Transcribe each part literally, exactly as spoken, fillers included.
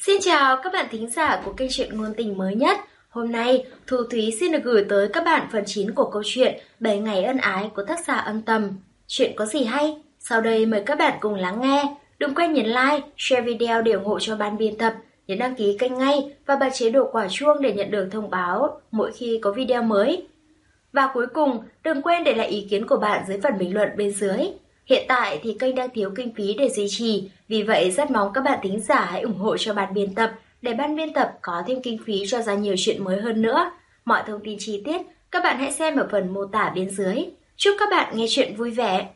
Xin chào các bạn thính giả của kênh truyện ngôn tình mới nhất. Hôm nay, Thu Thúy xin được gửi tới các bạn phần chín của câu chuyện bảy ngày ân ái của tác giả Âm Tầm. Chuyện có gì hay? Sau đây mời các bạn cùng lắng nghe. Đừng quên nhấn like, share video để ủng hộ cho ban biên tập, nhấn đăng ký kênh ngay và bật chế độ quả chuông để nhận được thông báo mỗi khi có video mới. Và cuối cùng, đừng quên để lại ý kiến của bạn dưới phần bình luận bên dưới. Hiện tại thì kênh đang thiếu kinh phí để duy trì, vì vậy rất mong các bạn thính giả hãy ủng hộ cho ban biên tập để ban biên tập có thêm kinh phí cho ra nhiều chuyện mới hơn nữa. Mọi thông tin chi tiết các bạn hãy xem ở phần mô tả bên dưới. Chúc các bạn nghe chuyện vui vẻ.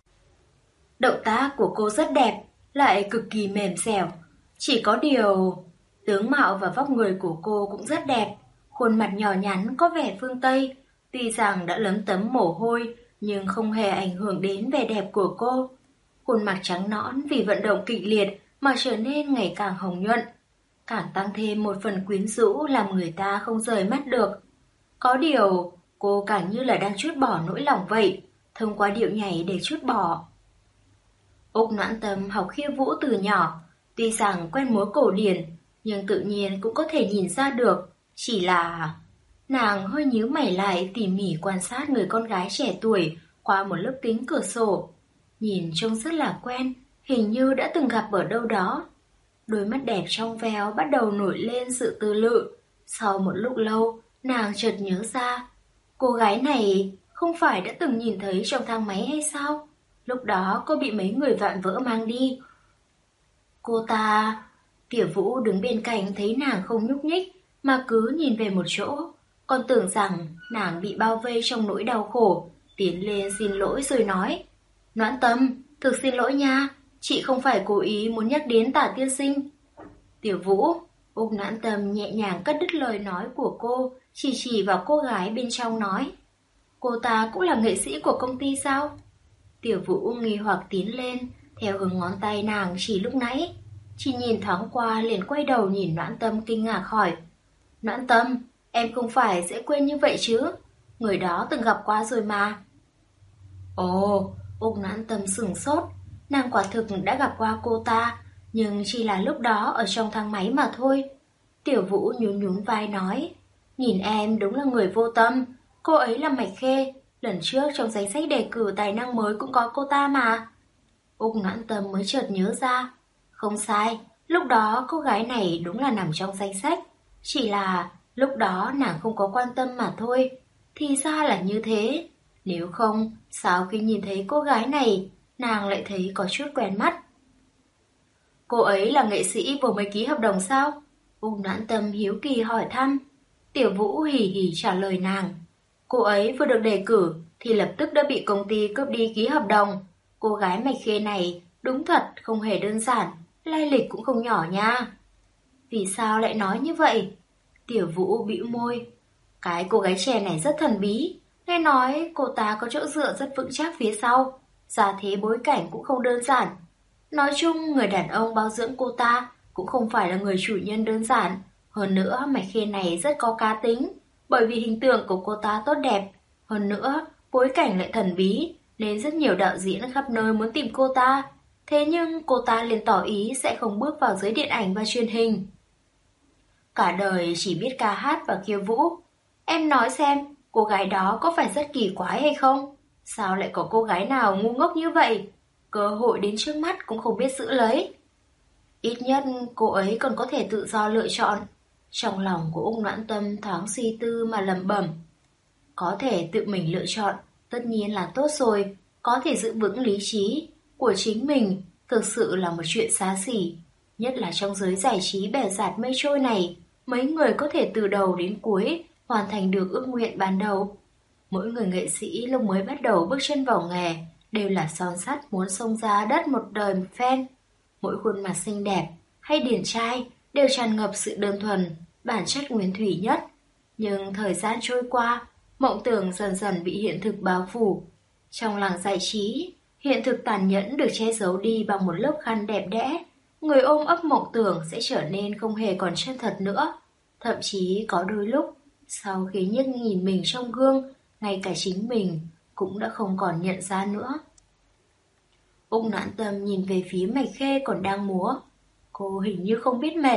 Động tác của cô rất đẹp, lại cực kỳ mềm dẻo. Chỉ có điều, tướng mạo và vóc người của cô cũng rất đẹp. Khuôn mặt nhỏ nhắn có vẻ phương Tây, tuy rằng đã lấm tấm mồ hôi nhưng không hề ảnh hưởng đến vẻ đẹp của cô. Khuôn mặt trắng nõn vì vận động kịch liệt mà trở nên ngày càng hồng nhuận, càng tăng thêm một phần quyến rũ làm người ta không rời mắt được. Có điều, cô càng như là đang trút bỏ nỗi lòng vậy, thông qua điệu nhảy để trút bỏ. Úc Noãn Tâm học khiêu vũ từ nhỏ, tuy rằng quen múa cổ điển, nhưng tự nhiên cũng có thể nhìn ra được, chỉ là nàng hơi nhíu mày lại tỉ mỉ quan sát người con gái trẻ tuổi qua một lớp kính cửa sổ. Nhìn trông rất là quen, hình như đã từng gặp ở đâu đó. Đôi mắt đẹp trong veo bắt đầu nổi lên sự tư lự. Sau một lúc lâu, nàng chợt nhớ ra, cô gái này không phải đã từng nhìn thấy trong thang máy hay sao? Lúc đó cô bị mấy người vạm vỡ mang đi. Cô ta... Tiểu Vũ đứng bên cạnh thấy nàng không nhúc nhích mà cứ nhìn về một chỗ, còn tưởng rằng nàng bị bao vây trong nỗi đau khổ, tiến lên xin lỗi rồi nói: Noãn Tâm, thực xin lỗi nha, chị không phải cố ý muốn nhắc đến Tả tiên sinh. Tiểu Vũ, Úc Noãn Tâm nhẹ nhàng cắt đứt lời nói của cô, chỉ chỉ vào cô gái bên trong nói: Cô ta cũng là nghệ sĩ của công ty sao? Tiểu Vũ nghi hoặc tiến lên, theo hướng ngón tay nàng chỉ lúc nãy. Chỉ nhìn thoáng qua liền quay đầu nhìn Noãn Tâm kinh ngạc hỏi: Noãn Tâm, em không phải sẽ quên như vậy chứ? Người đó từng gặp qua rồi mà. Ồ, Úc Noãn Tâm sửng sốt. Nàng quả thực đã gặp qua cô ta, nhưng chỉ là lúc đó ở trong thang máy mà thôi. Tiểu Vũ nhún nhún vai nói: Nhìn em đúng là người vô tâm. Cô ấy là Mạch Khê, lần trước trong danh sách đề cử tài năng mới cũng có cô ta mà. Úc Noãn Tâm mới chợt nhớ ra. Không sai, lúc đó cô gái này đúng là nằm trong danh sách. Chỉ là lúc đó nàng không có quan tâm mà thôi. Thì ra là như thế. Nếu không, sao khi nhìn thấy cô gái này, nàng lại thấy có chút quen mắt. Cô ấy là nghệ sĩ vừa mới ký hợp đồng sao? Úc Noãn Tâm hiếu kỳ hỏi thăm. Tiểu Vũ hỉ hỉ trả lời nàng. Cô ấy vừa được đề cử thì lập tức đã bị công ty cướp đi ký hợp đồng. Cô gái Mạch Khê này đúng thật không hề đơn giản, lai lịch cũng không nhỏ nha. Vì sao lại nói như vậy? Tiểu Vũ bĩu môi. Cái cô gái trẻ này rất thần bí. Nghe nói cô ta có chỗ dựa rất vững chắc phía sau, gia thế bối cảnh cũng không đơn giản. Nói chung người đàn ông bao dưỡng cô ta cũng không phải là người chủ nhân đơn giản. Hơn nữa Mạch Khê này rất có cá tính, bởi vì hình tượng của cô ta tốt đẹp. Hơn nữa bối cảnh lại thần bí, nên rất nhiều đạo diễn khắp nơi muốn tìm cô ta. Thế nhưng cô ta liền tỏ ý sẽ không bước vào giới điện ảnh và truyền hình. Cả đời chỉ biết ca hát và khiêu vũ. Em nói xem, cô gái đó có phải rất kỳ quái hay không? Sao lại có cô gái nào ngu ngốc như vậy? Cơ hội đến trước mắt cũng không biết giữ lấy. Ít nhất cô ấy còn có thể tự do lựa chọn. Trong lòng của Úc Noãn Tâm thoáng suy tư mà lẩm bẩm. Có thể tự mình lựa chọn, tất nhiên là tốt rồi. Có thể giữ vững lý trí của chính mình thực sự là một chuyện xa xỉ. Nhất là trong giới giải trí bẻ dạt mây trôi này, mấy người có thể từ đầu đến cuối hoàn thành được ước nguyện ban đầu. Mỗi người nghệ sĩ lúc mới bắt đầu bước chân vào nghề đều là son sắt muốn xông ra đất một đời một phen. Mỗi khuôn mặt xinh đẹp hay điển trai đều tràn ngập sự đơn thuần, bản chất nguyên thủy nhất. Nhưng thời gian trôi qua, mộng tưởng dần dần bị hiện thực bao phủ. Trong làng giải trí, hiện thực tàn nhẫn được che giấu đi bằng một lớp khăn đẹp đẽ. Người ôm ấp mộng tưởng sẽ trở nên không hề còn chân thật nữa. Thậm chí có đôi lúc, sau khi nhấc nhìn mình trong gương, ngay cả chính mình cũng đã không còn nhận ra nữa. Úc Noãn Tâm nhìn về phía Mạch Khê còn đang múa. Cô hình như không biết mệt,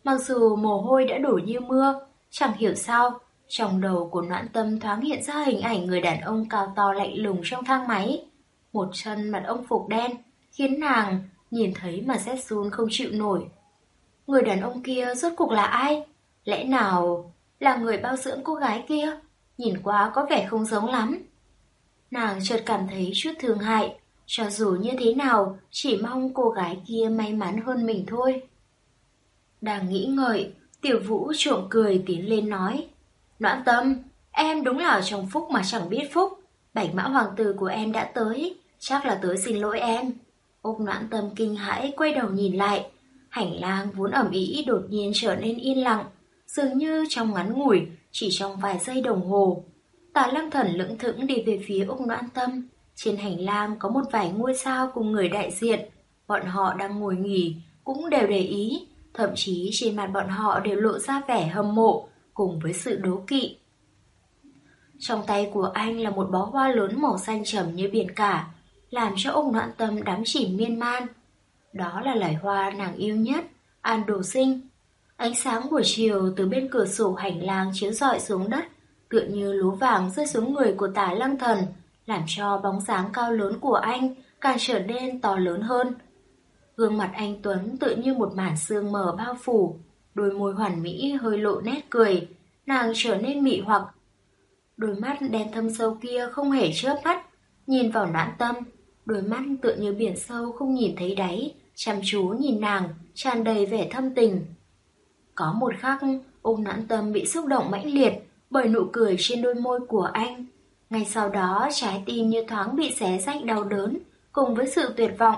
Mặc dù mồ hôi đã đổ như mưa, chẳng hiểu sao, trong đầu của Noãn Tâm thoáng hiện ra hình ảnh người đàn ông cao to lạnh lùng trong thang máy. Một chân mặc ông phục đen, khiến nàng nhìn thấy mà rét run không chịu nổi. Người đàn ông kia rốt cuộc là ai? Lẽ nào là người bao dưỡng cô gái kia? Nhìn qua có vẻ không giống lắm. Nàng chợt cảm thấy chút thương hại, cho dù như thế nào, chỉ mong cô gái kia may mắn hơn mình thôi. Đang nghĩ ngợi, Tiểu Vũ trộm cười tiến lên nói: Noãn Tâm, em đúng là trong phúc mà chẳng biết phúc. Bạch mã hoàng tử của em đã tới, chắc là tới xin lỗi em. Úc Noãn Tâm kinh hãi quay đầu nhìn lại. Hành lang vốn ẩm ĩ đột nhiên trở nên yên lặng, dường như trong ngắn ngủi, chỉ trong vài giây đồng hồ. Tả Lăng Thần lững thững đi về phía Úc Noãn Tâm. Trên hành lang có một vài ngôi sao cùng người đại diện. Bọn họ đang ngồi nghỉ, cũng đều để ý. Thậm chí trên mặt bọn họ đều lộ ra vẻ hâm mộ, cùng với sự đố kỵ. Trong tay của anh là một bó hoa lớn màu xanh trầm như biển cả, làm cho Úc Noãn Tâm đắm chìm miên man. Đó là loài hoa nàng yêu nhất, An Đồ Sinh. Ánh sáng buổi chiều từ bên cửa sổ hành lang chiếu rọi xuống đất, tựa như lúa vàng rơi xuống người của Tả Lăng Thần, làm cho bóng dáng cao lớn của anh càng trở nên to lớn hơn. Gương mặt anh Tuấn tựa như một màn sương mờ bao phủ, đôi môi hoàn mỹ hơi lộ nét cười, nàng trở nên mị hoặc. Đôi mắt đen thâm sâu kia không hề chớp mắt, nhìn vào Noãn Tâm, đôi mắt tựa như biển sâu không nhìn thấy đáy, chăm chú nhìn nàng, tràn đầy vẻ thâm tình. Có một khắc, Úc Noãn Tâm bị xúc động mãnh liệt bởi nụ cười trên đôi môi của anh. Ngay sau đó, trái tim như thoáng bị xé rách đau đớn, cùng với sự tuyệt vọng.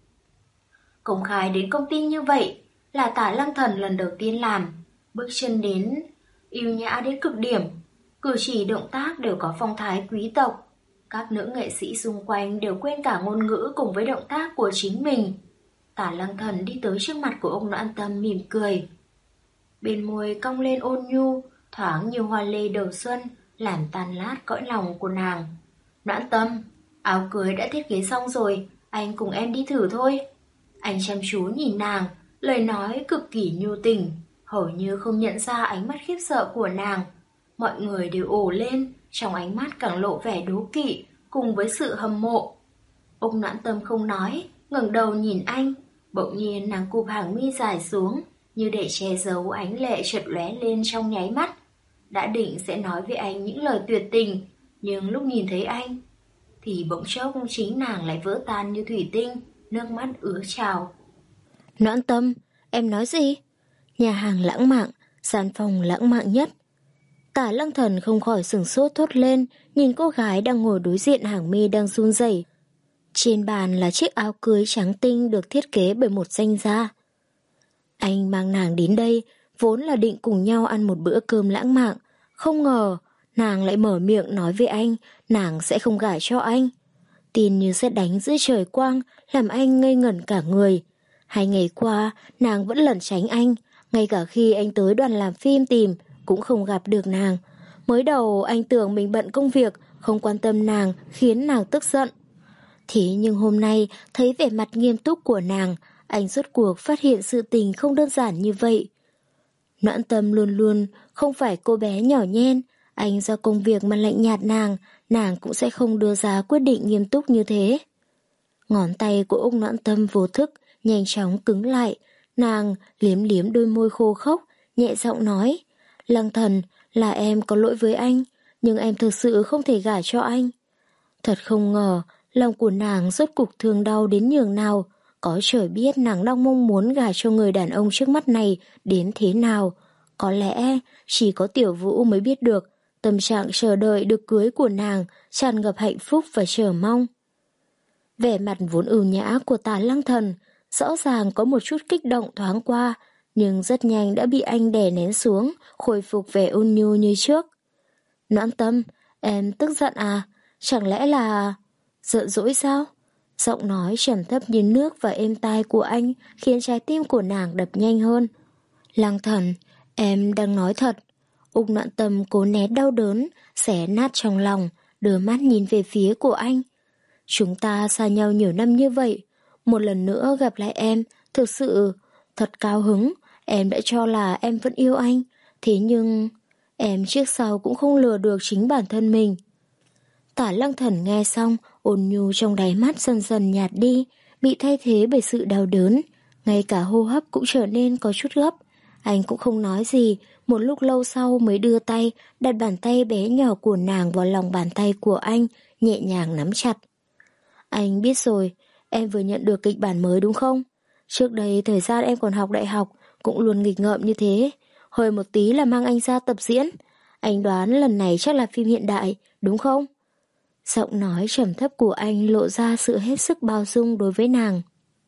Công khai đến công ty như vậy là Tả Lăng Thần lần đầu tiên làm, bước chân đến yêu nhã đến cực điểm, cử chỉ động tác đều có phong thái quý tộc. Các nữ nghệ sĩ xung quanh đều quên cả ngôn ngữ cùng với động tác của chính mình. Tả Lăng Thần đi tới trước mặt của ông Noãn Tâm mỉm cười. Bên môi cong lên ôn nhu, thoáng như hoa lê đầu xuân, làm tan lát cõi lòng của nàng. Noãn Tâm, áo cưới đã thiết kế xong rồi, anh cùng em đi thử thôi. Anh chăm chú nhìn nàng, lời nói cực kỳ nhu tình, hầu như không nhận ra ánh mắt khiếp sợ của nàng. Mọi người đều ồ lên, trong ánh mắt càng lộ vẻ đố kỵ, cùng với sự hâm mộ. Úc Noãn Tâm không nói, ngẩng đầu nhìn anh, bỗng nhiên nàng cụp hàng mi dài xuống, như để che giấu ánh lệ chợt lóe lên trong nháy mắt. Đã định sẽ nói với anh những lời tuyệt tình, nhưng lúc nhìn thấy anh, thì bỗng chốc chính nàng lại vỡ tan như thủy tinh, nước mắt ứa trào. Noãn Tâm, em nói gì? Nhà hàng lãng mạn, gian phòng lãng mạn nhất. Tả Lăng Thần không khỏi sửng sốt thốt lên, nhìn cô gái đang ngồi đối diện hàng mi đang run rẩy. Trên bàn là chiếc áo cưới trắng tinh được thiết kế bởi một danh gia. Anh mang nàng đến đây, vốn là định cùng nhau ăn một bữa cơm lãng mạn, không ngờ nàng lại mở miệng nói với anh, nàng sẽ không gả cho anh. Tin như sét đánh giữa trời quang, làm anh ngây ngẩn cả người. Hai ngày qua, nàng vẫn lẩn tránh anh, ngay cả khi anh tới đoàn làm phim tìm, cũng không gặp được nàng. Mới đầu anh tưởng mình bận công việc, không quan tâm nàng, khiến nàng tức giận. Thế nhưng hôm nay, thấy vẻ mặt nghiêm túc của nàng, anh rốt cuộc phát hiện sự tình không đơn giản như vậy. Noãn Tâm luôn luôn không phải cô bé nhỏ nhen, anh do công việc mà lạnh nhạt nàng, nàng cũng sẽ không đưa ra quyết định nghiêm túc như thế. Ngón tay của Úc Noãn Tâm vô thức, nhanh chóng cứng lại, nàng liếm liếm đôi môi khô khốc, nhẹ giọng nói, Lăng Thần, là em có lỗi với anh, nhưng em thực sự không thể gả cho anh. Thật không ngờ, lòng của nàng rốt cục thương đau đến nhường nào, có trời biết nàng đang mong muốn gả cho người đàn ông trước mắt này đến thế nào. Có lẽ chỉ có Tiểu Vũ mới biết được tâm trạng chờ đợi được cưới của nàng tràn ngập hạnh phúc và chờ mong. Vẻ mặt vốn ưu nhã của Tả Lăng Thần rõ ràng có một chút kích động thoáng qua, nhưng rất nhanh đã bị anh đè nén xuống, khôi phục vẻ ôn nhu như trước. Noãn Tâm, em tức giận à? Chẳng lẽ là... giận dỗi sao? Giọng nói trầm thấp như nước và êm tai của anh khiến trái tim của nàng đập nhanh hơn. Lăng Thần, em đang nói thật. Úc Noãn Tâm cố né đau đớn, xé nát trong lòng, đưa mắt nhìn về phía của anh. Chúng ta xa nhau nhiều năm như vậy, một lần nữa gặp lại em, thực sự thật cao hứng. Em đã cho là em vẫn yêu anh, thế nhưng em trước sau cũng không lừa được chính bản thân mình. Tả Lăng Thần nghe xong, ôn nhu trong đáy mắt dần dần nhạt đi, bị thay thế bởi sự đau đớn. Ngay cả hô hấp cũng trở nên có chút gấp. Anh cũng không nói gì, một lúc lâu sau mới đưa tay, đặt bàn tay bé nhỏ của nàng vào lòng bàn tay của anh, nhẹ nhàng nắm chặt. Anh biết rồi, em vừa nhận được kịch bản mới đúng không? Trước đây thời gian em còn học đại học, cũng luôn nghịch ngợm như thế. Hơi một tí là mang anh ra tập diễn. Anh đoán lần này chắc là phim hiện đại, đúng không? Giọng nói trầm thấp của anh lộ ra sự hết sức bao dung đối với nàng.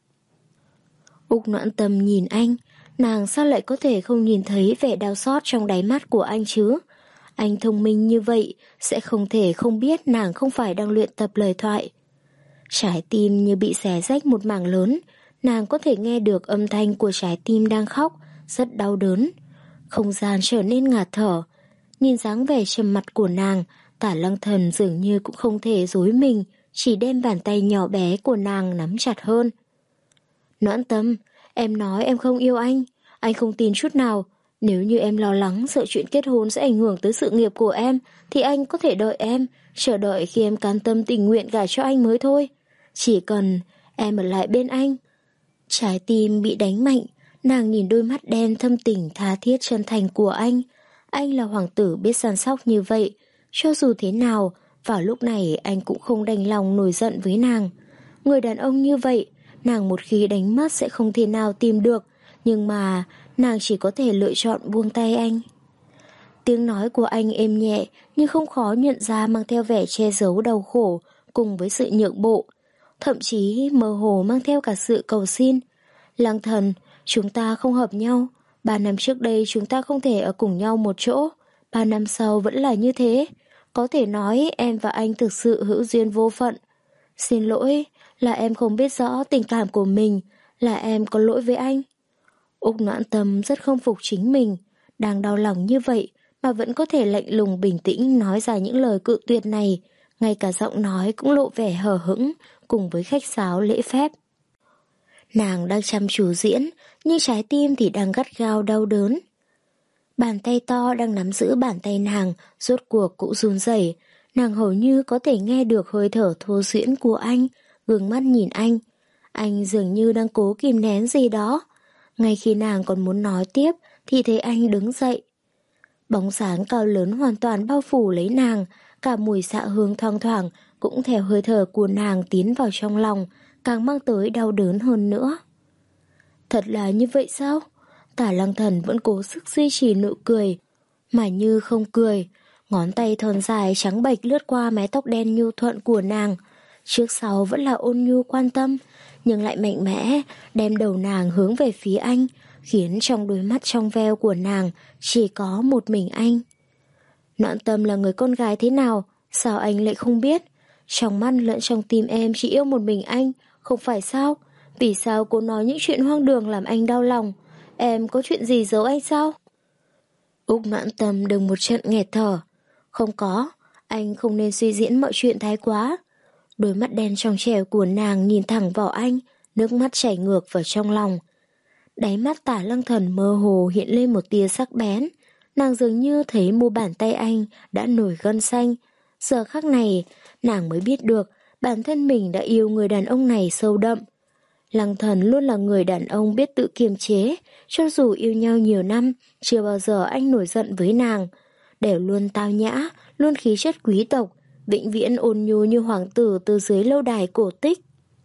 Úc Noãn Tâm nhìn anh, nàng sao lại có thể không nhìn thấy vẻ đau xót trong đáy mắt của anh chứ? Anh thông minh như vậy, sẽ không thể không biết nàng không phải đang luyện tập lời thoại. Trái tim như bị xé rách một mảng lớn, nàng có thể nghe được âm thanh của trái tim đang khóc, rất đau đớn. Không gian trở nên ngạt thở. Nhìn dáng vẻ trầm mặt của nàng, Tả Lăng Thần dường như cũng không thể dối mình, chỉ đem bàn tay nhỏ bé của nàng nắm chặt hơn. Noãn Tâm, em nói em không yêu anh, anh không tin chút nào. Nếu như em lo lắng sợ chuyện kết hôn sẽ ảnh hưởng tới sự nghiệp của em, thì anh có thể đợi em, chờ đợi khi em can tâm tình nguyện gả cho anh mới thôi. Chỉ cần em ở lại bên anh. Trái tim bị đánh mạnh, nàng nhìn đôi mắt đen thâm tình tha thiết chân thành của anh. Anh là hoàng tử biết săn sóc như vậy. Cho dù thế nào, vào lúc này anh cũng không đành lòng nổi giận với nàng. Người đàn ông như vậy, nàng một khi đánh mất sẽ không thể nào tìm được, nhưng mà nàng chỉ có thể lựa chọn buông tay anh. Tiếng nói của anh êm nhẹ nhưng không khó nhận ra mang theo vẻ che giấu đau khổ cùng với sự nhượng bộ, thậm chí mơ hồ mang theo cả sự cầu xin. Lăng Thần, chúng ta không hợp nhau. Ba năm trước đây chúng ta không thể ở cùng nhau một chỗ. Ba năm sau vẫn là như thế. Có thể nói em và anh thực sự hữu duyên vô phận. Xin lỗi, là em không biết rõ tình cảm của mình, là em có lỗi với anh. Úc Noãn Tâm rất không phục chính mình, đang đau lòng như vậy mà vẫn có thể lạnh lùng bình tĩnh nói ra những lời cự tuyệt này, ngay cả giọng nói cũng lộ vẻ hờ hững cùng với khách sáo lễ phép. Nàng đang chăm chú diễn, nhưng trái tim thì đang gắt gao đau đớn. Bàn tay to đang nắm giữ bàn tay nàng, rốt cuộc cũng run rẩy. Nàng hầu như có thể nghe được hơi thở thô duyễn của anh, gương mắt nhìn anh. Anh dường như đang cố kìm nén gì đó. Ngay khi nàng còn muốn nói tiếp, thì thấy anh đứng dậy. Bóng dáng cao lớn hoàn toàn bao phủ lấy nàng, cả mùi xạ hương thoang thoảng cũng theo hơi thở của nàng tiến vào trong lòng, càng mang tới đau đớn hơn nữa. Thật là như vậy sao? Tả Lăng Thần vẫn cố sức duy trì nụ cười, mà như không cười. Ngón tay thon dài trắng bệch lướt qua mái tóc đen nhu thuận của nàng. Trước sau vẫn là ôn nhu quan tâm, nhưng lại mạnh mẽ đem đầu nàng hướng về phía anh, khiến trong đôi mắt trong veo của nàng chỉ có một mình anh. Noãn Tâm là người con gái thế nào, sao anh lại không biết? Trong mắt lẫn trong tim em chỉ yêu một mình anh, không phải sao? Vì sao cô nói những chuyện hoang đường làm anh đau lòng? Em có chuyện gì giấu anh sao? Úc Noãn Tâm đừng một trận nghẹt thở. Không có, anh không nên suy diễn mọi chuyện thái quá. Đôi mắt đen trong trẻo của nàng nhìn thẳng vào anh, nước mắt chảy ngược vào trong lòng. Đáy mắt Tả Lăng Thần mơ hồ hiện lên một tia sắc bén. Nàng dường như thấy mu bàn tay anh đã nổi gân xanh. Giờ khắc này, nàng mới biết được bản thân mình đã yêu người đàn ông này sâu đậm. Lăng Thần luôn là người đàn ông biết tự kiềm chế, cho dù yêu nhau nhiều năm, chưa bao giờ anh nổi giận với nàng. Đều luôn tao nhã, luôn khí chất quý tộc, vĩnh viễn ôn nhu như hoàng tử từ dưới lâu đài cổ tích.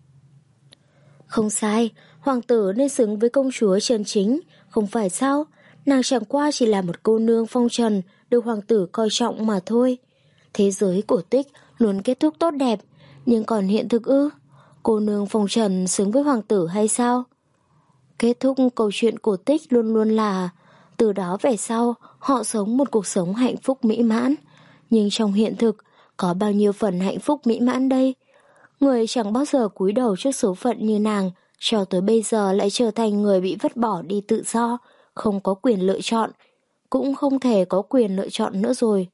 Không sai, hoàng tử nên xứng với công chúa chân chính, không phải sao? Nàng chẳng qua chỉ là một cô nương phong trần, được hoàng tử coi trọng mà thôi. Thế giới cổ tích luôn kết thúc tốt đẹp, nhưng còn hiện thực ư? Cô nương phong trần xứng với hoàng tử hay sao? Kết thúc câu chuyện cổ tích luôn luôn là từ đó về sau họ sống một cuộc sống hạnh phúc mỹ mãn. Nhưng trong hiện thực có bao nhiêu phần hạnh phúc mỹ mãn đây? Người chẳng bao giờ cúi đầu trước số phận như nàng, cho tới bây giờ lại trở thành người bị vứt bỏ đi tự do, không có quyền lựa chọn, cũng không thể có quyền lựa chọn nữa rồi.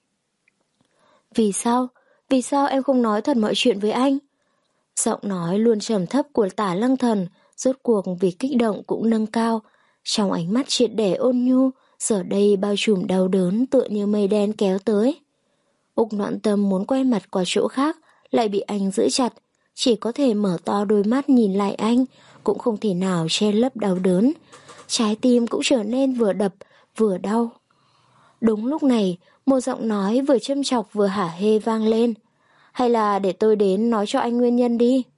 Vì sao? Vì sao em không nói thật mọi chuyện với anh? Giọng nói luôn trầm thấp của Tả Lăng Thần, rốt cuộc vì kích động cũng nâng cao. Trong ánh mắt triệt để ôn nhu, giờ đây bao trùm đau đớn tựa như mây đen kéo tới. Úc Noãn Tâm muốn quay mặt qua chỗ khác, lại bị anh giữ chặt, chỉ có thể mở to đôi mắt nhìn lại anh, cũng không thể nào che lấp đau đớn. Trái tim cũng trở nên vừa đập, vừa đau. Đúng lúc này, một giọng nói vừa châm chọc vừa hả hê vang lên. Hay là để tôi đến nói cho anh nguyên nhân đi.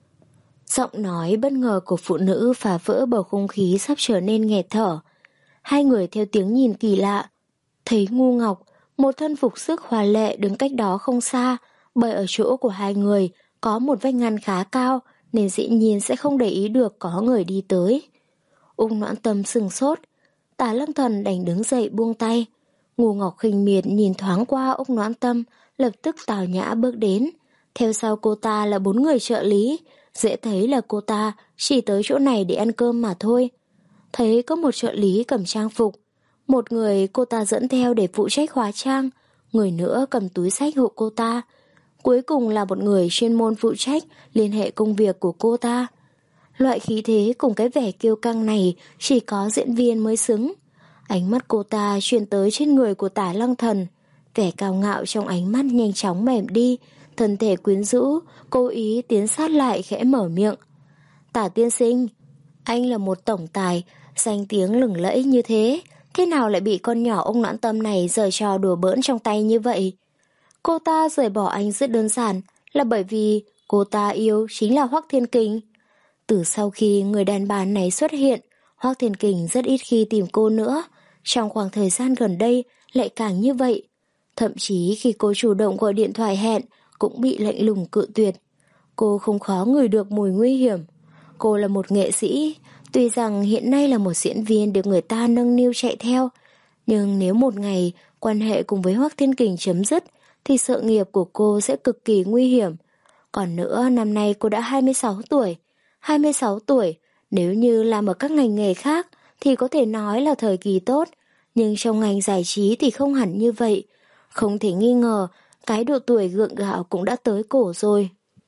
Giọng nói bất ngờ của phụ nữ phá vỡ bầu không khí sắp trở nên nghẹt thở. Hai người theo tiếng nhìn kỳ lạ. Thấy Ngu Ngọc, một thân phục sức hoa lệ đứng cách đó không xa, bởi ở chỗ của hai người có một vách ngăn khá cao nên dĩ nhiên sẽ không để ý được có người đi tới. Úc Noãn Tâm sừng sốt, Tả Lăng Thần đành đứng dậy buông tay. Ngu Ngọc khinh miệt nhìn thoáng qua Úc Noãn Tâm, lập tức tào nhã bước đến. Theo sau cô ta là bốn người trợ lý, dễ thấy là cô ta chỉ tới chỗ này để ăn cơm mà thôi. Thấy có một trợ lý cầm trang phục, một người cô ta dẫn theo để phụ trách hóa trang, người nữa cầm túi xách hộ cô ta. Cuối cùng là một người chuyên môn phụ trách liên hệ công việc của cô ta. Loại khí thế cùng cái vẻ kiêu căng này chỉ có diễn viên mới xứng. Ánh mắt cô ta chuyển tới trên người của Tả Lăng Thần. Vẻ cao ngạo trong ánh mắt nhanh chóng mềm đi, thân thể quyến rũ, cố ý tiến sát lại khẽ mở miệng. Tả tiên sinh, anh là một tổng tài, danh tiếng lừng lẫy như thế, thế nào lại bị con nhỏ Úc Noãn Tâm này giở trò đùa bỡn trong tay như vậy? Cô ta rời bỏ anh rất đơn giản, là bởi vì cô ta yêu chính là Hoắc Thiên Kình. Từ sau khi người đàn bà này xuất hiện, Hoắc Thiên Kình rất ít khi tìm cô nữa. Trong khoảng thời gian gần đây lại càng như vậy. Thậm chí khi cô chủ động gọi điện thoại hẹn cũng bị lạnh lùng cự tuyệt. Cô không khó ngửi được mùi nguy hiểm. Cô là một nghệ sĩ, tuy rằng hiện nay là một diễn viên được người ta nâng niu chạy theo, nhưng nếu một ngày quan hệ cùng với Hoắc Thiên Kình chấm dứt thì sự nghiệp của cô sẽ cực kỳ nguy hiểm. Còn nữa, năm nay cô đã hai mươi sáu tuổi. hai mươi sáu tuổi, nếu như làm ở các ngành nghề khác thì có thể nói là thời kỳ tốt, nhưng trong ngành giải trí thì không hẳn như vậy. Không thể nghi ngờ, cái độ tuổi gượng gạo cũng đã tới cổ rồi.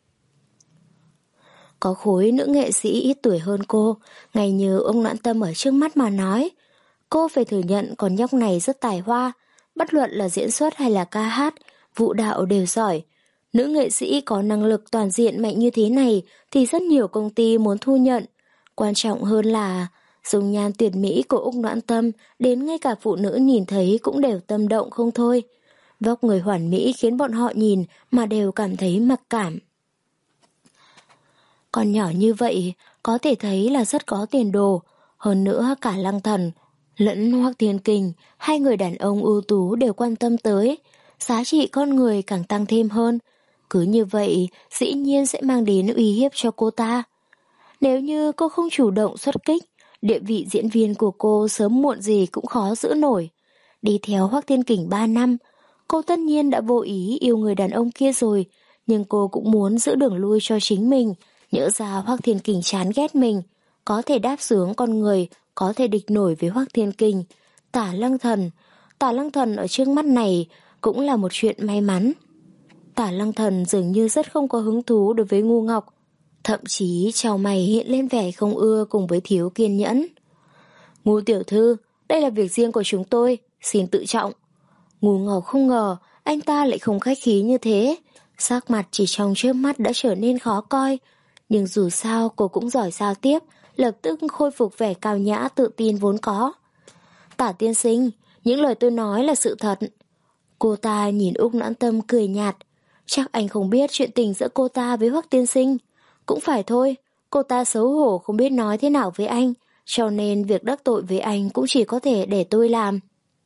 Có khối nữ nghệ sĩ ít tuổi hơn cô, ngay như ông Noãn Tâm ở trước mắt mà nói. Cô phải thừa nhận con nhóc này rất tài hoa, bất luận là diễn xuất hay là ca hát, vũ đạo đều giỏi. Nữ nghệ sĩ có năng lực toàn diện mạnh như thế này thì rất nhiều công ty muốn thu nhận. Quan trọng hơn là dung nhan tuyệt mỹ của Úc Noãn Tâm đến ngay cả phụ nữ nhìn thấy cũng đều tâm động không thôi. Vóc người hoàn mỹ khiến bọn họ nhìn mà đều cảm thấy mặc cảm. Con nhỏ như vậy có thể thấy là rất có tiền đồ. Hơn nữa cả Lăng Thần lẫn Hoắc Thiên Kình, hai người đàn ông ưu tú đều quan tâm tới. Giá trị con người càng tăng thêm hơn. Cứ như vậy dĩ nhiên sẽ mang đến uy hiếp cho cô ta. Nếu như cô không chủ động xuất kích, địa vị diễn viên của cô sớm muộn gì cũng khó giữ nổi. Đi theo Hoắc Thiên Kình ba năm, cô tất nhiên đã vô ý yêu người đàn ông kia rồi, nhưng cô cũng muốn giữ đường lui cho chính mình. Nhỡ ra Hoắc Thiên Kình chán ghét mình, có thể đáp xuống con người, có thể địch nổi với Hoắc Thiên Kình. Tả Lăng Thần, Tả Lăng Thần ở trước mắt này cũng là một chuyện may mắn. Tả Lăng Thần dường như rất không có hứng thú đối với Ngu Ngọc, thậm chí chào mày hiện lên vẻ không ưa cùng với thiếu kiên nhẫn. Ngu tiểu thư, đây là việc riêng của chúng tôi, xin tự trọng. Ngu Ngọc không ngờ anh ta lại không khách khí như thế, sắc mặt chỉ trong chớp mắt đã trở nên khó coi. Nhưng dù sao cô cũng giỏi giao tiếp, lập tức khôi phục vẻ cao nhã tự tin vốn có. Tả tiên sinh, những lời tôi nói là sự thật. Cô ta nhìn Úc Noãn Tâm cười nhạt. Chắc anh không biết chuyện tình giữa cô ta với Hoắc tiên sinh. Cũng phải thôi, cô ta xấu hổ không biết nói thế nào với anh, cho nên việc đắc tội với anh cũng chỉ có thể để tôi làm.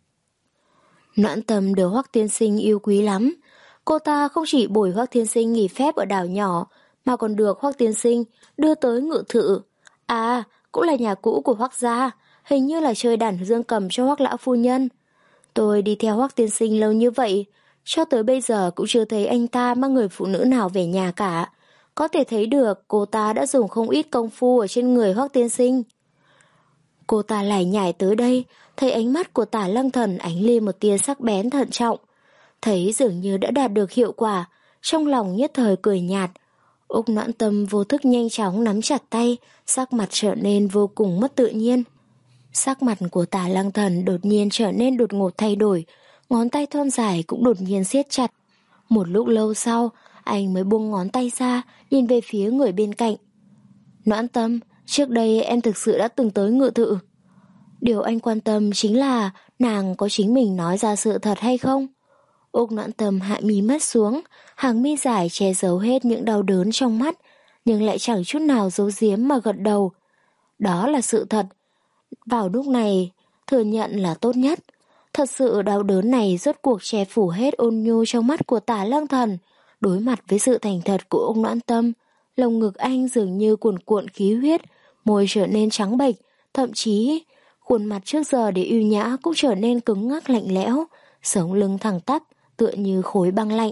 Noãn Tâm được Hoắc tiên sinh yêu quý lắm. Cô ta không chỉ bồi Hoắc tiên sinh nghỉ phép ở đảo nhỏ, mà còn được Hoắc tiên sinh đưa tới ngự thự. À, cũng là nhà cũ của Hoắc gia, hình như là chơi đàn dương cầm cho Hoắc lão phu nhân. Tôi đi theo Hoắc tiên sinh lâu như vậy, cho tới bây giờ cũng chưa thấy anh ta mang người phụ nữ nào về nhà cả. Có thể thấy được cô ta đã dùng không ít công phu ở trên người Hoắc tiên sinh. Cô ta lải nhải tới đây, thấy ánh mắt của Tả Lăng Thần ánh lên một tia sắc bén thận trọng. Thấy dường như đã đạt được hiệu quả, trong lòng nhất thời cười nhạt. Úc Noãn Tâm vô thức nhanh chóng nắm chặt tay, sắc mặt trở nên vô cùng mất tự nhiên. Sắc mặt của Tả Lăng Thần đột nhiên trở nên đột ngột thay đổi, ngón tay thon dài cũng đột nhiên siết chặt. Một lúc lâu sau, anh mới buông ngón tay ra, nhìn về phía người bên cạnh. Noãn Tâm, trước đây em thực sự đã từng tới Ngự Thự. Điều anh quan tâm chính là nàng có chính mình nói ra sự thật hay không? Úc Noãn Tâm hạ mí mắt xuống, hàng mi dài che giấu hết những đau đớn trong mắt, nhưng lại chẳng chút nào giấu giếm mà gật đầu. Đó là sự thật. Vào lúc này, thừa nhận là tốt nhất. Thật sự đau đớn này rốt cuộc che phủ hết ôn nhu trong mắt của Tả Lăng Thần. Đối mặt với sự thành thật của Úc Noãn Tâm, lồng ngực anh dường như cuồn cuộn khí huyết, môi trở nên trắng bệch, thậm chí khuôn mặt trước giờ để ưu nhã cũng trở nên cứng ngắc lạnh lẽo, sống lưng thẳng tắp, tựa như khối băng lạnh.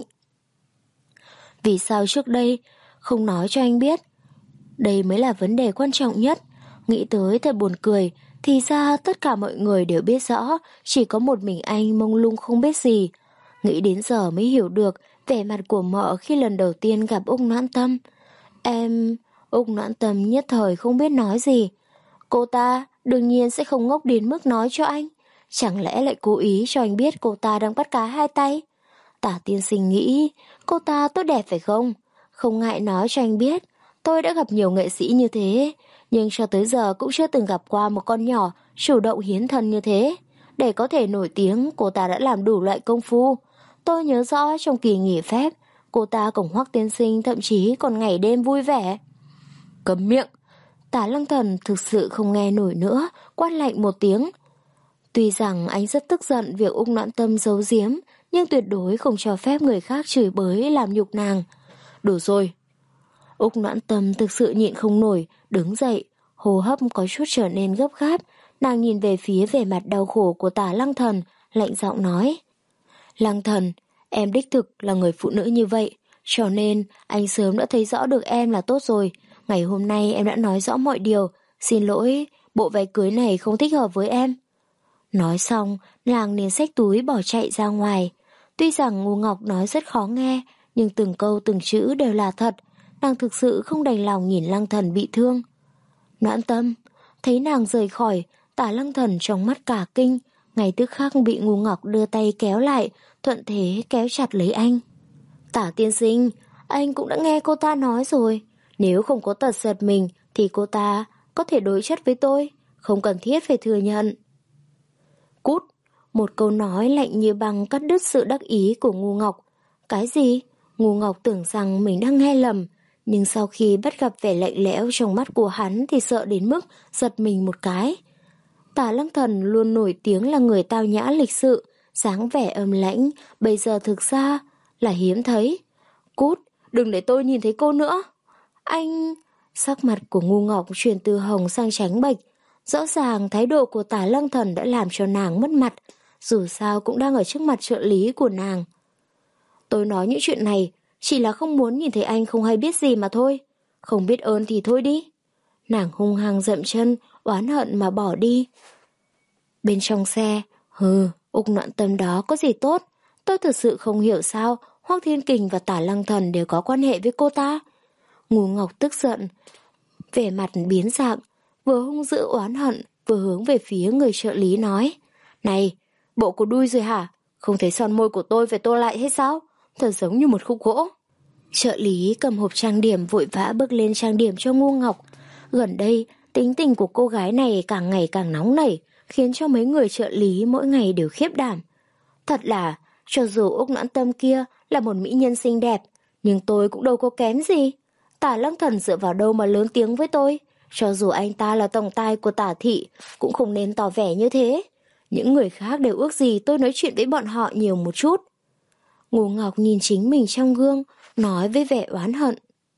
Vì sao trước đây không nói cho anh biết? Đây mới là vấn đề quan trọng nhất. Nghĩ tới thật buồn cười, thì ra tất cả mọi người đều biết rõ, chỉ có một mình anh mông lung không biết gì. Nghĩ đến giờ mới hiểu được vẻ mặt của mợ khi lần đầu tiên gặp Úc Noãn Tâm. Em... Úc Noãn Tâm nhất thời không biết nói gì. Cô ta đương nhiên sẽ không ngốc đến mức nói cho anh. Chẳng lẽ lại cố ý cho anh biết cô ta đang bắt cá hai tay? Tả tiên sinh nghĩ cô ta tốt đẹp phải không? Không ngại nói cho anh biết. Tôi đã gặp nhiều nghệ sĩ như thế, nhưng cho tới giờ cũng chưa từng gặp qua một con nhỏ chủ động hiến thân như thế. Để có thể nổi tiếng, cô ta đã làm đủ loại công phu. Tôi nhớ rõ trong kỳ nghỉ phép, cô ta cùng Hoắc tiên sinh thậm chí còn ngày đêm vui vẻ. Cấm miệng! Tả Lăng Thần thực sự không nghe nổi nữa, quát lạnh một tiếng. Tuy rằng anh rất tức giận việc Úc Noãn Tâm giấu giếm, nhưng tuyệt đối không cho phép người khác chửi bới làm nhục nàng. Đủ rồi! Úc Noãn Tâm thực sự nhịn không nổi, đứng dậy, hô hấp có chút trở nên gấp gáp. Nàng nhìn về phía vẻ mặt đau khổ của Tả Lăng Thần, lạnh giọng nói. Lăng Thần, em đích thực là người phụ nữ như vậy, cho nên anh sớm đã thấy rõ được em là tốt rồi. Ngày hôm nay em đã nói rõ mọi điều, xin lỗi, bộ váy cưới này không thích hợp với em. Nói xong, nàng liền xách túi bỏ chạy ra ngoài. Tuy rằng Ngô Ngọc nói rất khó nghe, nhưng từng câu từng chữ đều là thật. Nàng thực sự không đành lòng nhìn Lăng Thần bị thương. Noãn Tâm, thấy nàng rời khỏi, Tả Lăng Thần trong mắt cả kinh, ngay tức khắc bị Ngô Ngọc đưa tay kéo lại, thuận thế kéo chặt lấy anh. Tả tiên sinh, anh cũng đã nghe cô ta nói rồi, nếu không có tật giật mình thì cô ta có thể đối chất với tôi, không cần thiết phải thừa nhận. Cút! Một câu nói lạnh như băng cắt đứt sự đắc ý của Ngô Ngọc. Cái gì? Ngô Ngọc tưởng rằng mình đang nghe lầm, nhưng sau khi bắt gặp vẻ lạnh lẽo trong mắt của hắn thì sợ đến mức giật mình một cái. Tả Lăng Thần luôn nổi tiếng là người tao nhã lịch sự, dáng vẻ âm lãnh, bây giờ thực ra là hiếm thấy. Cút, đừng để tôi nhìn thấy cô nữa. Anh... Sắc mặt của Ngô Ngọc chuyển từ hồng sang trắng bệch. Rõ ràng thái độ của Tả Lăng Thần đã làm cho nàng mất mặt, dù sao cũng đang ở trước mặt trợ lý của nàng. Tôi nói những chuyện này chỉ là không muốn nhìn thấy anh không hay biết gì mà thôi. Không biết ơn thì thôi đi. Nàng hung hăng dậm chân, oán hận mà bỏ đi. Bên trong xe, hừ, Úc Noãn Tâm đó có gì tốt. Tôi thực sự không hiểu sao Hoắc Thiên Kình và Tả Lăng Thần đều có quan hệ với cô ta. Ngô Ngọc tức giận, vẻ mặt biến dạng, vừa hung dữ oán hận, vừa hướng về phía người trợ lý nói. Này, bộ của đuôi rồi hả? Không thấy son môi của tôi phải tô lại hay sao? Thật giống như một khúc gỗ. Trợ lý cầm hộp trang điểm vội vã bước lên trang điểm cho Ngô Ngọc. Gần đây, tính tình của cô gái này càng ngày càng nóng nảy, khiến cho mấy người trợ lý mỗi ngày đều khiếp đảm. Thật là, cho dù Úc Noãn Tâm kia là một mỹ nhân xinh đẹp, nhưng tôi cũng đâu có kém gì. Tả Lăng Thần dựa vào đâu mà lớn tiếng với tôi? Cho dù anh ta là tổng tài của Tả thị, cũng không nên tỏ vẻ như thế. Những người khác đều ước gì tôi nói chuyện với bọn họ nhiều một chút. Ngô Ngọc nhìn chính mình trong gương, nói với vẻ oán hận.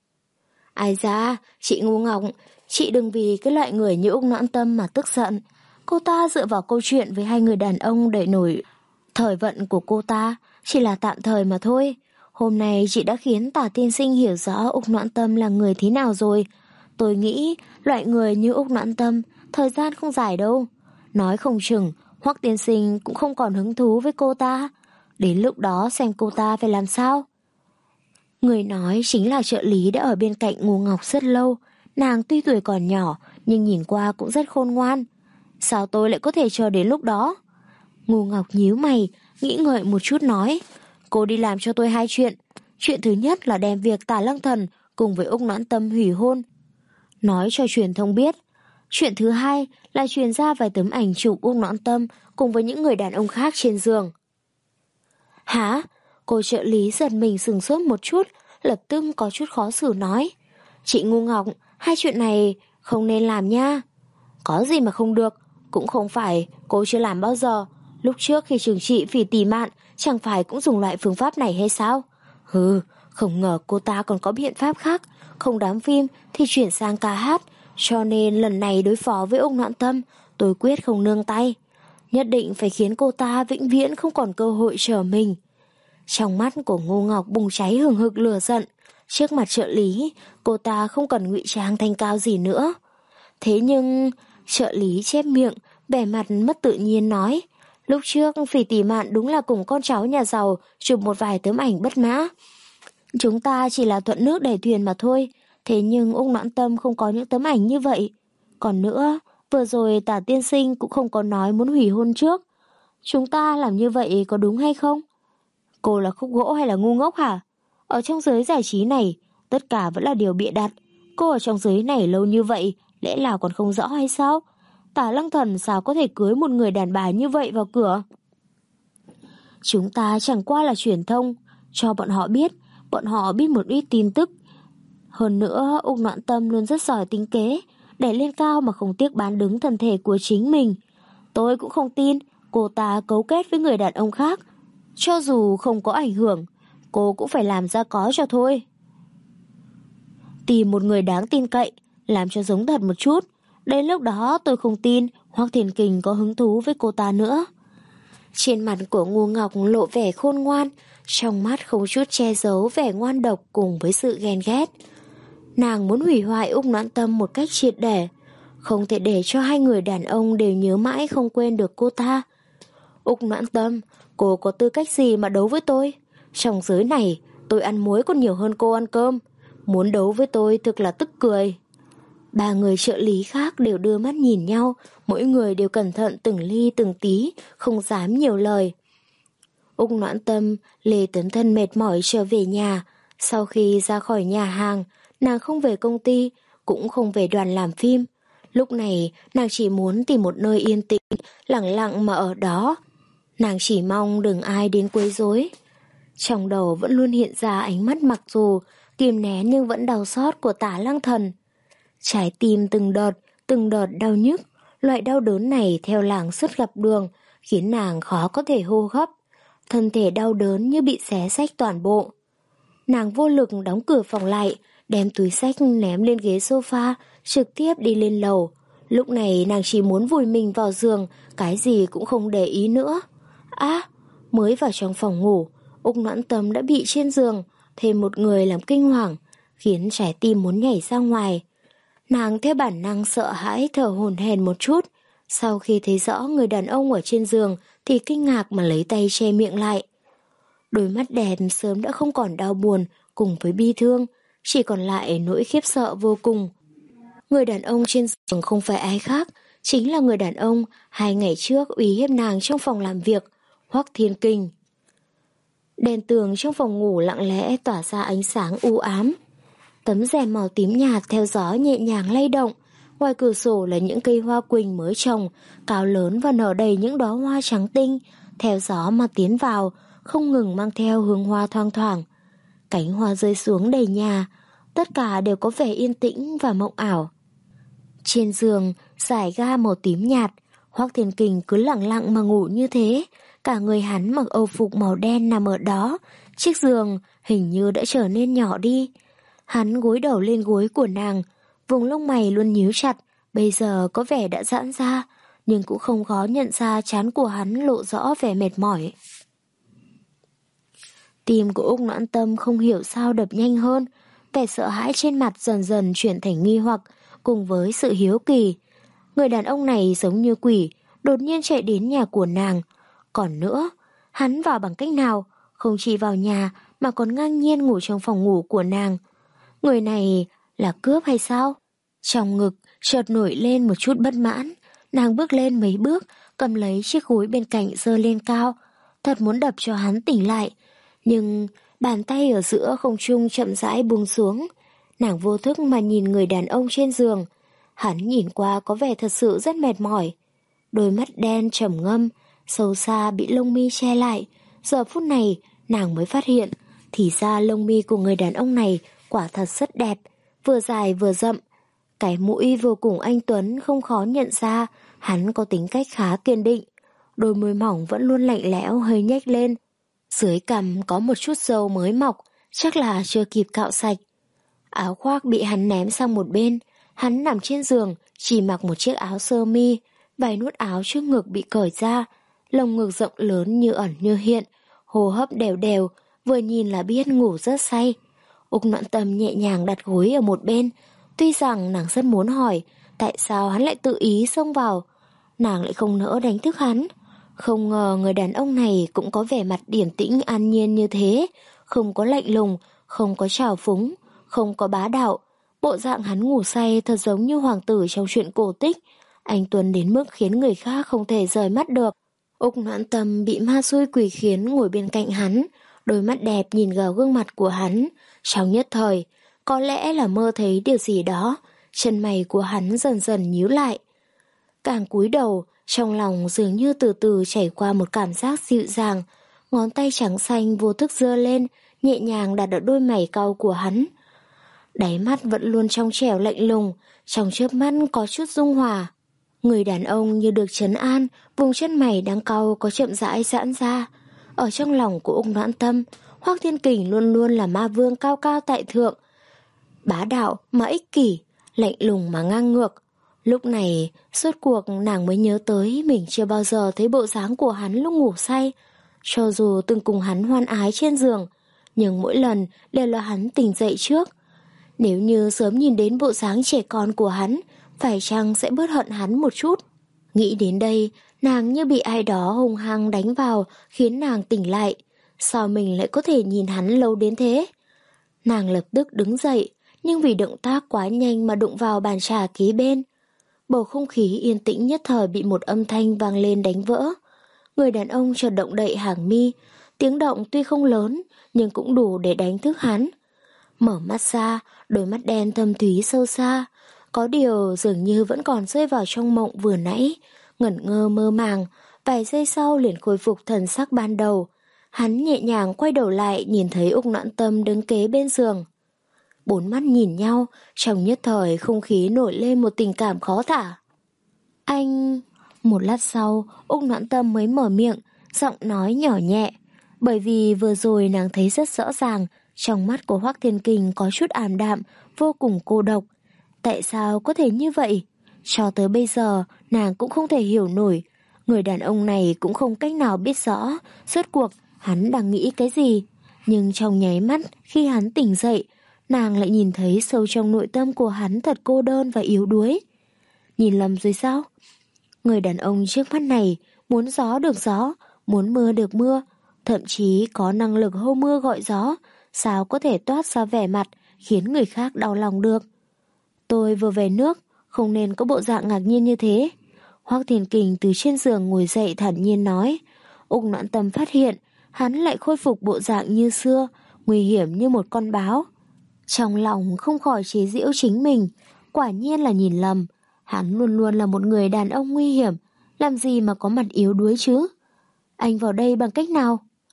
Ai da, chị Ngô Ngọc, chị đừng vì cái loại người như Úc Noãn Tâm mà tức giận. Cô ta dựa vào câu chuyện với hai người đàn ông để nổi thời vận của cô ta, chỉ là tạm thời mà thôi. Hôm nay chị đã khiến Tả tiên sinh hiểu rõ Úc Noãn Tâm là người thế nào rồi. Tôi nghĩ loại người như Úc Noãn Tâm thời gian không dài đâu. Nói không chừng Hoắc tiên sinh cũng không còn hứng thú với cô ta. Đến lúc đó xem cô ta phải làm sao. Người nói chính là trợ lý đã ở bên cạnh Ngô Ngọc rất lâu. Nàng tuy tuổi còn nhỏ nhưng nhìn qua cũng rất khôn ngoan. Sao tôi lại có thể chờ đến lúc đó? Ngô Ngọc nhíu mày, nghĩ ngợi một chút nói. Cô đi làm cho tôi hai chuyện. Chuyện thứ nhất là đem việc Tả Lăng Thần cùng với Úc Noãn Tâm hủy hôn, nói cho truyền thông biết. Chuyện thứ hai là truyền ra vài tấm ảnh chụp Úc Noãn Tâm cùng với những người đàn ông khác trên giường. Hả? Cô trợ lý giật mình sừng sốt một chút, lập tức có chút khó xử nói. Chị Ngô Ngọc, hai chuyện này không nên làm nha. Có gì mà không được, cũng không phải cô chưa làm bao giờ. Lúc trước khi trừng trị Phỉ Tỉ Mạn chẳng phải cũng dùng loại phương pháp này hay sao? Hừ, không ngờ cô ta còn có biện pháp khác. Không đám phim thì chuyển sang ca hát. Cho nên lần này đối phó với Úc Noãn Tâm, tôi quyết không nương tay. Nhất định phải khiến cô ta vĩnh viễn không còn cơ hội trở mình. Trong mắt của Ngô Ngọc bùng cháy hừng hực lửa giận. Trước mặt trợ lý, cô ta không cần ngụy trang thanh cao gì nữa. Thế nhưng trợ lý chép miệng, vẻ mặt mất tự nhiên nói. Lúc trước Phỉ Tỉ Mạn đúng là cùng con cháu nhà giàu chụp một vài tấm ảnh bất mã. Chúng ta chỉ là thuận nước đẩy thuyền mà thôi. Thế nhưng Úc Noãn Tâm không có những tấm ảnh như vậy. Còn nữa, vừa rồi Tả tiên sinh cũng không có nói muốn hủy hôn trước. Chúng ta làm như vậy có đúng hay không? Cô là khúc gỗ hay là ngu ngốc hả? Ở trong giới giải trí này, tất cả vẫn là điều bịa đặt. Cô ở trong giới này lâu như vậy, lẽ nào còn không rõ hay sao? Tả Lăng Thần sao có thể cưới một người đàn bà như vậy vào cửa? Chúng ta chẳng qua là truyền thông, cho bọn họ biết, bọn họ biết một ít tin tức. Hơn nữa, Úc Noãn Tâm luôn rất giỏi tính kế, đẩy lên cao mà không tiếc bán đứng thân thể của chính mình. Tôi cũng không tin cô ta cấu kết với người đàn ông khác. Cho dù không có ảnh hưởng, cô cũng phải làm ra có cho thôi. Tìm một người đáng tin cậy, làm cho giống thật một chút. Đến lúc đó tôi không tin Hoắc Thiên Kình có hứng thú với cô ta nữa. Trên mặt của Ngô Ngọc lộ vẻ khôn ngoan, trong mắt không chút che giấu vẻ ngoan độc cùng với sự ghen ghét. Nàng muốn hủy hoại Úc Noãn Tâm một cách triệt để, không thể để cho hai người đàn ông đều nhớ mãi không quên được cô ta. Úc Noãn Tâm, cô có tư cách gì mà đấu với tôi? Trong giới này, tôi ăn muối còn nhiều hơn cô ăn cơm. Muốn đấu với tôi thực là tức cười. Ba người trợ lý khác đều đưa mắt nhìn nhau, mỗi người đều cẩn thận từng ly từng tí, không dám nhiều lời. Úc Noãn Tâm, Lê Tấn Thân mệt mỏi trở về nhà. Sau khi ra khỏi nhà hàng, nàng không về công ty, cũng không về đoàn làm phim. Lúc này, nàng chỉ muốn tìm một nơi yên tĩnh, lặng lặng mà ở đó. Nàng chỉ mong đừng ai đến quấy rối. Trong đầu vẫn luôn hiện ra ánh mắt mặc dù kìm nén nhưng vẫn đau xót của Tả Lăng Thần. Trái tim từng đợt, từng đợt đau nhức. Loại đau đớn này theo làng suốt gặp đường, khiến nàng khó có thể hô hấp. Thân thể đau đớn như bị xé xách toàn bộ. Nàng vô lực đóng cửa phòng lại, đem túi xách ném lên ghế sofa, trực tiếp đi lên lầu. Lúc này nàng chỉ muốn vùi mình vào giường, cái gì cũng không để ý nữa. Á, mới vào trong phòng ngủ, Úc Noãn Tâm đã bị trên giường thêm một người làm kinh hoàng, khiến trái tim muốn nhảy ra ngoài. Nàng theo bản năng sợ hãi thở hổn hển một chút. Sau khi thấy rõ người đàn ông ở trên giường thì kinh ngạc mà lấy tay che miệng lại. Đôi mắt đẹp sớm đã không còn đau buồn cùng với bi thương, chỉ còn lại nỗi khiếp sợ vô cùng. Người đàn ông trên giường không phải ai khác, chính là người đàn ông hai ngày trước uy hiếp nàng trong phòng làm việc, Hoắc Thiên Kình. Đèn tường trong phòng ngủ lặng lẽ tỏa ra ánh sáng u ám. Tấm rèm màu tím nhạt theo gió nhẹ nhàng lay động. Ngoài cửa sổ là những cây hoa quỳnh mới trồng, cao lớn và nở đầy những đóa hoa trắng tinh, theo gió mà tiến vào, không ngừng mang theo hương hoa thoang thoảng. Cánh hoa rơi xuống đầy nhà, tất cả đều có vẻ yên tĩnh và mộng ảo. Trên giường, dải ga màu tím nhạt, Hoắc Thiên Kình cứ lặng lặng mà ngủ như thế. Cả người hắn mặc âu phục màu đen nằm ở đó, chiếc giường hình như đã trở nên nhỏ đi. Hắn gối đầu lên gối của nàng, vùng lông mày luôn nhíu chặt, bây giờ có vẻ đã giãn ra, nhưng cũng không khó nhận ra trán của hắn lộ rõ vẻ mệt mỏi. Tim của Úc Noãn Tâm không hiểu sao đập nhanh hơn, vẻ sợ hãi trên mặt dần dần chuyển thành nghi hoặc, cùng với sự hiếu kỳ. Người đàn ông này giống như quỷ, đột nhiên chạy đến nhà của nàng. Còn nữa, hắn vào bằng cách nào, không chỉ vào nhà mà còn ngang nhiên ngủ trong phòng ngủ của nàng. Người này là cướp hay sao? Trong ngực chợt nổi lên một chút bất mãn, Nàng bước lên mấy bước, cầm lấy chiếc gối bên cạnh giơ lên cao, thật muốn đập cho hắn tỉnh lại. Nhưng bàn tay ở giữa không trung chậm rãi buông xuống. Nàng vô thức mà nhìn người đàn ông trên giường. Hắn nhìn qua có vẻ thật sự rất mệt mỏi. Đôi mắt đen trầm ngâm, sâu xa bị lông mi che lại. Giờ phút này nàng mới phát hiện, thì ra lông mi của người đàn ông này quả thật rất đẹp, vừa dài vừa rậm. Cái mũi vô cùng anh tuấn, không khó nhận ra hắn có tính cách khá kiên định. Đôi môi mỏng vẫn luôn lạnh lẽo hơi nhếch lên. Dưới cằm có một chút râu mới mọc, chắc là chưa kịp cạo sạch. Áo khoác bị hắn ném sang một bên. Hắn nằm trên giường, chỉ mặc một chiếc áo sơ mi. Vài nút áo trước ngực bị cởi ra, lồng ngực rộng lớn như ẩn như hiện, hô hấp đều đều, vừa nhìn là biết ngủ rất say. Úc Noãn Tâm nhẹ nhàng đặt gối ở một bên. Tuy rằng nàng rất muốn hỏi tại sao hắn lại tự ý xông vào, nàng lại không nỡ đánh thức hắn. Không ngờ người đàn ông này cũng có vẻ mặt điềm tĩnh an nhiên như thế, không có lạnh lùng, không có trào phúng, không có bá đạo. Bộ dạng hắn ngủ say thật giống như hoàng tử trong truyện cổ tích, anh tuấn đến mức khiến người khác không thể rời mắt được. Úc Noãn Tâm bị ma xui quỷ khiến ngồi bên cạnh hắn, đôi mắt đẹp nhìn vào gương mặt của hắn. Trong nhất thời, có lẽ là mơ thấy điều gì đó, chân mày của hắn dần dần nhíu lại. Càng cúi đầu, trong lòng dường như từ từ chảy qua một cảm giác dịu dàng, ngón tay trắng xanh vô thức giơ lên, nhẹ nhàng đặt ở đôi mày cau của hắn. Đáy mắt vẫn luôn trong trẻo lạnh lùng, trong chớp mắt có chút dung hòa. Người đàn ông như được trấn an, vùng chân mày đang cau có chậm rãi giãn ra. Ở trong lòng của Úc Noãn Tâm, Hoắc Thiên Kình luôn luôn là ma vương cao cao tại thượng, bá đạo mà ích kỷ, lạnh lùng mà ngang ngược. Lúc này, suốt cuộc nàng mới nhớ tới mình chưa bao giờ thấy bộ dáng của hắn lúc ngủ say. Cho dù từng cùng hắn hoan ái trên giường, nhưng mỗi lần đều là hắn tỉnh dậy trước. Nếu như sớm nhìn đến bộ dáng trẻ con của hắn, phải chăng sẽ bớt hận hắn một chút. Nghĩ đến đây, nàng như bị ai đó hung hăng đánh vào, khiến nàng tỉnh lại. Sao mình lại có thể nhìn hắn lâu đến thế? Nàng lập tức đứng dậy, nhưng vì động tác quá nhanh mà đụng vào bàn trà kế bên. Bầu không khí yên tĩnh nhất thời bị một âm thanh vang lên đánh vỡ. Người đàn ông chợt động đậy hàng mi, tiếng động tuy không lớn nhưng cũng đủ để đánh thức hắn. Mở mắt ra, đôi mắt đen thâm thúy sâu xa, có điều dường như vẫn còn rơi vào trong mộng vừa nãy, ngẩn ngơ mơ màng, vài giây sau liền khôi phục thần sắc ban đầu. Hắn nhẹ nhàng quay đầu lại nhìn thấy Úc Noãn Tâm đứng kế bên giường. Bốn mắt nhìn nhau, trong nhất thời không khí nổi lên một tình cảm khó tả. Anh... Một lát sau, Úc Noãn Tâm mới mở miệng, giọng nói nhỏ nhẹ. Bởi vì vừa rồi nàng thấy rất rõ ràng, trong mắt của Hoắc Thiên Kình có chút ảm đạm, vô cùng cô độc. Tại sao có thể như vậy? Cho tới bây giờ, nàng cũng không thể hiểu nổi. Người đàn ông này cũng không cách nào biết rõ, rốt cuộc hắn đang nghĩ cái gì. Nhưng trong nháy mắt, khi hắn tỉnh dậy, nàng lại nhìn thấy sâu trong nội tâm của hắn thật cô đơn và yếu đuối. Nhìn lầm rồi sao? Người đàn ông trước mắt này muốn gió được gió, muốn mưa được mưa, thậm chí có năng lực hô mưa gọi gió, sao có thể toát ra vẻ mặt khiến người khác đau lòng được. Tôi vừa về nước, không nên có bộ dạng ngạc nhiên như thế. Hoắc Thiên Kình từ trên giường ngồi dậy thản nhiên nói. Úc Noãn Tâm phát hiện hắn lại khôi phục bộ dạng như xưa, nguy hiểm như một con báo. Trong lòng không khỏi chế giễu chính mình, quả nhiên là nhìn lầm. Hắn luôn luôn là một người đàn ông nguy hiểm, làm gì mà có mặt yếu đuối chứ? Anh vào đây bằng cách nào?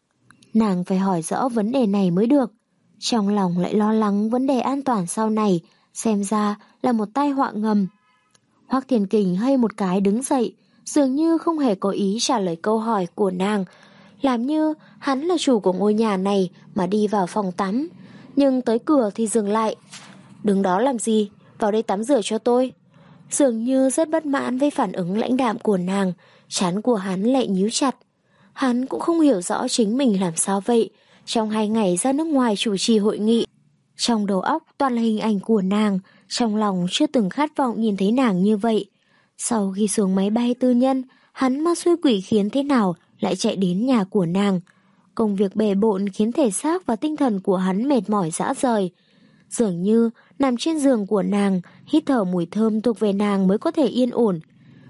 Nàng phải hỏi rõ vấn đề này mới được. Trong lòng lại lo lắng vấn đề an toàn sau này, xem ra là một tai họa ngầm. Hoắc Thiên Kình hay một cái đứng dậy, dường như không hề có ý trả lời câu hỏi của nàng, làm như hắn là chủ của ngôi nhà này mà đi vào phòng tắm, nhưng tới cửa thì dừng lại. Đứng đó làm gì? Vào đây tắm rửa cho tôi. Dường như rất bất mãn với phản ứng lãnh đạm của nàng, trán của hắn lại nhíu chặt. Hắn cũng không hiểu rõ chính mình làm sao vậy. Trong hai ngày ra nước ngoài chủ trì hội nghị, trong đầu óc toàn là hình ảnh của nàng, trong lòng chưa từng khát vọng nhìn thấy nàng như vậy. Sau khi xuống máy bay tư nhân, hắn ma xui quỷ khiến thế nào lại chạy đến nhà của nàng. Công việc bề bộn khiến thể xác và tinh thần của hắn mệt mỏi rã rời. Dường như nằm trên giường của nàng, hít thở mùi thơm thuộc về nàng mới có thể yên ổn.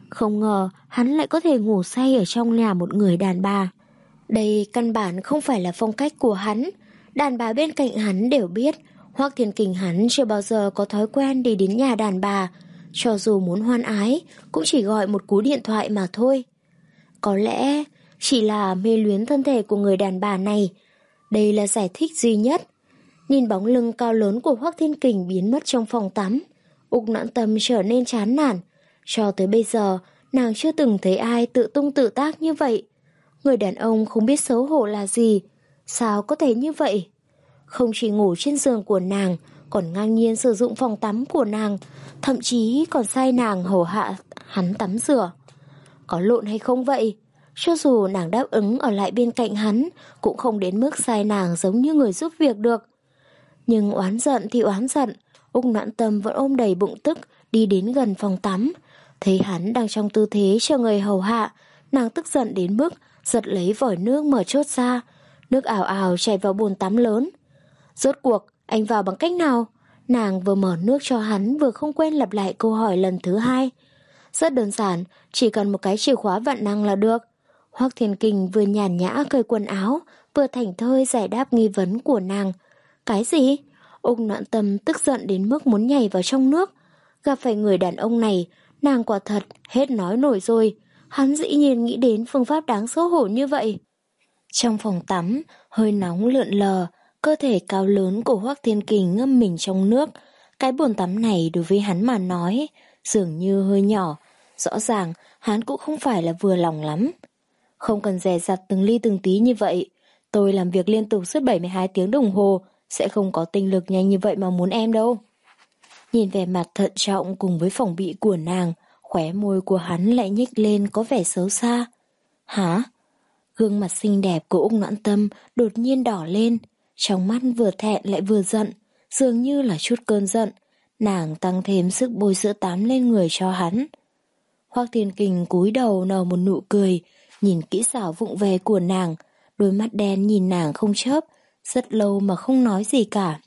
Không ngờ hắn lại có thể ngủ say ở trong nhà một người đàn bà. Đây căn bản không phải là phong cách của hắn. Đàn bà bên cạnh hắn đều biết Hoắc Thiên Kình hắn chưa bao giờ có thói quen đi đến nhà đàn bà. Cho dù muốn hoan ái cũng chỉ gọi một cú điện thoại mà thôi. Có lẽ chỉ là mê luyến thân thể của người đàn bà này. Đây là giải thích duy nhất. Nhìn bóng lưng cao lớn của Hoắc Thiên Kình biến mất trong phòng tắm, Úc Noãn Tâm trở nên chán nản. Cho tới bây giờ nàng chưa từng thấy ai tự tung tự tác như vậy. Người đàn ông không biết xấu hổ là gì. Sao có thể như vậy? Không chỉ ngủ trên giường của nàng, còn ngang nhiên sử dụng phòng tắm của nàng, thậm chí còn sai nàng hầu hạ hắn tắm rửa. Có lộn hay không vậy? Cho dù nàng đáp ứng ở lại bên cạnh hắn, cũng không đến mức sai nàng giống như người giúp việc được. Nhưng oán giận thì oán giận, Úc Noãn Tâm vẫn ôm đầy bụng tức đi đến gần phòng tắm. Thấy hắn đang trong tư thế chờ người hầu hạ, nàng tức giận đến mức giật lấy vòi nước mở chốt ra. Nước ào ào chảy vào bồn tắm lớn. Rốt cuộc anh vào bằng cách nào? Nàng vừa mở nước cho hắn vừa không quên lặp lại câu hỏi lần thứ hai. Rất đơn giản, chỉ cần một cái chìa khóa vạn năng là được. Hoắc Thiên Kình vừa nhàn nhã cởi quần áo, vừa thảnh thơi giải đáp nghi vấn của nàng. Cái gì? Úc Noãn Tâm tức giận đến mức muốn nhảy vào trong nước. Gặp phải người đàn ông này, nàng quả thật hết nói nổi rồi. Hắn dĩ nhiên nghĩ đến phương pháp đáng xấu hổ như vậy. Trong phòng tắm, hơi nóng lượn lờ, cơ thể cao lớn của Hoắc Thiên Kình ngâm mình trong nước. Cái bồn tắm này đối với hắn mà nói dường như hơi nhỏ. Rõ ràng hắn cũng không phải là vừa lòng lắm. Không cần dè dặt từng ly từng tí như vậy. Tôi làm việc liên tục suốt bảy mươi hai tiếng đồng hồ, sẽ không có tinh lực nhanh như vậy mà muốn em đâu. Nhìn vẻ mặt thận trọng cùng với phòng bị của nàng, khóe môi của hắn lại nhếch lên có vẻ xấu xa. Hả? Gương mặt xinh đẹp của Úc Noãn Tâm đột nhiên đỏ lên, trong mắt vừa thẹn lại vừa giận, dường như là chút cơn giận. Nàng tăng thêm sức bôi sữa tắm lên người cho hắn. Hoắc Thiên Kình cúi đầu nở một nụ cười, nhìn kỹ xảo vụng về của nàng, đôi mắt đen nhìn nàng không chớp, rất lâu mà không nói gì cả.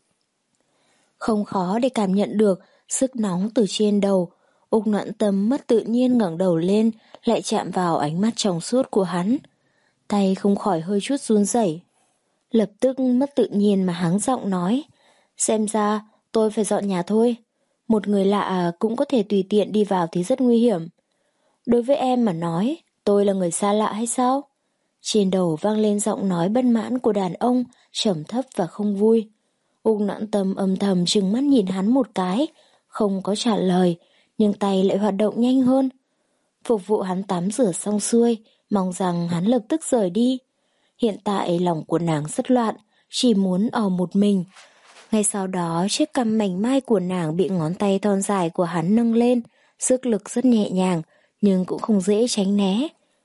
Không khó để cảm nhận được sức nóng từ trên đầu. Úc Noãn Tâm mất tự nhiên ngẩng đầu lên, lại chạm vào ánh mắt trong suốt của hắn. Tay không khỏi hơi chút run rẩy. Lập tức mất tự nhiên mà hắng giọng nói, xem ra tôi phải dọn nhà thôi. Một người lạ cũng có thể tùy tiện đi vào thì rất nguy hiểm. Đối với em mà nói, tôi là người xa lạ hay sao? Trên đầu vang lên giọng nói bất mãn của đàn ông, trầm thấp và không vui. Úc Noãn Tâm âm thầm trừng mắt nhìn hắn một cái, không có trả lời, nhưng tay lại hoạt động nhanh hơn. Phục vụ hắn tắm rửa xong xuôi, mong rằng hắn lập tức rời đi. Hiện tại lòng của nàng rất loạn, chỉ muốn ở một mình. Ngay sau đó, chiếc cằm mảnh mai của nàng bị ngón tay thon dài của hắn nâng lên, sức lực rất nhẹ nhàng, nhưng cũng không dễ tránh né.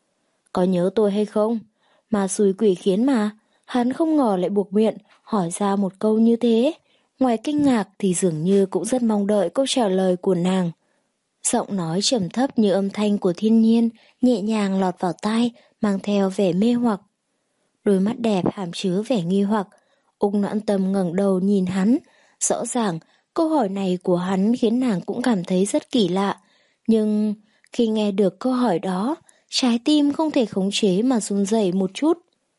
Có nhớ tôi hay không? Mà xui quỷ khiến mà. Hắn không ngờ lại buộc miệng hỏi ra một câu như thế. Ngoài kinh ngạc thì dường như cũng rất mong đợi câu trả lời của nàng. Giọng nói trầm thấp như âm thanh của thiên nhiên, nhẹ nhàng lọt vào tai, mang theo vẻ mê hoặc. Đôi mắt đẹp hàm chứa vẻ nghi hoặc. Úc Noãn Tâm ngẩng đầu nhìn hắn. Rõ ràng câu hỏi này của hắn khiến nàng cũng cảm thấy rất kỳ lạ. Nhưng khi nghe được câu hỏi đó, trái tim không thể khống chế mà run rẩy một chút.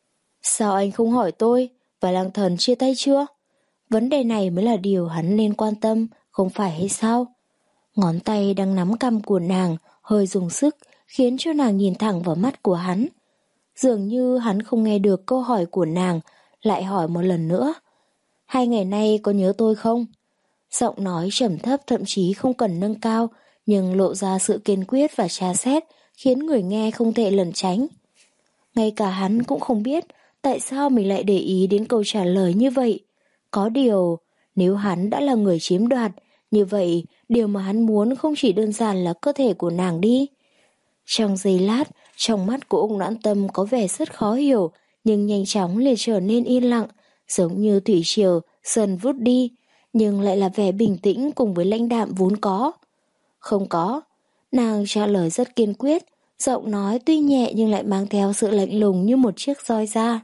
Sao anh không hỏi tôi và Lang Thần chia tay chưa? Vấn đề này mới là điều hắn nên quan tâm, không phải hay sao? Ngón tay đang nắm cằm của nàng hơi dùng sức, khiến cho nàng nhìn thẳng vào mắt của hắn. Dường như hắn không nghe được câu hỏi của nàng, lại hỏi một lần nữa. Hai ngày nay có nhớ tôi không? Giọng nói trầm thấp thậm chí không cần nâng cao, nhưng lộ ra sự kiên quyết và tra xét, khiến người nghe không thể lẩn tránh. Ngay cả hắn cũng không biết tại sao mình lại để ý đến câu trả lời như vậy. Có điều, nếu hắn đã là người chiếm đoạt, như vậy điều mà hắn muốn không chỉ đơn giản là cơ thể của nàng đi. Trong giây lát, trong mắt của Úc Noãn Tâm có vẻ rất khó hiểu, nhưng nhanh chóng liền trở nên yên lặng, giống như thủy triều dần vút đi, nhưng lại là vẻ bình tĩnh cùng với lãnh đạm vốn có. Không có, nàng trả lời rất kiên quyết, giọng nói tuy nhẹ nhưng lại mang theo sự lạnh lùng như một chiếc roi da.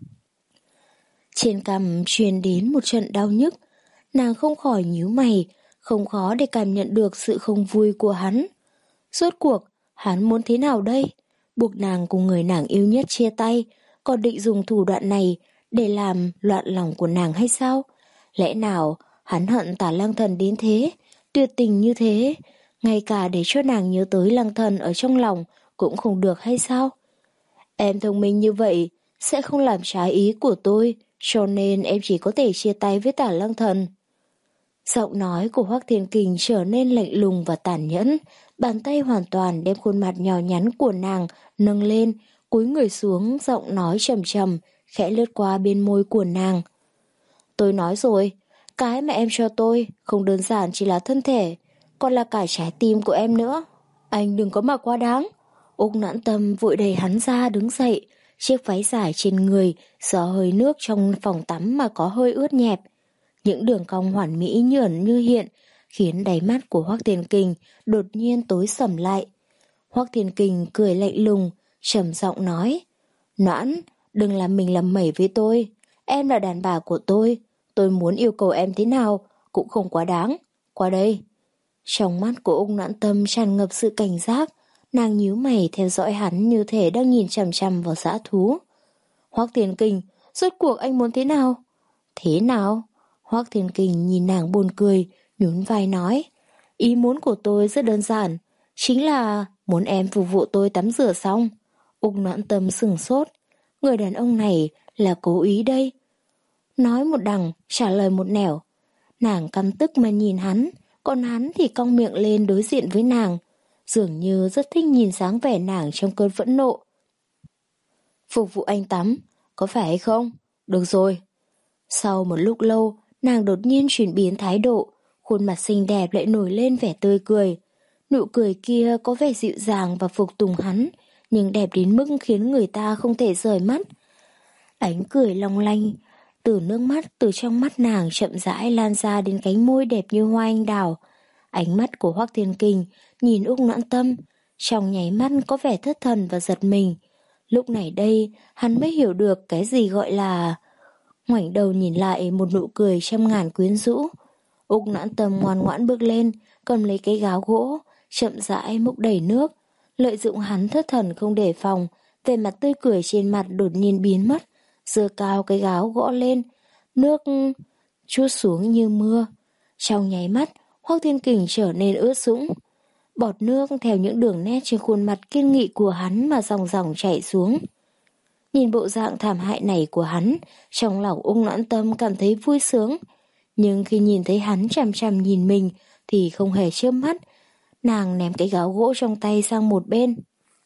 Trên cằm truyền đến một trận đau nhức, nàng không khỏi nhíu mày, không khó để cảm nhận được sự không vui của hắn. Rốt cuộc, hắn muốn thế nào đây? Buộc nàng cùng người nàng yêu nhất chia tay, còn định dùng thủ đoạn này để làm loạn lòng của nàng hay sao? Lẽ nào hắn hận Tả Lăng Thần đến thế, tuyệt tình như thế, ngay cả để cho nàng nhớ tới Lăng Thần ở trong lòng cũng không được hay sao? Em thông minh như vậy sẽ không làm trái ý của tôi, cho nên em chỉ có thể chia tay với Tả Lăng Thần. Giọng nói của Hoắc Thiên Kình trở nên lạnh lùng và tàn nhẫn, bàn tay hoàn toàn đem khuôn mặt nhỏ nhắn của nàng nâng lên, cúi người xuống, giọng nói trầm trầm, khẽ lướt qua bên môi của nàng. Tôi nói rồi, cái mà em cho tôi không đơn giản chỉ là thân thể, còn là cả trái tim của em nữa. Anh đừng có mà quá đáng. Úc Noãn Tâm vội đẩy hắn ra đứng dậy, chiếc váy dài trên người do hơi nước trong phòng tắm mà có hơi ướt nhẹp. Những đường cong hoàn mỹ như ẩn như hiện, khiến đáy mắt của Hoắc Thiên Kình đột nhiên tối sầm lại. Hoắc Thiên Kình cười lạnh lùng, trầm giọng nói, Noãn, đừng làm mình làm mẩy với tôi, em là đàn bà của tôi, tôi muốn yêu cầu em thế nào cũng không quá đáng, qua đây. Trong mắt của Úc Noãn Tâm tràn ngập sự cảnh giác, nàng nhíu mày theo dõi hắn như thể đang nhìn chằm chằm vào dã thú. Hoắc Thiên Kình, rốt cuộc anh muốn thế nào? Thế nào? Hoắc Thiên Kình nhìn nàng buồn cười, nhún vai nói, ý muốn của tôi rất đơn giản, chính là muốn em phục vụ tôi tắm rửa xong. Úc Noãn Tâm sửng sốt, người đàn ông này là cố ý đây. Nói một đằng, trả lời một nẻo. Nàng căm tức mà nhìn hắn, còn hắn thì cong miệng lên đối diện với nàng, dường như rất thích nhìn dáng vẻ nàng trong cơn phẫn nộ. Phục vụ anh tắm, có phải hay không? Được rồi. Sau một lúc lâu, nàng đột nhiên chuyển biến thái độ, khuôn mặt xinh đẹp lại nổi lên vẻ tươi cười. Nụ cười kia có vẻ dịu dàng và phục tùng hắn, nhưng đẹp đến mức khiến người ta không thể rời mắt. Ánh cười long lanh, từ nước mắt từ trong mắt nàng chậm rãi lan ra đến cánh môi đẹp như hoa anh đào. Ánh mắt của Hoắc Thiên Kình nhìn Úc Noãn Tâm, trong nháy mắt có vẻ thất thần và giật mình. Lúc này đây, hắn mới hiểu được cái gì gọi là... Ngoảnh đầu nhìn lại một nụ cười trăm ngàn quyến rũ. Úc Noãn Tâm ngoan ngoãn bước lên, cầm lấy cái gáo gỗ, chậm rãi múc đầy nước. Lợi dụng hắn thất thần không đề phòng, vẻ mặt tươi cười trên mặt đột nhiên biến mất, giơ cao cái gáo gõ lên, nước trút xuống như mưa. Trong nháy mắt, Hoắc Thiên Kình trở nên ướt sũng. Bọt nước theo những đường nét trên khuôn mặt kiên nghị của hắn mà dòng dòng chảy xuống. Nhìn bộ dạng thảm hại này của hắn, trong lòng Úc Noãn Tâm cảm thấy vui sướng. Nhưng khi nhìn thấy hắn chằm chằm nhìn mình thì không hề chớp mắt. Nàng ném cái gáo gỗ trong tay sang một bên.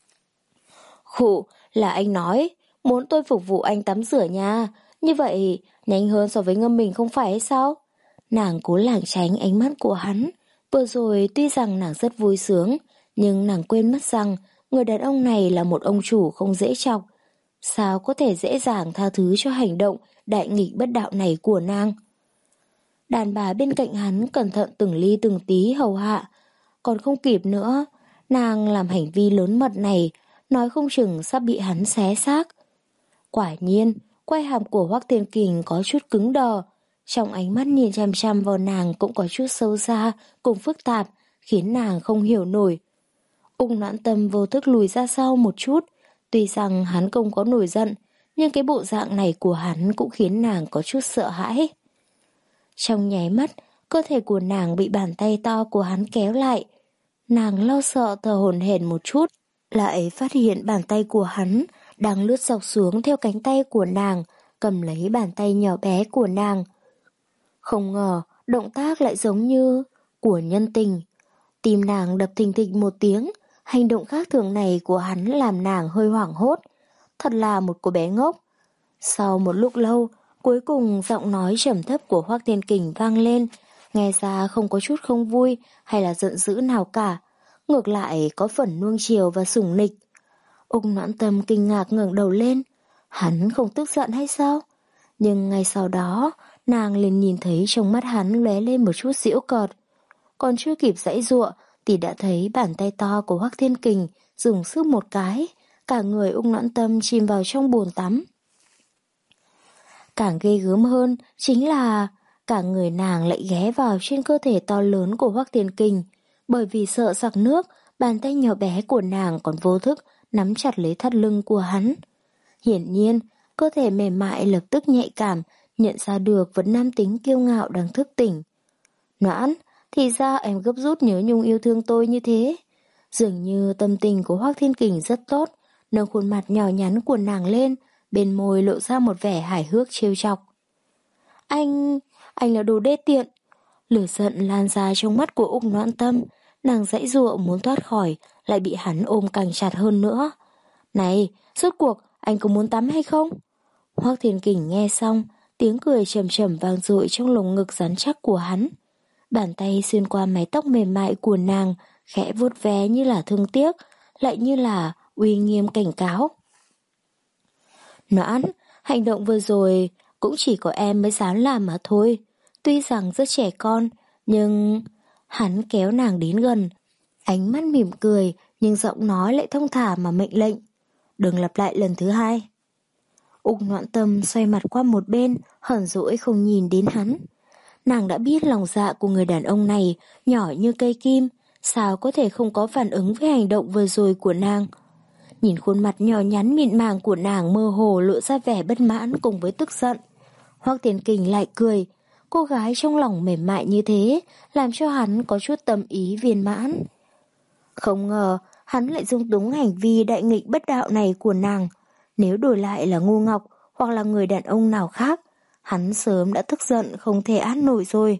Khụ, là anh nói, muốn tôi phục vụ anh tắm rửa nha. Như vậy, nhanh hơn so với ngâm mình không phải hay sao? Nàng cố lảng tránh ánh mắt của hắn. Vừa rồi tuy rằng nàng rất vui sướng, nhưng nàng quên mất rằng người đàn ông này là một ông chủ không dễ chọc. Sao có thể dễ dàng tha thứ cho hành động đại nghịch bất đạo này của nàng? Đàn bà bên cạnh hắn cẩn thận từng ly từng tí hầu hạ. Còn không kịp nữa, nàng làm hành vi lớn mật này, nói không chừng sắp bị hắn xé xác. Quả nhiên, quai hàm của Hoắc Thiên Kình có chút cứng đờ. Trong ánh mắt nhìn chằm chằm vào nàng cũng có chút sâu xa cùng phức tạp, khiến nàng không hiểu nổi. Úc Noãn Tâm vô thức lùi ra sau một chút. Tuy rằng hắn không có nổi giận, nhưng cái bộ dạng này của hắn cũng khiến nàng có chút sợ hãi. Trong nháy mắt, cơ thể của nàng bị bàn tay to của hắn kéo lại. Nàng lo sợ thở hổn hển một chút, lại phát hiện bàn tay của hắn đang lướt dọc xuống theo cánh tay của nàng, cầm lấy bàn tay nhỏ bé của nàng. Không ngờ, động tác lại giống như của nhân tình. Tim nàng đập thình thịch một tiếng, hành động khác thường này của hắn làm nàng hơi hoảng hốt. Thật là một cô bé ngốc. Sau một lúc lâu, cuối cùng giọng nói trầm thấp của Hoắc Thiên Kình vang lên, nghe ra không có chút không vui hay là giận dữ nào cả, ngược lại có phần nuông chiều và sủng nịch. Úc Noãn Tâm kinh ngạc ngẩng đầu lên, hắn không tức giận hay sao? Nhưng ngay sau đó, nàng liền nhìn thấy trong mắt hắn lóe lên một chút giễu cợt. Còn chưa kịp giãy giụa thì đã thấy bàn tay to của Hoắc Thiên Kình dùng sức một cái, cả người Úc Noãn Tâm chìm vào trong bồn tắm. Càng ghê gớm hơn chính là cả người nàng lại ghé vào trên cơ thể to lớn của Hoắc Thiên Kình, bởi vì sợ sặc nước bàn tay nhỏ bé của nàng còn vô thức nắm chặt lấy thắt lưng của hắn. Hiển nhiên, cơ thể mềm mại lập tức nhạy cảm, nhận ra được vật nam tính kiêu ngạo đang thức tỉnh. Noãn, thì ra em gấp rút nhớ nhung yêu thương tôi như thế. Dường như tâm tình của Hoắc Thiên Kình rất tốt, nâng khuôn mặt nhỏ nhắn của nàng lên, bên môi lộ ra một vẻ hài hước trêu chọc. Anh, anh là đồ đê tiện. Lửa giận lan ra trong mắt của Úc Noãn Tâm, nàng giãy giụa muốn thoát khỏi, lại bị hắn ôm càng chặt hơn nữa. Này, rốt cuộc, anh có muốn tắm hay không? Hoắc Thiên Kình nghe xong, tiếng cười trầm trầm vang dội trong lồng ngực rắn chắc của hắn. Bàn tay xuyên qua mái tóc mềm mại của nàng, khẽ vuốt ve như là thương tiếc, lại như là uy nghiêm cảnh cáo. Noãn, hành động vừa rồi cũng chỉ có em mới dám làm mà thôi. Tuy rằng rất trẻ con, nhưng... Hắn kéo nàng đến gần, ánh mắt mỉm cười, nhưng giọng nói lại thông thả mà mệnh lệnh. Đừng lặp lại lần thứ hai. Úc Noãn Tâm xoay mặt qua một bên, hờn dỗi không nhìn đến hắn. Nàng đã biết lòng dạ của người đàn ông này nhỏ như cây kim, sao có thể không có phản ứng với hành động vừa rồi của nàng. Nhìn khuôn mặt nhỏ nhắn mịn màng của nàng mơ hồ lộ ra vẻ bất mãn cùng với tức giận. Hoắc Thiên Kình lại cười, cô gái trong lòng mềm mại như thế, làm cho hắn có chút tâm ý viên mãn. Không ngờ, hắn lại dung túng hành vi đại nghịch bất đạo này của nàng. Nếu đổi lại là Ngô Ngọc hoặc là người đàn ông nào khác, hắn sớm đã tức giận không thể át nổi rồi.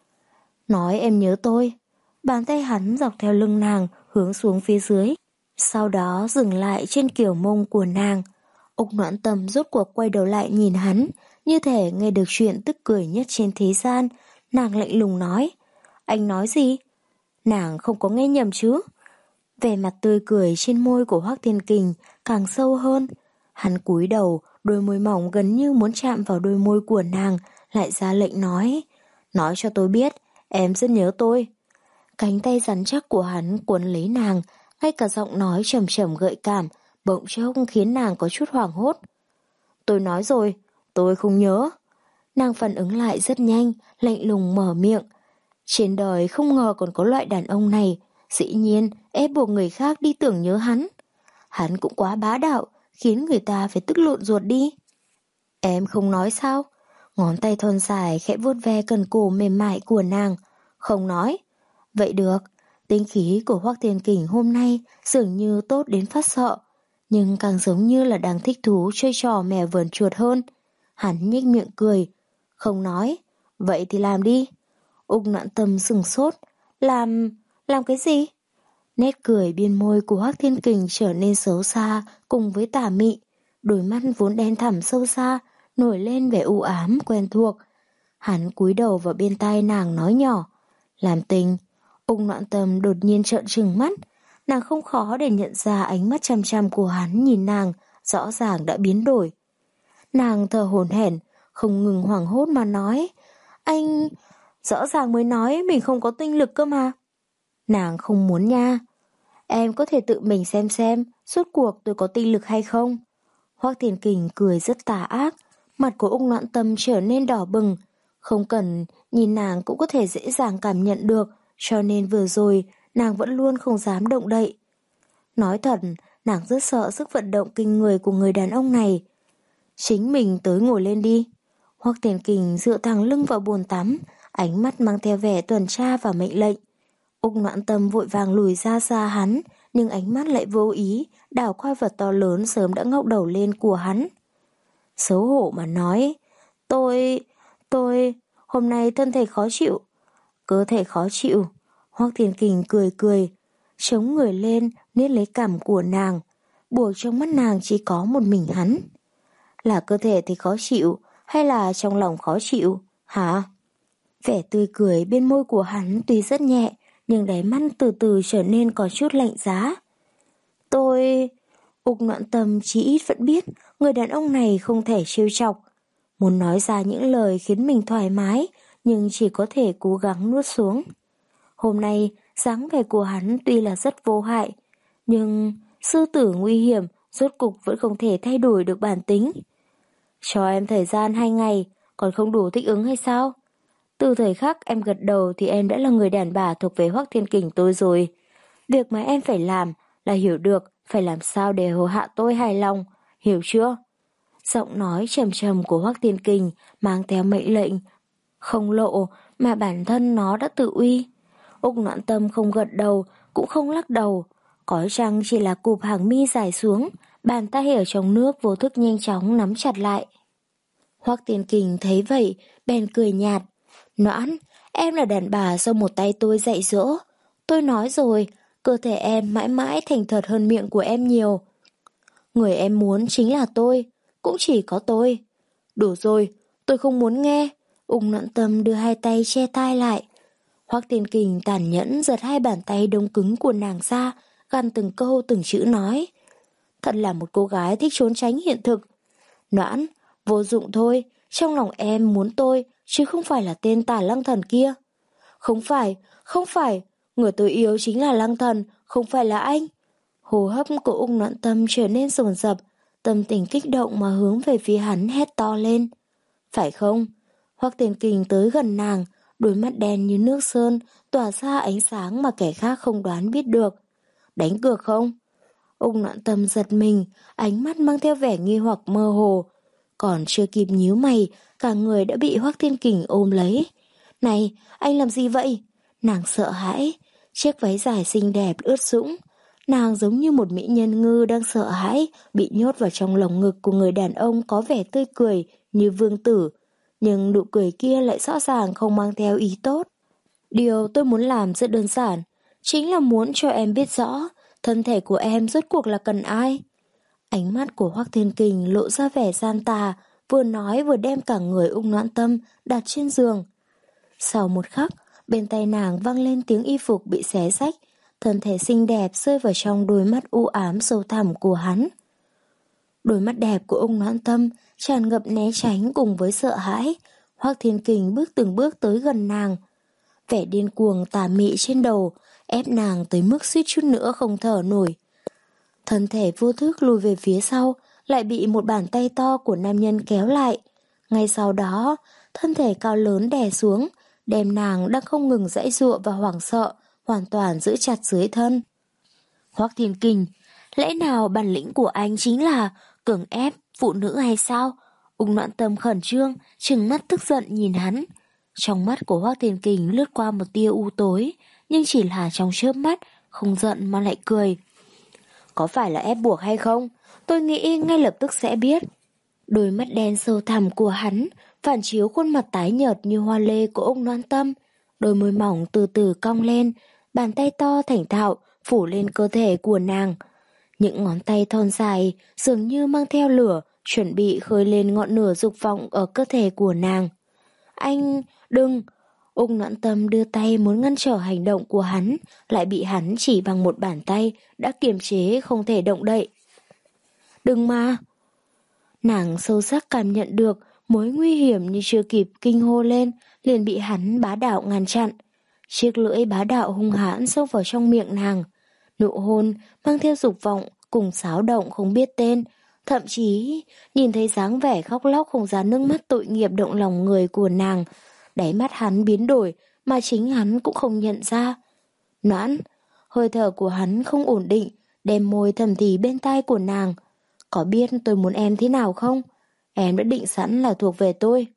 Nói em nhớ tôi. Bàn tay hắn dọc theo lưng nàng hướng xuống phía dưới, sau đó dừng lại trên kiểu mông của nàng. Úc Noãn Tâm rốt cuộc quay đầu lại nhìn hắn, như thể nghe được chuyện tức cười nhất trên thế gian. Nàng lạnh lùng nói, anh nói gì? Nàng không có nghe nhầm chứ? Vẻ mặt tươi cười trên môi của Hoắc Thiên Kình càng sâu hơn. Hắn cúi đầu, đôi môi mỏng gần như muốn chạm vào đôi môi của nàng, lại ra lệnh nói, nói cho tôi biết, em rất nhớ tôi. Cánh tay rắn chắc của hắn cuốn lấy nàng, ngay cả giọng nói trầm trầm gợi cảm, bỗng chốc khiến nàng có chút hoảng hốt. Tôi nói rồi, tôi không nhớ. Nàng phản ứng lại rất nhanh, lạnh lùng mở miệng. Trên đời không ngờ còn có loại đàn ông này, dĩ nhiên ép buộc người khác đi tưởng nhớ hắn. Hắn cũng quá bá đạo, khiến người ta phải tức lộn ruột đi. Em không nói sao? Ngón tay thon dài khẽ vuốt ve cần cổ mềm mại của nàng. Không nói. Vậy được, tính khí của Hoắc Thiên Kình hôm nay dường như tốt đến phát sợ, nhưng càng giống như là đang thích thú chơi trò mèo vờn chuột hơn. Hắn nhếch miệng cười. Không nói. Vậy thì làm đi. Úc Noãn Tâm sừng sốt. Làm... làm cái gì? Nét cười bên môi của Hoắc Thiên Kình trở nên xấu xa cùng với tà mị. Đôi mắt vốn đen thẳm sâu xa nổi lên vẻ u ám quen thuộc. Hắn cúi đầu vào bên tai nàng nói nhỏ. Làm tình. Úc Noãn Tâm đột nhiên trợn trừng mắt. Nàng không khó để nhận ra ánh mắt chăm chăm của hắn nhìn nàng rõ ràng đã biến đổi. Nàng thở hổn hển, không ngừng hoảng hốt mà nói. Anh... rõ ràng mới nói mình không có tinh lực cơ mà. Nàng không muốn nha. Em có thể tự mình xem xem suốt cuộc tôi có tinh lực hay không. Hoắc Thiên Kình cười rất tà ác. Mặt của Úc Noãn Tâm trở nên đỏ bừng. Không cần nhìn nàng cũng có thể dễ dàng cảm nhận được, cho nên vừa rồi nàng vẫn luôn không dám động đậy. Nói thật, nàng rất sợ sức vận động kinh người của người đàn ông này. Chính mình tới ngồi lên đi. Hoắc Thiên Kình dựa thẳng lưng vào bồn tắm, ánh mắt mang theo vẻ tuần tra và mệnh lệnh. Úc Noãn Tâm vội vàng lùi ra xa hắn, nhưng ánh mắt lại vô ý đảo qua vật to lớn sớm đã ngóc đầu lên của hắn. Xấu hổ mà nói, tôi, tôi, hôm nay thân thể khó chịu. Cơ thể khó chịu. Hoắc Thiên Kình cười cười, chống người lên niết lấy cằm của nàng, buộc trong mắt nàng chỉ có một mình hắn. Là cơ thể thì khó chịu, hay là trong lòng khó chịu, hả? Vẻ tươi cười bên môi của hắn tuy rất nhẹ, nhưng đáy mắt từ từ trở nên có chút lạnh giá. Tôi... Úc Noãn Tâm chỉ ít vẫn biết người đàn ông này không thể trêu chọc. Muốn nói ra những lời khiến mình thoải mái, nhưng chỉ có thể cố gắng nuốt xuống. Hôm nay, dáng vẻ của hắn tuy là rất vô hại, nhưng sư tử nguy hiểm rốt cục vẫn không thể thay đổi được bản tính. Cho em thời gian hai ngày, còn không đủ thích ứng hay sao? Từ thời khắc em gật đầu thì em đã là người đàn bà thuộc về Hoắc Thiên Kình tôi rồi. Việc mà em phải làm là hiểu được phải làm sao để hầu hạ tôi hài lòng, hiểu chưa? Giọng nói trầm trầm của Hoắc Thiên Kình mang theo mệnh lệnh, không lộ mà bản thân nó đã tự uy. Úc Noãn Tâm không gật đầu, cũng không lắc đầu, có chăng chỉ là cụp hàng mi dài xuống, bàn tay ở trong nước vô thức nhanh chóng nắm chặt lại. Hoắc Thiên Kình thấy vậy, bèn cười nhạt. Noãn, em là đàn bà do một tay tôi dạy dỗ. Tôi nói rồi, cơ thể em mãi mãi thành thật hơn miệng của em nhiều. Người em muốn chính là tôi, cũng chỉ có tôi. Đủ rồi, tôi không muốn nghe. Úc Noãn Tâm đưa hai tay che tai lại. Hoắc Thiên Kình tàn nhẫn giật hai bàn tay đông cứng của nàng ra, gằn từng câu từng chữ nói. Thật là một cô gái thích trốn tránh hiện thực. Noãn, vô dụng thôi, trong lòng em muốn tôi, chứ không phải là tên Tả Lăng Thần kia. Không phải, không phải, người tôi yêu chính là Lăng Thần, không phải là anh. Hô hấp của Úc Noãn Tâm trở nên dồn dập, tâm tình kích động mà hướng về phía hắn hét to lên. Phải không? Hoắc Thiên Kình tới gần nàng, đôi mắt đen như nước sơn, tỏa ra ánh sáng mà kẻ khác không đoán biết được. Đánh cược không? Úc Noãn Tâm giật mình, ánh mắt mang theo vẻ nghi hoặc mơ hồ. Còn chưa kịp nhíu mày, cả người đã bị Hoắc Thiên Kình ôm lấy. Này, anh làm gì vậy? Nàng sợ hãi, chiếc váy dài xinh đẹp ướt sũng. Nàng giống như một mỹ nhân ngư đang sợ hãi, bị nhốt vào trong lồng ngực của người đàn ông có vẻ tươi cười như vương tử. Nhưng nụ cười kia lại rõ ràng không mang theo ý tốt. Điều tôi muốn làm rất đơn giản, chính là muốn cho em biết rõ thân thể của em rốt cuộc là cần ai. Ánh mắt của Hoắc Thiên Kình lộ ra vẻ gian tà, vừa nói vừa đem cả người Úc Noãn Tâm đặt trên giường. Sau một khắc, bên tai nàng vang lên tiếng y phục bị xé rách, thân thể xinh đẹp rơi vào trong đôi mắt u ám sâu thẳm của hắn. Đôi mắt đẹp của Úc Noãn Tâm tràn ngập né tránh cùng với sợ hãi. Hoắc Thiên Kình bước từng bước tới gần nàng. Vẻ điên cuồng tà mị trên đầu ép nàng tới mức suýt chút nữa không thở nổi. Thân thể vô thức lùi về phía sau, lại bị một bàn tay to của nam nhân kéo lại. Ngay sau đó, thân thể cao lớn đè xuống, đem nàng đang không ngừng giãy giụa và hoảng sợ, hoàn toàn giữ chặt dưới thân. Hoắc Thiên Kình, lẽ nào bản lĩnh của anh chính là cưỡng ép phụ nữ hay sao? Úc Noãn Tâm khẩn trương, trừng mắt tức giận nhìn hắn. Trong mắt của Hoắc Thiên Kình lướt qua một tia u tối, nhưng chỉ là trong chớp mắt, không giận mà lại cười. Có phải là ép buộc hay không? Tôi nghĩ ngay lập tức sẽ biết. Đôi mắt đen sâu thẳm của hắn phản chiếu khuôn mặt tái nhợt như hoa lê của Úc Noãn Tâm. Đôi môi mỏng từ từ cong lên, bàn tay to thành thạo phủ lên cơ thể của nàng. Những ngón tay thon dài dường như mang theo lửa, chuẩn bị khơi lên ngọn lửa dục vọng ở cơ thể của nàng. Anh, đừng! Úc Noãn Tâm đưa tay muốn ngăn trở hành động của hắn, lại bị hắn chỉ bằng một bàn tay đã kiềm chế không thể động đậy. Đừng mà! Nàng sâu sắc cảm nhận được mối nguy hiểm như chưa kịp kinh hô lên, liền bị hắn bá đạo ngăn chặn. Chiếc lưỡi bá đạo hung hãn xông vào trong miệng nàng. Nụ hôn mang theo dục vọng cùng xáo động không biết tên, thậm chí nhìn thấy dáng vẻ khóc lóc không ra nước mắt tội nghiệp động lòng người của nàng. Đáy mắt hắn biến đổi mà chính hắn cũng không nhận ra. Noãn, hơi thở của hắn không ổn định, đem môi thầm thì bên tai của nàng. Có biết tôi muốn em thế nào không? Em đã định sẵn là thuộc về tôi.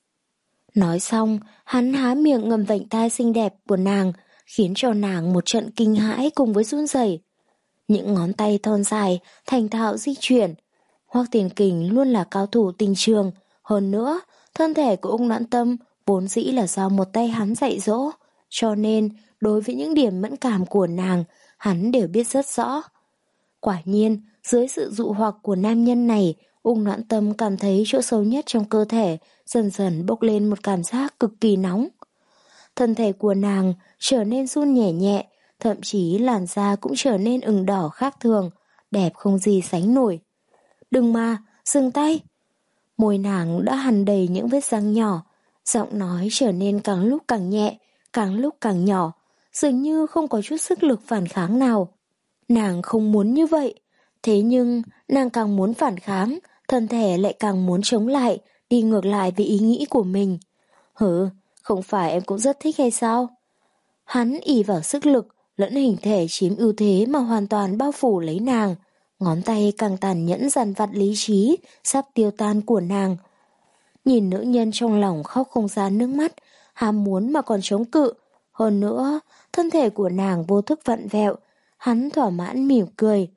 Nói xong, hắn há miệng ngầm vành tai xinh đẹp của nàng, khiến cho nàng một trận kinh hãi cùng với run rẩy. Những ngón tay thon dài, thành thạo di chuyển. Hoắc Thiên Kình luôn là cao thủ tình trường. Hơn nữa, thân thể của Úc Noãn Tâm vốn dĩ là do một tay hắn dạy dỗ. Cho nên, đối với những điểm mẫn cảm của nàng, hắn đều biết rất rõ. Quả nhiên, dưới sự dụ hoặc của nam nhân này, Úc Noãn Tâm cảm thấy chỗ sâu nhất trong cơ thể dần dần bốc lên một cảm giác cực kỳ nóng. Thân thể của nàng trở nên run nhẹ nhẹ, thậm chí làn da cũng trở nên ửng đỏ khác thường, đẹp không gì sánh nổi. Đừng mà, dừng tay! Môi nàng đã hằn đầy những vết răng nhỏ, giọng nói trở nên càng lúc càng nhẹ, càng lúc càng nhỏ, dường như không có chút sức lực phản kháng nào. Nàng không muốn như vậy, thế nhưng nàng càng muốn phản kháng, thân thể lại càng muốn chống lại, đi ngược lại với ý nghĩ của mình. Hử, không phải em cũng rất thích hay sao? Hắn ỷ vào sức lực, lẫn hình thể chiếm ưu thế mà hoàn toàn bao phủ lấy nàng. Ngón tay càng tàn nhẫn dằn vặt lý trí, sắp tiêu tan của nàng. Nhìn nữ nhân trong lòng khóc không ra nước mắt, ham muốn mà còn chống cự. Hơn nữa, thân thể của nàng vô thức vặn vẹo, hắn thỏa mãn mỉm cười.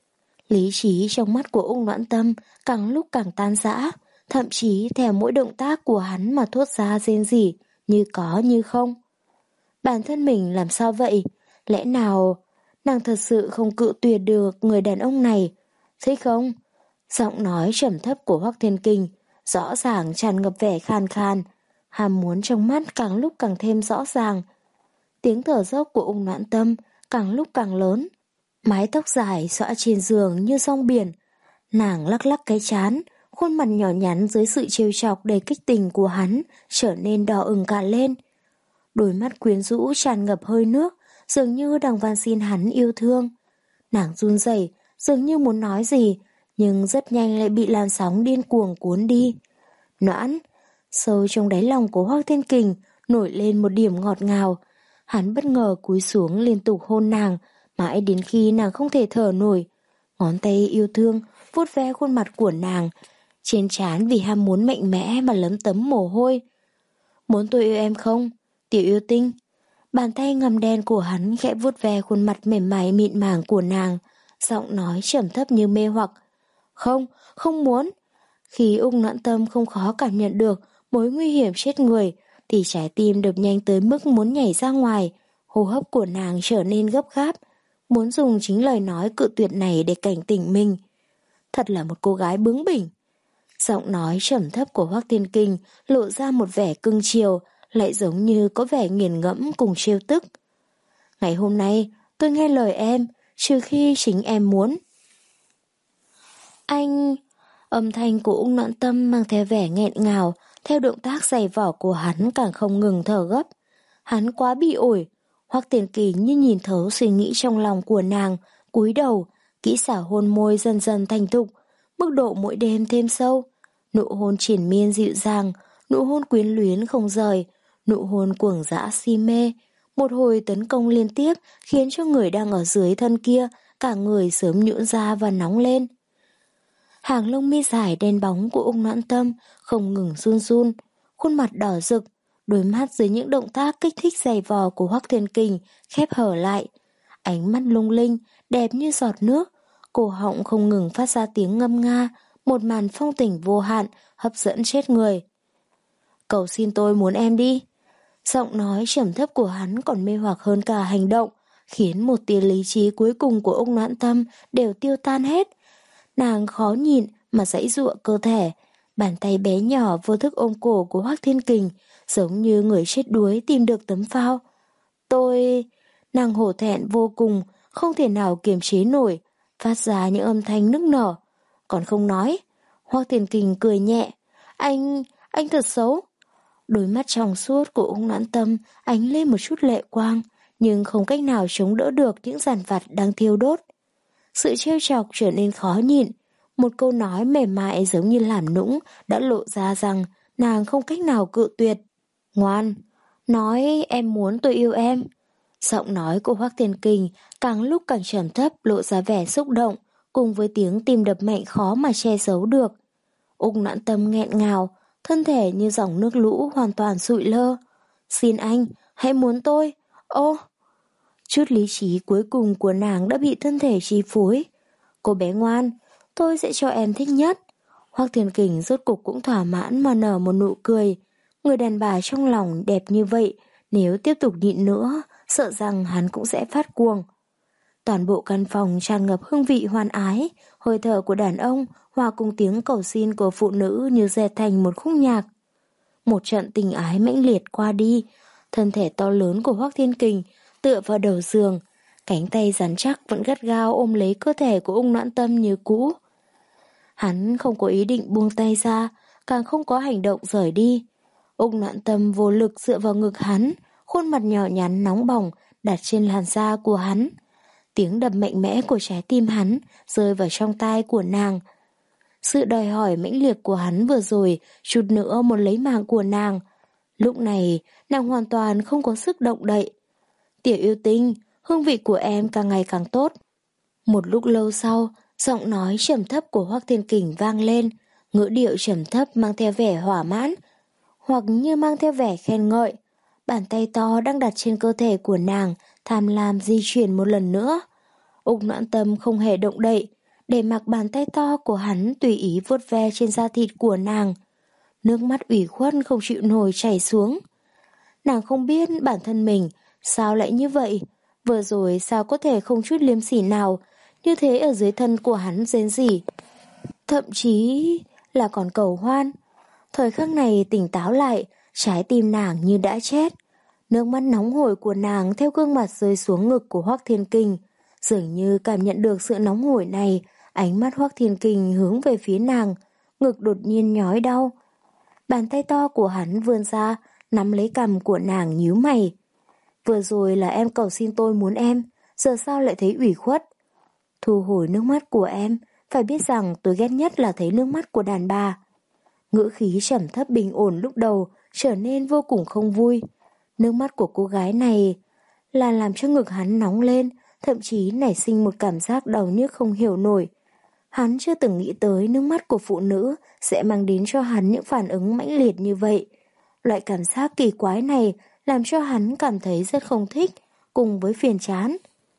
Lý trí trong mắt của Ung Noãn Tâm càng lúc càng tan rã, thậm chí theo mỗi động tác của hắn mà thốt ra rên rỉ, như có như không. Bản thân mình làm sao vậy? Lẽ nào nàng thật sự không cự tuyệt được người đàn ông này? Thấy không? Giọng nói trầm thấp của Hoắc Thiên Kình rõ ràng tràn ngập vẻ khan khan, ham muốn trong mắt càng lúc càng thêm rõ ràng. Tiếng thở dốc của Ung Noãn Tâm càng lúc càng lớn, mái tóc dài xõa trên giường như sóng biển. Nàng lắc lắc cái trán, khuôn mặt nhỏ nhắn dưới sự trêu chọc đầy kích tình của hắn trở nên đỏ ửng cả lên. Đôi mắt quyến rũ tràn ngập hơi nước, dường như đang van xin hắn yêu thương. Nàng run rẩy, dường như muốn nói gì, nhưng rất nhanh lại bị làn sóng điên cuồng cuốn đi. Noãn, sâu trong đáy lòng của Hoắc Thiên Kình nổi lên một điểm ngọt ngào. Hắn bất ngờ cúi xuống liên tục hôn nàng, mãi đến khi nàng không thể thở nổi. Ngón tay yêu thương vuốt ve khuôn mặt của nàng, trên trán vì ham muốn mạnh mẽ mà lấm tấm mồ hôi. Muốn tôi yêu em không, tiểu yêu tinh? Bàn tay ngăm đen của hắn khẽ vuốt ve khuôn mặt mềm mại mịn màng của nàng, giọng nói trầm thấp như mê hoặc. Không, không muốn. Khi Ung Noãn Tâm không khó cảm nhận được mối nguy hiểm chết người, thì trái tim đập nhanh tới mức muốn nhảy ra ngoài, hô hấp của nàng trở nên gấp gáp, muốn dùng chính lời nói cự tuyệt này để cảnh tỉnh mình. Thật là một cô gái bướng bỉnh. Giọng nói trầm thấp của Hoắc Thiên Kình lộ ra một vẻ cưng chiều, lại giống như có vẻ nghiền ngẫm cùng trêu tức. Ngày hôm nay, tôi nghe lời em, trừ khi chính em muốn. Anh... Âm thanh của Ung Noãn Tâm mang theo vẻ nghẹn ngào, theo động tác giày vỏ của hắn càng không ngừng thở gấp. Hắn quá bị ổi. Hoắc Thiên Kình như nhìn thấu suy nghĩ trong lòng của nàng, cúi đầu, kỹ xảo hôn môi dần dần thành thục, mức độ mỗi đêm thêm sâu. Nụ hôn triền miên dịu dàng, nụ hôn quyến luyến không rời, nụ hôn cuồng dã si mê. Một hồi tấn công liên tiếp khiến cho người đang ở dưới thân kia cả người sớm nhũn ra và nóng lên. Hàng lông mi dài đen bóng của Ung Noãn Tâm không ngừng run run, khuôn mặt đỏ rực, đôi mắt dưới những động tác kích thích giày vò của Hoắc Thiên Kình khép hở lại, ánh mắt lung linh, đẹp như giọt nước, cổ họng không ngừng phát ra tiếng ngâm nga, một màn phong tình vô hạn, hấp dẫn chết người. Cầu xin tôi muốn em đi. Giọng nói trầm thấp của hắn còn mê hoặc hơn cả hành động, khiến một tia lý trí cuối cùng của Ung Noãn Tâm đều tiêu tan hết. Nàng khó nhịn mà giãy giụa cơ thể, bàn tay bé nhỏ vô thức ôm cổ của Hoắc Thiên Kình, giống như người chết đuối tìm được tấm phao. Tôi... Nàng hổ thẹn vô cùng, không thể nào kiềm chế nổi, phát ra những âm thanh nức nở. Còn không nói. Hoắc Thiên Kình cười nhẹ. Anh... anh thật xấu. Đôi mắt trong suốt của Ung Noãn Tâm ánh lên một chút lệ quang, nhưng không cách nào chống đỡ được những dàn vặt đang thiêu đốt. Sự trêu chọc trở nên khó nhịn. Một câu nói mềm mại giống như làm nũng đã lộ ra rằng nàng không cách nào cự tuyệt. Ngoan, nói em muốn tôi yêu em. Giọng nói của Hoắc Thiên Kình càng lúc càng trầm thấp, lộ ra vẻ xúc động, cùng với tiếng tim đập mạnh khó mà che giấu được. Ung Noãn Tâm nghẹn ngào, thân thể như dòng nước lũ hoàn toàn sụi lơ. Xin anh, hãy muốn tôi. Ô! Chút lý trí cuối cùng của nàng đã bị thân thể chi phối. Cô bé ngoan, tôi sẽ cho em thích nhất. Hoắc Thiên Kình rốt cục cũng thỏa mãn mà nở một nụ cười. Người đàn bà trong lòng đẹp như vậy, nếu tiếp tục nhịn nữa, sợ rằng hắn cũng sẽ phát cuồng. Toàn bộ căn phòng tràn ngập hương vị hoan ái, hơi thở của đàn ông hòa cùng tiếng cầu xin của phụ nữ như dệt thành một khúc nhạc. Một trận tình ái mãnh liệt qua đi, thân thể to lớn của Hoắc Thiên Kình tựa vào đầu giường, cánh tay rắn chắc vẫn gắt gao ôm lấy cơ thể của Ung Noãn Tâm như cũ. Hắn không có ý định buông tay ra, càng không có hành động rời đi. Ung Noãn Tâm vô lực dựa vào ngực hắn, khuôn mặt nhỏ nhắn nóng bỏng đặt trên làn da của hắn. Tiếng đập mạnh mẽ của trái tim hắn rơi vào trong tai của nàng. Sự đòi hỏi mãnh liệt của hắn vừa rồi chút nữa muốn lấy mạng của nàng. Lúc này nàng hoàn toàn không có sức động đậy. Tiểu yêu tinh, hương vị của em càng ngày càng tốt. Một lúc lâu sau, giọng nói trầm thấp của Hoắc Thiên Kình vang lên, ngữ điệu trầm thấp mang theo vẻ hỏa mãn, hoặc như mang theo vẻ khen ngợi. Bàn tay to đang đặt trên cơ thể của nàng, tham lam di chuyển một lần nữa. Úc Noãn Tâm không hề động đậy, để mặc bàn tay to của hắn tùy ý vuốt ve trên da thịt của nàng. Nước mắt ủy khuất không chịu nổi chảy xuống. Nàng không biết bản thân mình sao lại như vậy, vừa rồi sao có thể không chút liêm sỉ nào, như thế ở dưới thân của hắn rên rỉ. Thậm chí là còn cầu hoan. Thời khắc này tỉnh táo lại, trái tim nàng như đã chết. Nước mắt nóng hổi của nàng theo gương mặt rơi xuống ngực của Hoắc Thiên Kình. Dường như cảm nhận được sự nóng hổi này, ánh mắt Hoắc Thiên Kình hướng về phía nàng, ngực đột nhiên nhói đau. Bàn tay to của hắn vươn ra, nắm lấy cằm của nàng nhíu mày. Vừa rồi là em cầu xin tôi muốn em, giờ sao lại thấy ủy khuất? Thu hồi nước mắt của em, phải biết rằng tôi ghét nhất là thấy nước mắt của đàn bà. Ngữ khí trầm thấp bình ổn lúc đầu trở nên vô cùng không vui. Nước mắt của cô gái này là làm cho ngực hắn nóng lên, thậm chí nảy sinh một cảm giác đau nhức không hiểu nổi. Hắn chưa từng nghĩ tới nước mắt của phụ nữ sẽ mang đến cho hắn những phản ứng mãnh liệt như vậy. Loại cảm giác kỳ quái này làm cho hắn cảm thấy rất không thích, cùng với phiền chán.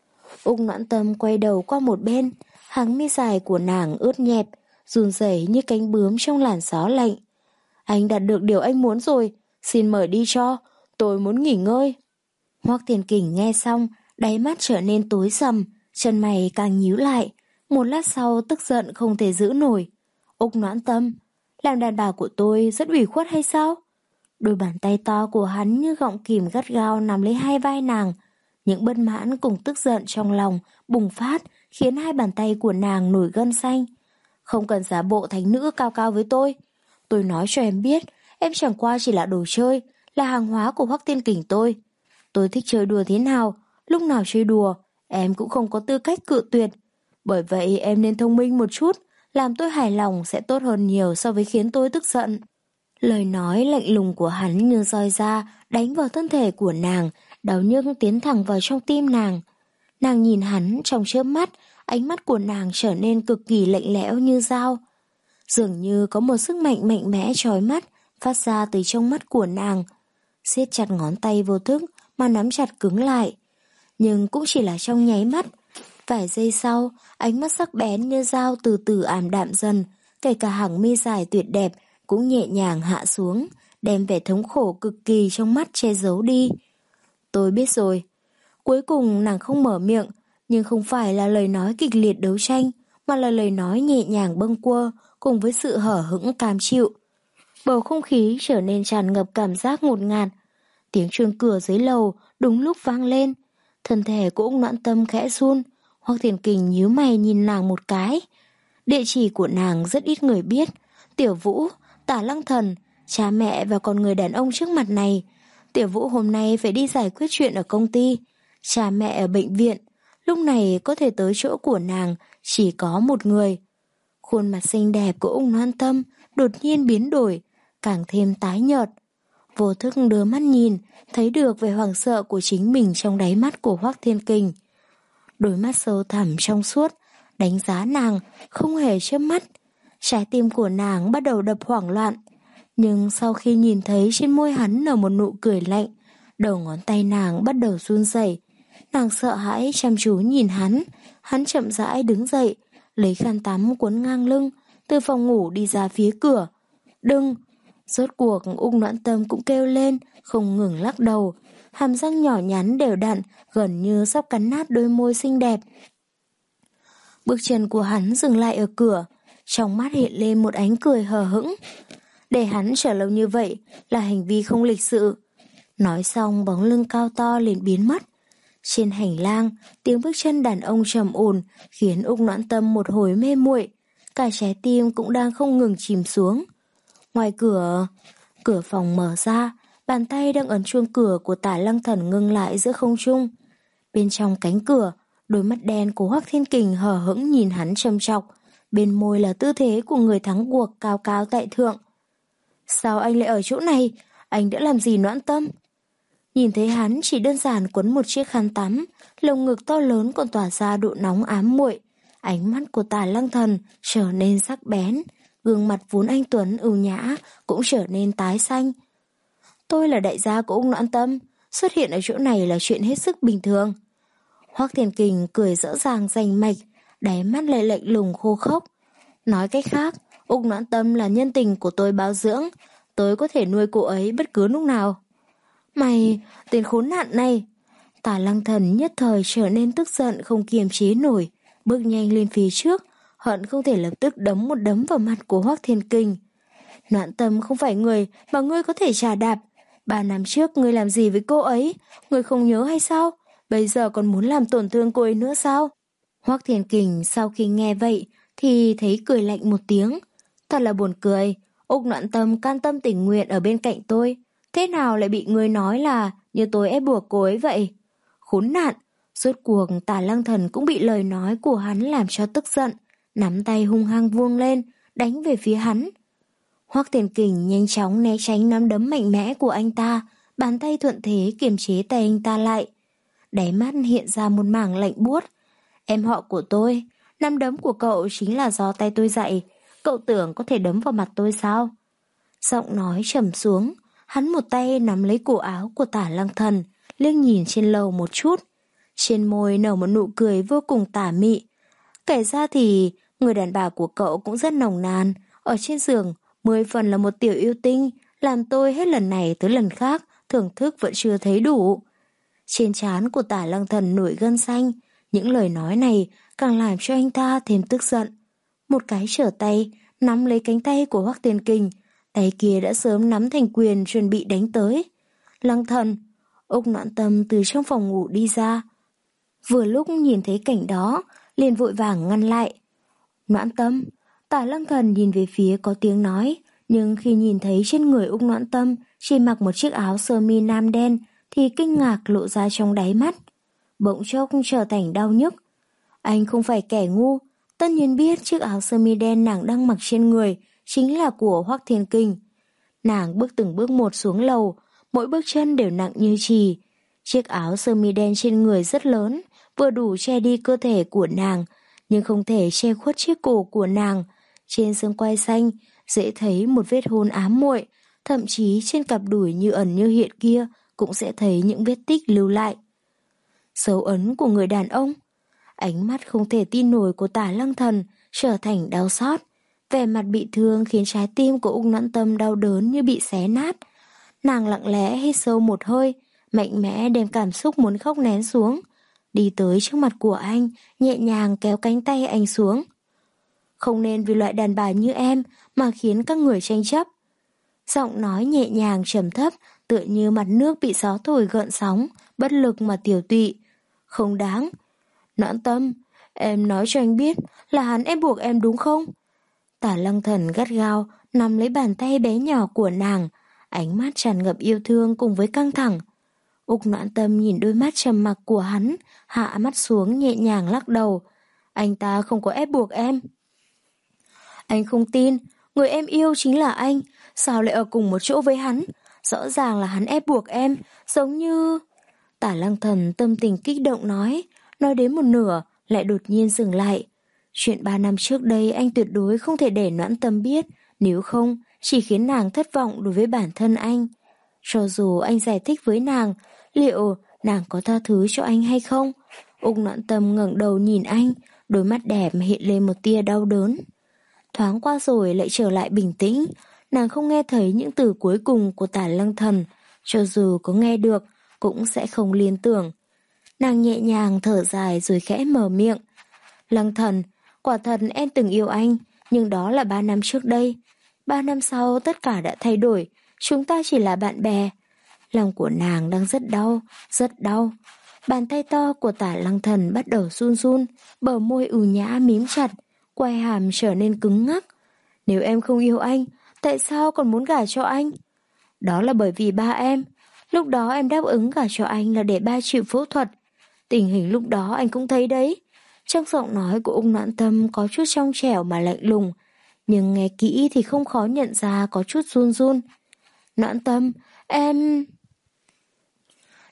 Úc Noãn Tâm quay đầu qua một bên, hàng mi dài của nàng ướt nhẹp, run rẩy như cánh bướm trong làn gió lạnh. Anh đạt được điều anh muốn rồi, xin mời đi cho, tôi muốn nghỉ ngơi. Hoắc Thiên Kình nghe xong, đáy mắt trở nên tối sầm, chân mày càng nhíu lại, một lát sau tức giận không thể giữ nổi. Úc Noãn Tâm, làm đàn bà của tôi rất ủy khuất hay sao? Đôi bàn tay to của hắn như gọng kìm gắt gao nắm lấy hai vai nàng. Những bất mãn cùng tức giận trong lòng bùng phát khiến hai bàn tay của nàng nổi gân xanh. Không cần giả bộ thánh nữ cao cao với tôi. Tôi nói cho em biết, em chẳng qua chỉ là đồ chơi, là hàng hóa của Hoắc Thiên Kình tôi. Tôi thích chơi đùa thế nào, lúc nào chơi đùa, em cũng không có tư cách cự tuyệt. Bởi vậy em nên thông minh một chút, làm tôi hài lòng sẽ tốt hơn nhiều so với khiến tôi tức giận. Lời nói lạnh lùng của hắn như roi da đánh vào thân thể của nàng, đau nhức tiến thẳng vào trong tim nàng. Nàng nhìn hắn trong chớp mắt, ánh mắt của nàng trở nên cực kỳ lạnh lẽo như dao. Dường như có một sức mạnh mạnh mẽ chói mắt phát ra từ trong mắt của nàng. Siết chặt ngón tay vô thức mà nắm chặt cứng lại. Nhưng cũng chỉ là trong nháy mắt. Vài giây sau, ánh mắt sắc bén như dao từ từ ảm đạm dần, kể cả hàng mi dài tuyệt đẹp cũng nhẹ nhàng hạ xuống, đem vẻ thống khổ cực kỳ trong mắt che giấu đi. Tôi biết rồi. Cuối cùng nàng không mở miệng, nhưng không phải là lời nói kịch liệt đấu tranh, mà là lời nói nhẹ nhàng bâng quơ cùng với sự hở hững cam chịu. Bầu không khí trở nên tràn ngập cảm giác ngột ngạt. Tiếng chuông cửa dưới lầu đúng lúc vang lên. Thân thể của Úc Noãn Tâm khẽ run. Hoắc Thiên Kình nhíu mày nhìn nàng một cái. Địa chỉ của nàng rất ít người biết. Tiểu Vũ, Tả Lăng Thần, cha mẹ và còn người đàn ông trước mặt này. Tiểu Vũ hôm nay phải đi giải quyết chuyện ở công ty. Cha mẹ ở bệnh viện. Lúc này có thể tới chỗ của nàng chỉ có một người. Khuôn mặt xinh đẹp của Úc Noãn Tâm đột nhiên biến đổi, càng thêm tái nhợt. Vô thức đưa mắt nhìn, thấy được vẻ hoảng sợ của chính mình trong đáy mắt của Hoắc Thiên Kình. Đôi mắt sâu thẳm trong suốt, đánh giá nàng, không hề chớp mắt. Trái tim của nàng bắt đầu đập hoảng loạn. Nhưng sau khi nhìn thấy trên môi hắn nở một nụ cười lạnh, đầu ngón tay nàng bắt đầu run rẩy. Nàng sợ hãi chăm chú nhìn hắn. Hắn chậm rãi đứng dậy, lấy khăn tắm cuốn ngang lưng, từ phòng ngủ đi ra phía cửa. Đừng! Rốt cuộc Úc Noãn Tâm cũng kêu lên, không ngừng lắc đầu. Hàm răng nhỏ nhắn đều đặn, gần như sắp cắn nát đôi môi xinh đẹp. Bước chân của hắn dừng lại ở cửa, trong mắt hiện lên một ánh cười hờ hững. Để hắn chờ lâu như vậy là hành vi không lịch sự. Nói xong bóng lưng cao to liền biến mất. Trên hành lang, tiếng bước chân đàn ông trầm ổn khiến Úc Noãn Tâm một hồi mê muội, cả trái tim cũng đang không ngừng chìm xuống. Ngoài cửa, cửa phòng mở ra, bàn tay đang ấn chuông cửa của Tả Lăng Thần ngưng lại giữa không trung. Bên trong cánh cửa, đôi mắt đen của Hoắc Thiên Kình hờ hững nhìn hắn trầm trọc, bên môi là tư thế của người thắng cuộc cao cao tại thượng. Sao anh lại ở chỗ này? Anh đã làm gì Noãn Tâm? Nhìn thấy hắn chỉ đơn giản quấn một chiếc khăn tắm, lồng ngực to lớn còn tỏa ra độ nóng ám muội. Ánh mắt của Tả Lăng Thần trở nên sắc bén, gương mặt vốn anh tuấn ưu nhã cũng trở nên tái xanh. Tôi là đại gia của Ung Noãn Tâm, xuất hiện ở chỗ này là chuyện hết sức bình thường. Hoắc Thiên Kình cười rõ ràng rành mạch, đáy mắt lại lạnh lùng khô khốc. Nói cách khác, Ung Noãn Tâm là nhân tình của tôi bao dưỡng, tôi có thể nuôi cô ấy bất cứ lúc nào. Mày, tên khốn nạn này! Tả Lăng Thần nhất thời trở nên tức giận không kiềm chế nổi, bước nhanh lên phía trước, hận không thể lập tức đấm một đấm vào mặt của Hoắc Thiên Kình. Noãn Tâm không phải người mà ngươi có thể trà đạp. Ba năm trước ngươi làm gì với cô ấy? Ngươi không nhớ hay sao? Bây giờ còn muốn làm tổn thương cô ấy nữa sao? Hoắc Thiên Kình sau khi nghe vậy thì thấy cười lạnh một tiếng. Thật là buồn cười, Úc Noãn Tâm can tâm tình nguyện ở bên cạnh tôi. Thế nào lại bị ngươi nói là như tôi ép buộc cô ấy vậy? Khốn nạn! Rốt cuộc Tả Lăng Thần cũng bị lời nói của hắn làm cho tức giận, nắm tay hung hăng vuông lên, đánh về phía hắn. Hoắc Thiên Kình nhanh chóng né tránh nắm đấm mạnh mẽ của anh ta, bàn tay thuận thế kiềm chế tay anh ta lại. Đáy mắt hiện ra một mảng lạnh buốt. Em họ của tôi, nắm đấm của cậu chính là do tay tôi dạy, cậu tưởng có thể đấm vào mặt tôi sao? Giọng nói trầm xuống, hắn một tay nắm lấy cổ áo của Tả Lăng Thần, liếc nhìn trên lầu một chút. Trên môi nở một nụ cười vô cùng tà mị. Kể ra thì người đàn bà của cậu cũng rất nồng nàn, ở trên giường mười phần là một tiểu yêu tinh, làm tôi hết lần này tới lần khác thưởng thức vẫn chưa thấy đủ. Trên trán của Tả Lăng Thần nổi gân xanh, những lời nói này càng làm cho anh ta thêm tức giận. Một cái trở tay nắm lấy cánh tay của Hoắc Thiên Kình, tay kia đã sớm nắm thành quyền chuẩn bị đánh tới. Lăng Thần, Úc Noãn Tâm từ trong phòng ngủ đi ra. Vừa lúc nhìn thấy cảnh đó, liền vội vàng ngăn lại. Noãn Tâm, Tả Lăng Thần nhìn về phía có tiếng nói, nhưng khi nhìn thấy trên người Úc Noãn Tâm chỉ mặc một chiếc áo sơ mi nam đen thì kinh ngạc lộ ra trong đáy mắt. Bỗng chốc trở thành đau nhức. Anh không phải kẻ ngu, tất nhiên biết chiếc áo sơ mi đen nàng đang mặc trên người chính là của Hoắc Thiên Kình. Nàng bước từng bước một xuống lầu, mỗi bước chân đều nặng như chì. Chiếc áo sơ mi đen trên người rất lớn, vừa đủ che đi cơ thể của nàng, nhưng không thể che khuất chiếc cổ của nàng. Trên xương quai xanh, dễ thấy một vết hôn ám muội, thậm chí trên cặp đùi như ẩn như hiện kia cũng sẽ thấy những vết tích lưu lại. Dấu ấn của người đàn ông. Ánh mắt không thể tin nổi của Tả Lăng Thần trở thành đau xót. Vẻ mặt bị thương khiến trái tim của Úc Noãn Tâm đau đớn như bị xé nát. Nàng lặng lẽ hít sâu một hơi, mạnh mẽ đem cảm xúc muốn khóc nén xuống. Đi tới trước mặt của anh, nhẹ nhàng kéo cánh tay anh xuống. Không nên vì loại đàn bà như em mà khiến các người tranh chấp. Giọng nói nhẹ nhàng trầm thấp, tựa như mặt nước bị gió thổi gợn sóng, bất lực mà tiểu tụy. Không đáng. Noãn Tâm, em nói cho anh biết là hắn ép buộc em đúng không? Tả Lăng Thần gắt gao nắm lấy bàn tay bé nhỏ của nàng, ánh mắt tràn ngập yêu thương cùng với căng thẳng. Úc Noãn Tâm nhìn đôi mắt trầm mặc của hắn, hạ mắt xuống nhẹ nhàng lắc đầu. Anh ta không có ép buộc em. Anh không tin, người em yêu chính là anh, sao lại ở cùng một chỗ với hắn? Rõ ràng là hắn ép buộc em, giống như... Tả Lăng Thần tâm tình kích động nói, nói đến một nửa, lại đột nhiên dừng lại. Chuyện ba năm trước đây anh tuyệt đối không thể để Noãn Tâm biết, nếu không, chỉ khiến nàng thất vọng đối với bản thân anh. Cho dù anh giải thích với nàng, liệu nàng có tha thứ cho anh hay không? Úc Noãn Tâm ngẩng đầu nhìn anh, đôi mắt đẹp hiện lên một tia đau đớn. Thoáng qua rồi lại trở lại bình tĩnh, nàng không nghe thấy những từ cuối cùng của Tả Lăng Thần, cho dù có nghe được, cũng sẽ không liên tưởng. Nàng nhẹ nhàng thở dài rồi khẽ mở miệng. Lăng Thần, quả thật em từng yêu anh, nhưng đó là ba năm trước đây. Ba năm sau tất cả đã thay đổi, chúng ta chỉ là bạn bè. Lòng của nàng đang rất đau, rất đau. Bàn tay to của Tả Lăng Thần bắt đầu run run, bờ môi ưu nhã mím chặt, quai hàm trở nên cứng ngắc. Nếu em không yêu anh, tại sao còn muốn gả cho anh? Đó là bởi vì ba em. Lúc đó em đáp ứng gả cho anh là để ba chịu phẫu thuật. Tình hình lúc đó anh cũng thấy đấy. Trong giọng nói của Ung Noãn Tâm có chút trong trẻo mà lạnh lùng, nhưng nghe kỹ thì không khó nhận ra có chút run run. Noãn Tâm, em...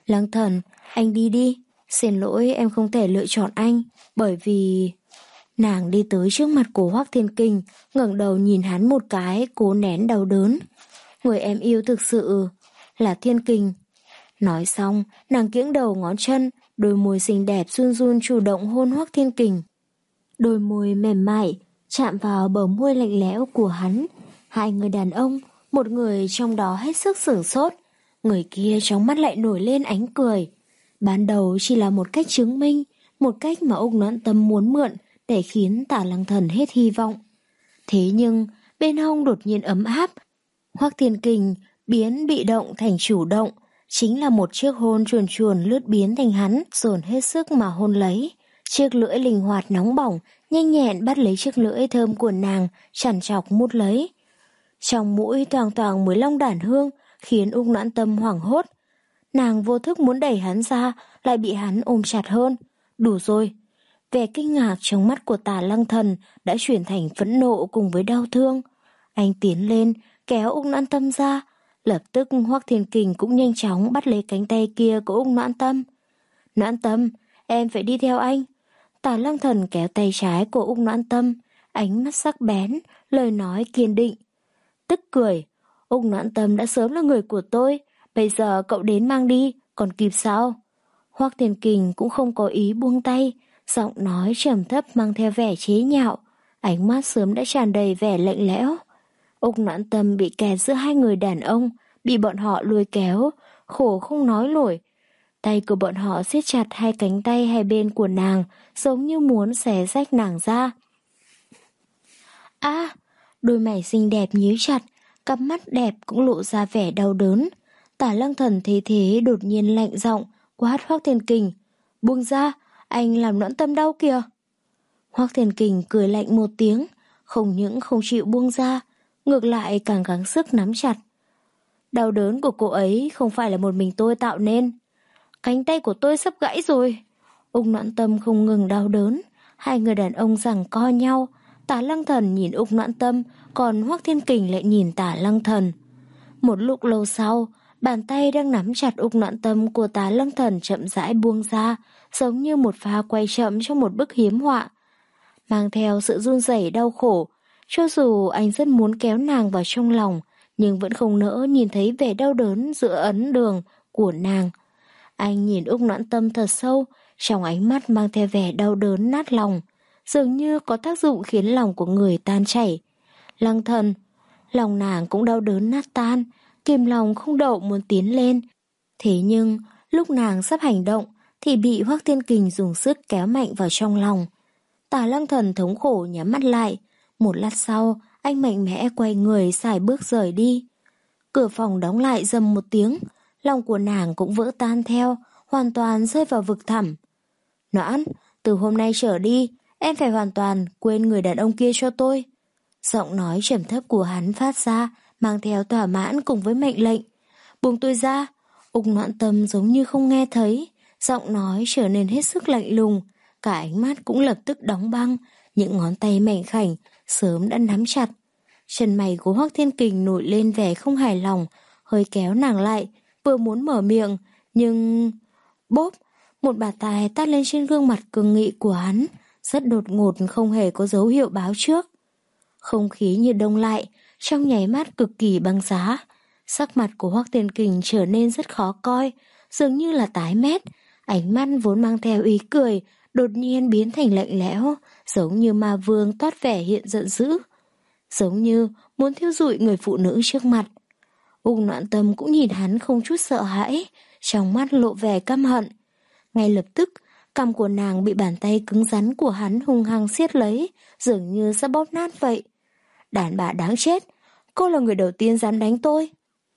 Lăng Thần, anh đi đi. Xin lỗi em không thể lựa chọn anh, bởi vì... Nàng đi tới trước mặt của Hoắc Thiên Kình, ngẩng đầu nhìn hắn một cái, cố nén đau đớn. Người em yêu thực sự là Thiên Kình. Nói xong, nàng kiễng đầu ngón chân, đôi môi xinh đẹp run run chủ động hôn Hoắc Thiên Kình. Đôi môi mềm mại chạm vào bờ môi lạnh lẽo của hắn. Hai người đàn ông, một người trong đó hết sức sửng sốt, người kia trong mắt lại nổi lên ánh cười. Ban đầu chỉ là một cách chứng minh, một cách mà Úc Noãn Tâm muốn mượn để khiến Tả Lăng Thần hết hy vọng. Thế nhưng, bên hông đột nhiên ấm áp. Hoắc Thiên Kình biến bị động thành chủ động, chính là một chiếc hôn chuồn chuồn lướt biến thành hắn, dồn hết sức mà hôn lấy. Chiếc lưỡi linh hoạt nóng bỏng, nhanh nhẹn bắt lấy chiếc lưỡi thơm của nàng, chằn chọc mút lấy. Trong mũi toàng toàng mùi long đản hương, khiến Úc Noãn Tâm hoảng hốt. Nàng vô thức muốn đẩy hắn ra, lại bị hắn ôm chặt hơn. Đủ rồi. Vẻ kinh ngạc trong mắt của Tả Lăng Thần đã chuyển thành phẫn nộ cùng với đau thương. Anh tiến lên, kéo Úc Noãn Tâm ra. Lập tức Hoắc Thiên Kình cũng nhanh chóng bắt lấy cánh tay kia của Úc Noãn Tâm. Noãn Tâm, em phải đi theo anh. Tả Lăng Thần kéo tay trái của Úc Noãn Tâm, ánh mắt sắc bén, lời nói kiên định. Tức cười, Úc Noãn Tâm đã sớm là người của tôi, bây giờ cậu đến mang đi, còn kịp sao? Hoắc Thiên Kình cũng không có ý buông tay, giọng nói trầm thấp mang theo vẻ chế nhạo, ánh mắt sớm đã tràn đầy vẻ lạnh lẽo. Úc Noãn Tâm bị kẹt giữa hai người đàn ông, bị bọn họ lôi kéo, khổ không nói nổi. Tay của bọn họ siết chặt hai cánh tay hai bên của nàng, giống như muốn xé rách nàng ra. À, đôi mày xinh đẹp nhíu chặt, cặp mắt đẹp cũng lộ ra vẻ đau đớn. Tả Lăng Thần thấy thế đột nhiên lạnh giọng, quát Hoắc Thiên Kình. Buông ra, anh làm Noãn Tâm đau kìa. Hoắc Thiên Kình cười lạnh một tiếng, không những không chịu buông ra, ngược lại càng gắng sức nắm chặt. Đau đớn của cô ấy không phải là một mình tôi tạo nên. Cánh tay của tôi sắp gãy rồi. Úc Noãn Tâm không ngừng đau đớn. Hai người đàn ông giằng co nhau. Tả Lăng Thần nhìn Úc Noãn Tâm, còn Hoắc Thiên Kình lại nhìn Tả Lăng Thần. Một lúc lâu sau, bàn tay đang nắm chặt Úc Noãn Tâm của Tả Lăng Thần chậm rãi buông ra, giống như một pha quay chậm trong một bức hiếm họa. Mang theo sự run rẩy đau khổ, cho dù anh rất muốn kéo nàng vào trong lòng, nhưng vẫn không nỡ nhìn thấy vẻ đau đớn giữa ấn đường của nàng. Anh nhìn Úc Noãn Tâm thật sâu, trong ánh mắt mang theo vẻ đau đớn nát lòng, dường như có tác dụng khiến lòng của người tan chảy. Lăng Thần, lòng nàng cũng đau đớn nát tan, kìm lòng không đậu muốn tiến lên. Thế nhưng, lúc nàng sắp hành động, thì bị Hoắc Thiên Kình dùng sức kéo mạnh vào trong lòng. Tả Lăng Thần thống khổ nhắm mắt lại. Một lát sau, anh mạnh mẽ quay người xài bước rời đi. Cửa phòng đóng lại rầm một tiếng, lòng của nàng cũng vỡ tan theo, hoàn toàn rơi vào vực thẳm. Noãn, từ hôm nay trở đi, em phải hoàn toàn quên người đàn ông kia cho tôi. Giọng nói trầm thấp của hắn phát ra, mang theo thỏa mãn cùng với mệnh lệnh. Buông tôi ra. Úc Noãn Tâm giống như không nghe thấy, giọng nói trở nên hết sức lạnh lùng, cả ánh mắt cũng lập tức đóng băng, những ngón tay mảnh khảnh sớm đã nắm chặt. Chân mày của Hoắc Thiên Kình nổi lên vẻ không hài lòng, hơi kéo nàng lại, vừa muốn mở miệng, nhưng... Bốp, một bạt tai tát lên trên gương mặt cường nghị của hắn, rất đột ngột không hề có dấu hiệu báo trước. Không khí như đông lại, trong nháy mắt cực kỳ băng giá. Sắc mặt của Hoắc Thiên Kình trở nên rất khó coi, dường như là tái mét, ánh mắt vốn mang theo ý cười, đột nhiên biến thành lạnh lẽo, giống như ma vương toát vẻ hiện giận dữ, giống như muốn thiêu rụi người phụ nữ trước mặt. Úc Noãn Tâm cũng nhìn hắn không chút sợ hãi, trong mắt lộ vẻ căm hận. Ngay lập tức, cằm của nàng bị bàn tay cứng rắn của hắn hung hăng siết lấy, dường như sắp bóp nát vậy. Đàn bà đáng chết, cô là người đầu tiên dám đánh tôi.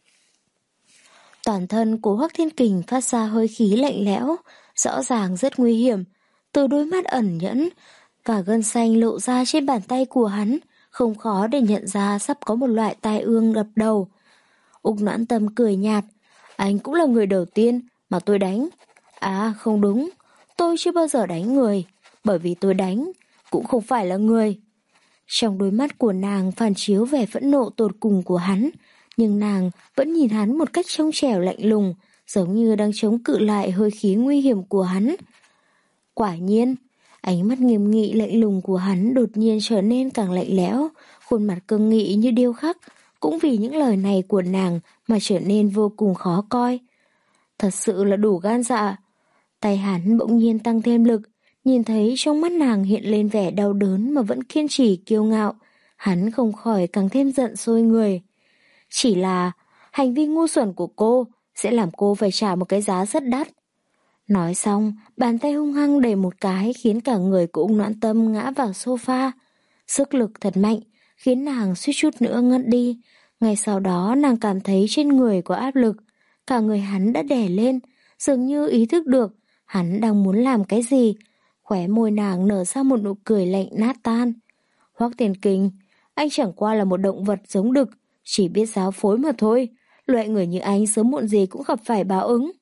Toàn thân của Hoắc Thiên Kình phát ra hơi khí lạnh lẽo, rõ ràng rất nguy hiểm. Từ đôi mắt ẩn nhẫn và gân xanh lộ ra trên bàn tay của hắn, không khó để nhận ra sắp có một loại tai ương đập đầu. Úc Noãn Tâm cười nhạt, anh cũng là người đầu tiên mà tôi đánh. À không đúng, tôi chưa bao giờ đánh người, bởi vì tôi đánh cũng không phải là người. Trong đôi mắt của nàng phản chiếu vẻ phẫn nộ tột cùng của hắn, nhưng nàng vẫn nhìn hắn một cách trong trẻo lạnh lùng, giống như đang chống cự lại hơi khí nguy hiểm của hắn. Quả nhiên, ánh mắt nghiêm nghị lạnh lùng của hắn đột nhiên trở nên càng lạnh lẽo, khuôn mặt cương nghị như điêu khắc, cũng vì những lời này của nàng mà trở nên vô cùng khó coi. Thật sự là đủ gan dạ. Tay hắn bỗng nhiên tăng thêm lực, nhìn thấy trong mắt nàng hiện lên vẻ đau đớn mà vẫn kiên trì kiêu ngạo, hắn không khỏi càng thêm giận sôi người. Chỉ là hành vi ngu xuẩn của cô sẽ làm cô phải trả một cái giá rất đắt. Nói xong, bàn tay hung hăng đẩy một cái khiến cả người của Ung Noãn Tâm ngã vào sofa. Sức lực thật mạnh, khiến nàng suýt chút nữa ngất đi. Ngay sau đó nàng cảm thấy trên người có áp lực, cả người hắn đã đè lên, dường như ý thức được hắn đang muốn làm cái gì. Khóe môi nàng nở ra một nụ cười lạnh nát tan. Hoắc Tiền Kình, anh chẳng qua là một động vật giống đực, chỉ biết giáo phối mà thôi. Loại người như anh sớm muộn gì cũng gặp phải báo ứng.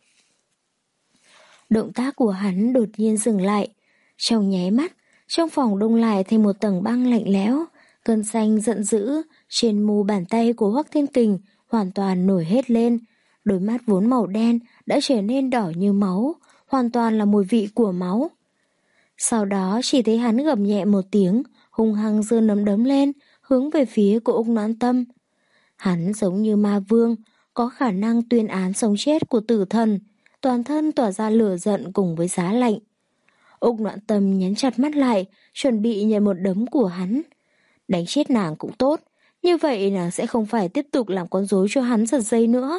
Động tác của hắn đột nhiên dừng lại. Trong nháy mắt, trong phòng đông lại thêm một tầng băng lạnh lẽo. Cơn xanh giận dữ trên mu bàn tay của Hoắc Thiên Kình hoàn toàn nổi hết lên. Đôi mắt vốn màu đen đã trở nên đỏ như máu, hoàn toàn là mùi vị của máu. Sau đó chỉ thấy hắn gầm nhẹ một tiếng, hung hăng giơ nắm đấm lên, hướng về phía của Ung Noãn Tâm. Hắn giống như ma vương, có khả năng tuyên án sống chết của tử thần, toàn thân tỏa ra lửa giận cùng với giá lạnh. Ung Noãn Tâm nhấn chặt mắt lại, chuẩn bị nhận một đấm của hắn. Đánh chết nàng cũng tốt, như vậy nàng sẽ không phải tiếp tục làm con rối cho hắn giật dây nữa.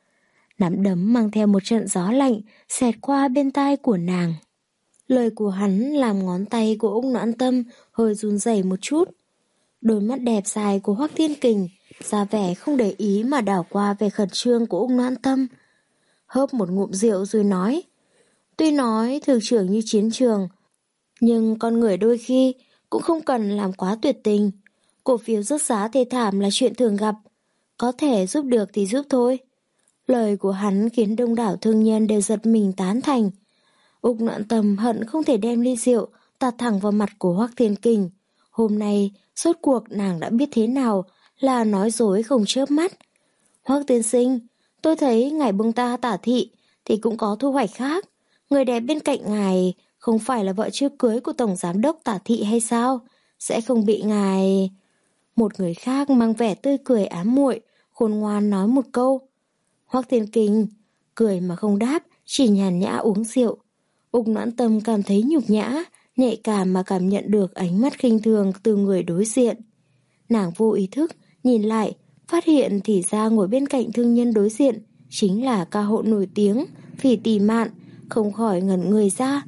Nắm đấm mang theo một trận gió lạnh xẹt qua bên tai của nàng. Lời của hắn làm ngón tay của Ung Noãn Tâm hơi run rẩy một chút. Đôi mắt đẹp dài của Hoắc Thiên Kình ra vẻ không để ý mà đảo qua vẻ khẩn trương của Ung Noãn Tâm. Hớp một ngụm rượu rồi nói: Tuy nói thường trưởng như chiến trường, nhưng con người đôi khi cũng không cần làm quá tuyệt tình. Cổ phiếu rớt giá thê thảm là chuyện thường gặp, có thể giúp được thì giúp thôi. Lời của hắn khiến đông đảo thương nhân đều giật mình tán thành. Ung Noãn Tâm hận không thể đem ly rượu tạt thẳng vào mặt của Hoắc Thiên Kình. Hôm nay, rốt cuộc nàng đã biết thế nào là nói dối không chớp mắt. Hoắc tiên sinh, tôi thấy ngài buông ta tả thị thì cũng có thu hoạch khác. Người đẹp bên cạnh ngài không phải là vợ chưa cưới của tổng giám đốc tả thị hay sao? Sẽ không bị ngài... Một người khác mang vẻ tươi cười ám muội, khôn ngoan nói một câu. Hoắc Thiên Kình cười mà không đáp, chỉ nhàn nhã uống rượu. Ung Noãn Tâm cảm thấy nhục nhã, nhạy cảm mà cảm nhận được ánh mắt khinh thường từ người đối diện. Nàng vô ý thức nhìn lại, phát hiện thì ra ngồi bên cạnh thương nhân đối diện chính là ca hộ nổi tiếng Phỉ Tỷ Mạn, không khỏi ngẩn người ra.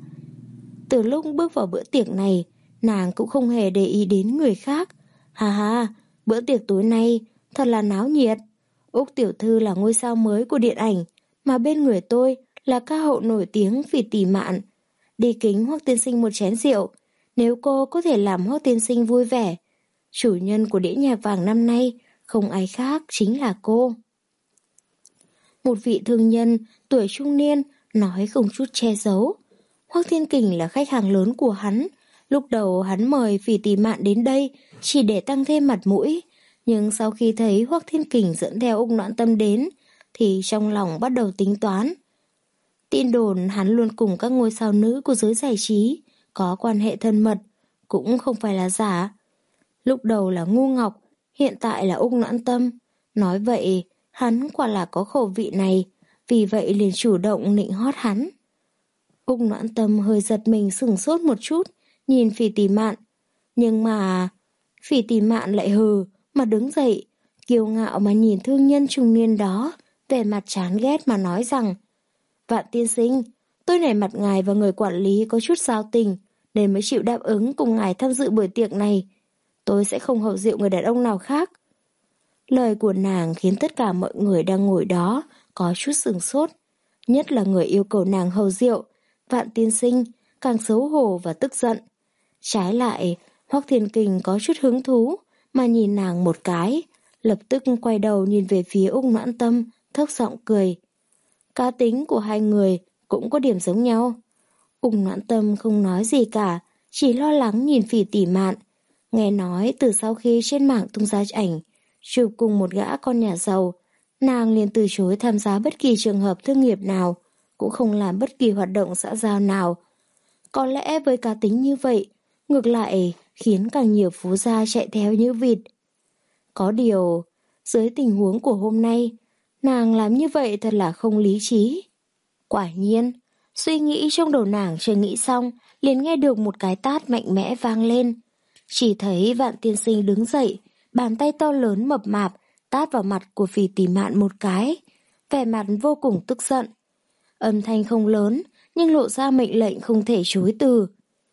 Từ lúc bước vào bữa tiệc này, nàng cũng không hề để ý đến người khác. Hà hà, bữa tiệc tối nay thật là náo nhiệt. Úc tiểu thư là ngôi sao mới của điện ảnh, mà bên người tôi là ca hậu nổi tiếng Phỉ Tỷ Mạn. Đi kính Hoắc tiên sinh một chén rượu, nếu cô có thể làm Hoắc tiên sinh vui vẻ. Chủ nhân của đĩa nhạc vàng năm nay không ai khác chính là cô. Một vị thương nhân tuổi trung niên nói không chút che giấu. Hoắc Thiên Kình là khách hàng lớn của hắn. Lúc đầu hắn mời Phỉ Tỷ Mạn đến đây chỉ để tăng thêm mặt mũi, nhưng sau khi thấy Hoắc Thiên Kình dẫn theo Ung Noãn Tâm đến thì trong lòng bắt đầu tính toán. Tin đồn hắn luôn cùng các ngôi sao nữ của giới giải trí có quan hệ thân mật cũng không phải là giả. Lúc đầu là Ngu Ngọc, hiện tại là Ung Noãn Tâm. Nói vậy, hắn quả là có khẩu vị này, vì vậy liền chủ động nịnh hót hắn. Ung Noãn Tâm hơi giật mình sửng sốt một chút, nhìn Phỉ Tỷ Mạn. Nhưng mà... Phỉ Tỷ Mạn lại hừ, mà đứng dậy, kiêu ngạo mà nhìn thương nhân trung niên đó, vẻ mặt chán ghét mà nói rằng: Vạn tiên sinh, tôi nể mặt ngài và người quản lý có chút giao tình, nên mới chịu đáp ứng cùng ngài tham dự buổi tiệc này. Tôi sẽ không hầu rượu người đàn ông nào khác. Lời của nàng khiến tất cả mọi người đang ngồi đó có chút sửng sốt, nhất là người yêu cầu nàng hầu rượu, Vạn tiên sinh, càng xấu hổ và tức giận. Trái lại, Hoắc Thiên Kình có chút hứng thú mà nhìn nàng một cái, lập tức quay đầu nhìn về phía Ung Noãn Tâm, thấp giọng cười. Cá tính của hai người cũng có điểm giống nhau. Ung Noãn Tâm không nói gì cả, chỉ lo lắng nhìn Phỉ Tỷ Mạn. Nghe nói từ sau khi trên mạng tung ra ảnh chụp cùng một gã con nhà giàu, Nàng liền từ chối tham gia bất kỳ trường hợp thương nghiệp nào, cũng không làm bất kỳ hoạt động xã giao nào. Có lẽ với cá tính như vậy, ngược lại khiến càng nhiều phú gia chạy theo như vịt. Có điều, dưới tình huống của hôm nay, nàng làm như vậy thật là không lý trí. Quả nhiên, suy nghĩ trong đầu nàng chưa nghĩ xong, liền nghe được một cái tát mạnh mẽ vang lên. Chỉ thấy Vạn Tiên Sinh đứng dậy, bàn tay to lớn mập mạp, tát vào mặt của Phỉ Tỷ Mạn một cái, vẻ mặt vô cùng tức giận. Âm thanh không lớn, nhưng lộ ra mệnh lệnh không thể chối từ.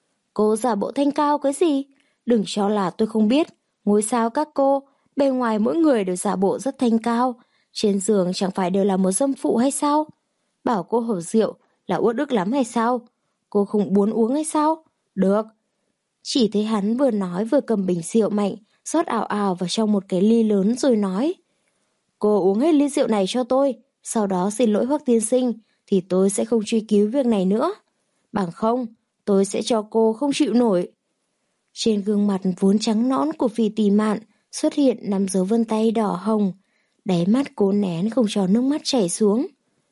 Cô giả bộ thanh cao cái gì? Đừng cho là tôi không biết, ngôi sao các cô, bề ngoài mỗi người đều giả bộ rất thanh cao, trên giường chẳng phải đều là một dâm phụ hay sao? Bảo cô hổ rượu là uất ức lắm hay sao? Cô không muốn uống hay sao? Được. Chỉ thấy hắn vừa nói vừa cầm bình rượu mạnh, rót ảo ảo vào trong một cái ly lớn rồi nói: Cô uống hết ly rượu này cho tôi, sau đó xin lỗi Hoắc tiên sinh, thì tôi sẽ không truy cứu việc này nữa. Bằng không, tôi sẽ cho cô không chịu nổi. Trên gương mặt vốn trắng nõn của Phỉ Tỷ Mạn xuất hiện năm dấu vân tay đỏ hồng, đáy mắt cố nén không cho nước mắt chảy xuống.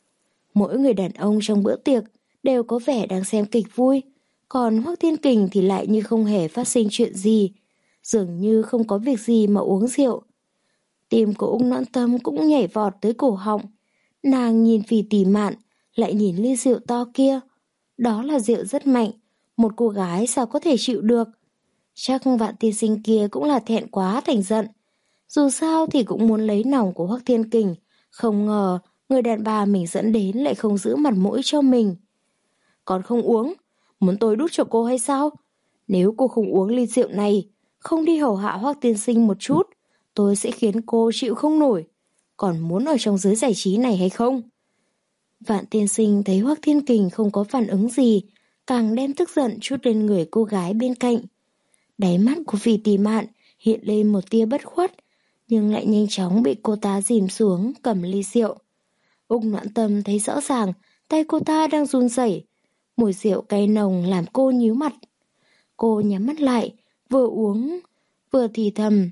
Mỗi người đàn ông trong bữa tiệc đều có vẻ đang xem kịch vui, còn Hoắc Thiên Kình thì lại như không hề phát sinh chuyện gì, dường như không có việc gì mà uống rượu. Tim của Ung Noãn Tâm cũng nhảy vọt tới cổ họng. Nàng nhìn Phỉ Tỷ Mạn, lại nhìn ly rượu to kia. Đó là rượu rất mạnh, một cô gái sao có thể chịu được. Chắc Vạn Tiên Sinh kia cũng là thẹn quá thành giận. Dù sao thì cũng muốn lấy lòng của Hoắc Thiên Kình, không ngờ người đàn bà mình dẫn đến lại không giữ mặt mũi cho mình. Còn không uống, muốn tôi đút cho cô hay sao? Nếu cô không uống ly rượu này, không đi hầu hạ Hoắc Tiên Sinh một chút, tôi sẽ khiến cô chịu không nổi. Còn muốn ở trong giới giải trí này hay không? Vạn Tiên Sinh thấy Hoắc Thiên Kình không có phản ứng gì, càng đem tức giận trút lên người cô gái bên cạnh. Đáy mắt của Phỉ Tỷ Mạn hiện lên một tia bất khuất, nhưng lại nhanh chóng bị cô ta dìm xuống cầm ly rượu. Ung Noãn Tâm thấy rõ ràng tay cô ta đang run rẩy, mùi rượu cay nồng làm cô nhíu mặt. Cô nhắm mắt lại, vừa uống vừa thì thầm: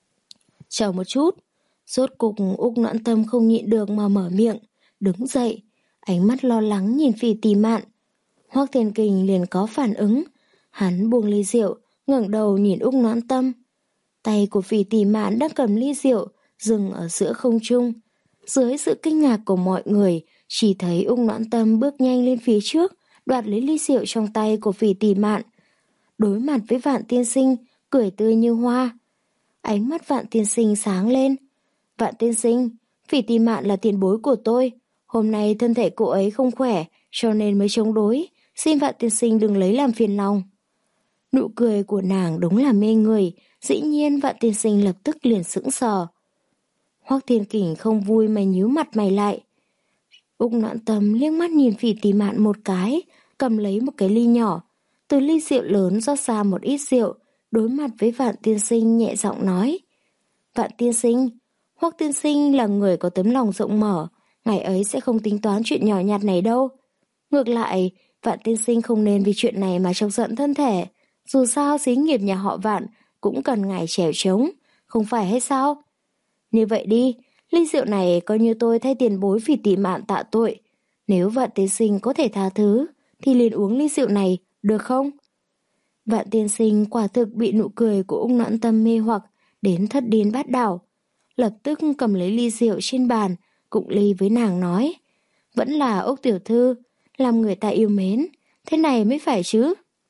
chờ một chút. Rốt cục Ung Noãn Tâm không nhịn được mà mở miệng, đứng dậy, ánh mắt lo lắng nhìn Phỉ Tỷ Mạn. Hoắc Thiên Kình liền có phản ứng, hắn buông ly rượu, ngẩng đầu nhìn Ung Noãn Tâm. Tay của Phỉ Tỷ Mạn đang cầm ly rượu dừng ở giữa không trung. Dưới sự kinh ngạc của mọi người, chỉ thấy Ung Noãn Tâm bước nhanh lên phía trước, đoạt lấy ly rượu trong tay của Phỉ Tỷ Mạn. Đối mặt với Vạn Tiên Sinh, cười tươi như hoa. Ánh mắt Vạn Tiên Sinh sáng lên. Vạn Tiên Sinh, Phỉ Tỷ Mạn là tiền bối của tôi. Hôm nay thân thể cô ấy không khỏe, cho nên mới chống đối. Xin Vạn Tiên Sinh đừng lấy làm phiền lòng. Nụ cười của nàng đúng là mê người, dĩ nhiên Vạn Tiên Sinh lập tức liền sững sờ. Hoắc Thiên Kình không vui mà nhíu mặt mày lại. Ung Noãn Tâm liếc mắt nhìn Phỉ Tỷ Mạn một cái, cầm lấy một cái ly nhỏ, từ ly rượu lớn rót ra một ít rượu, đối mặt với Vạn Tiên Sinh nhẹ giọng nói: Vạn Tiên Sinh, Hoắc Tiên Sinh là người có tấm lòng rộng mở, ngày ấy sẽ không tính toán chuyện nhỏ nhặt này đâu. Ngược lại, Vạn Tiên Sinh không nên vì chuyện này mà chọc giận thân thể. Dù sao xí nghiệp nhà họ Vạn cũng cần ngài trèo trống, không phải hay sao? Như vậy đi, ly rượu này coi như tôi thay tiền bối Phỉ Tỷ Mạn tạ tội. Nếu Vạn Tiên Sinh có thể tha thứ, thì liền uống ly rượu này, được không? Vạn Tiên Sinh quả thực bị nụ cười của Ung Noãn Tâm mê hoặc đến thất điên bát đảo. Lập tức cầm lấy ly rượu trên bàn, cụng ly với nàng nói: vẫn là Ốc tiểu thư, làm người ta yêu mến, thế này mới phải chứ.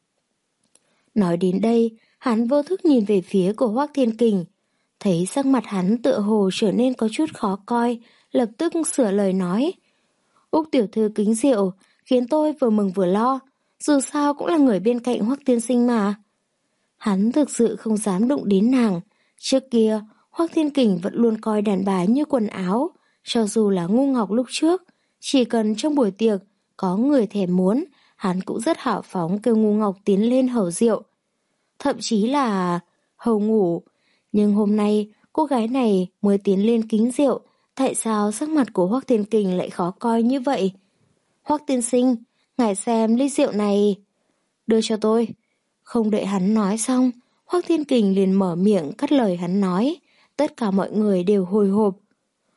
Nói đến đây, hắn vô thức nhìn về phía của Hoắc Thiên Kình, thấy sắc mặt hắn tựa hồ trở nên có chút khó coi, lập tức sửa lời nói: Úc tiểu thư kính rượu, khiến tôi vừa mừng vừa lo, dù sao cũng là người bên cạnh Hoắc tiên sinh mà. Hắn thực sự không dám đụng đến nàng. Trước kia, Hoắc Thiên Kình vẫn luôn coi đàn bà như quần áo, cho dù là ngu ngọc lúc trước, chỉ cần trong buổi tiệc có người thèm muốn, hắn cũng rất hào phóng kêu ngu ngọc tiến lên hầu rượu. Thậm chí là hầu ngủ. Nhưng hôm nay, cô gái này mới tiến lên kính rượu, tại sao sắc mặt của Hoắc Thiên Kình lại khó coi như vậy? Hoắc tiên sinh, ngài xem ly rượu này. Đưa cho tôi. Không đợi hắn nói xong, Hoắc Thiên Kình liền mở miệng cắt lời hắn nói. Tất cả mọi người đều hồi hộp.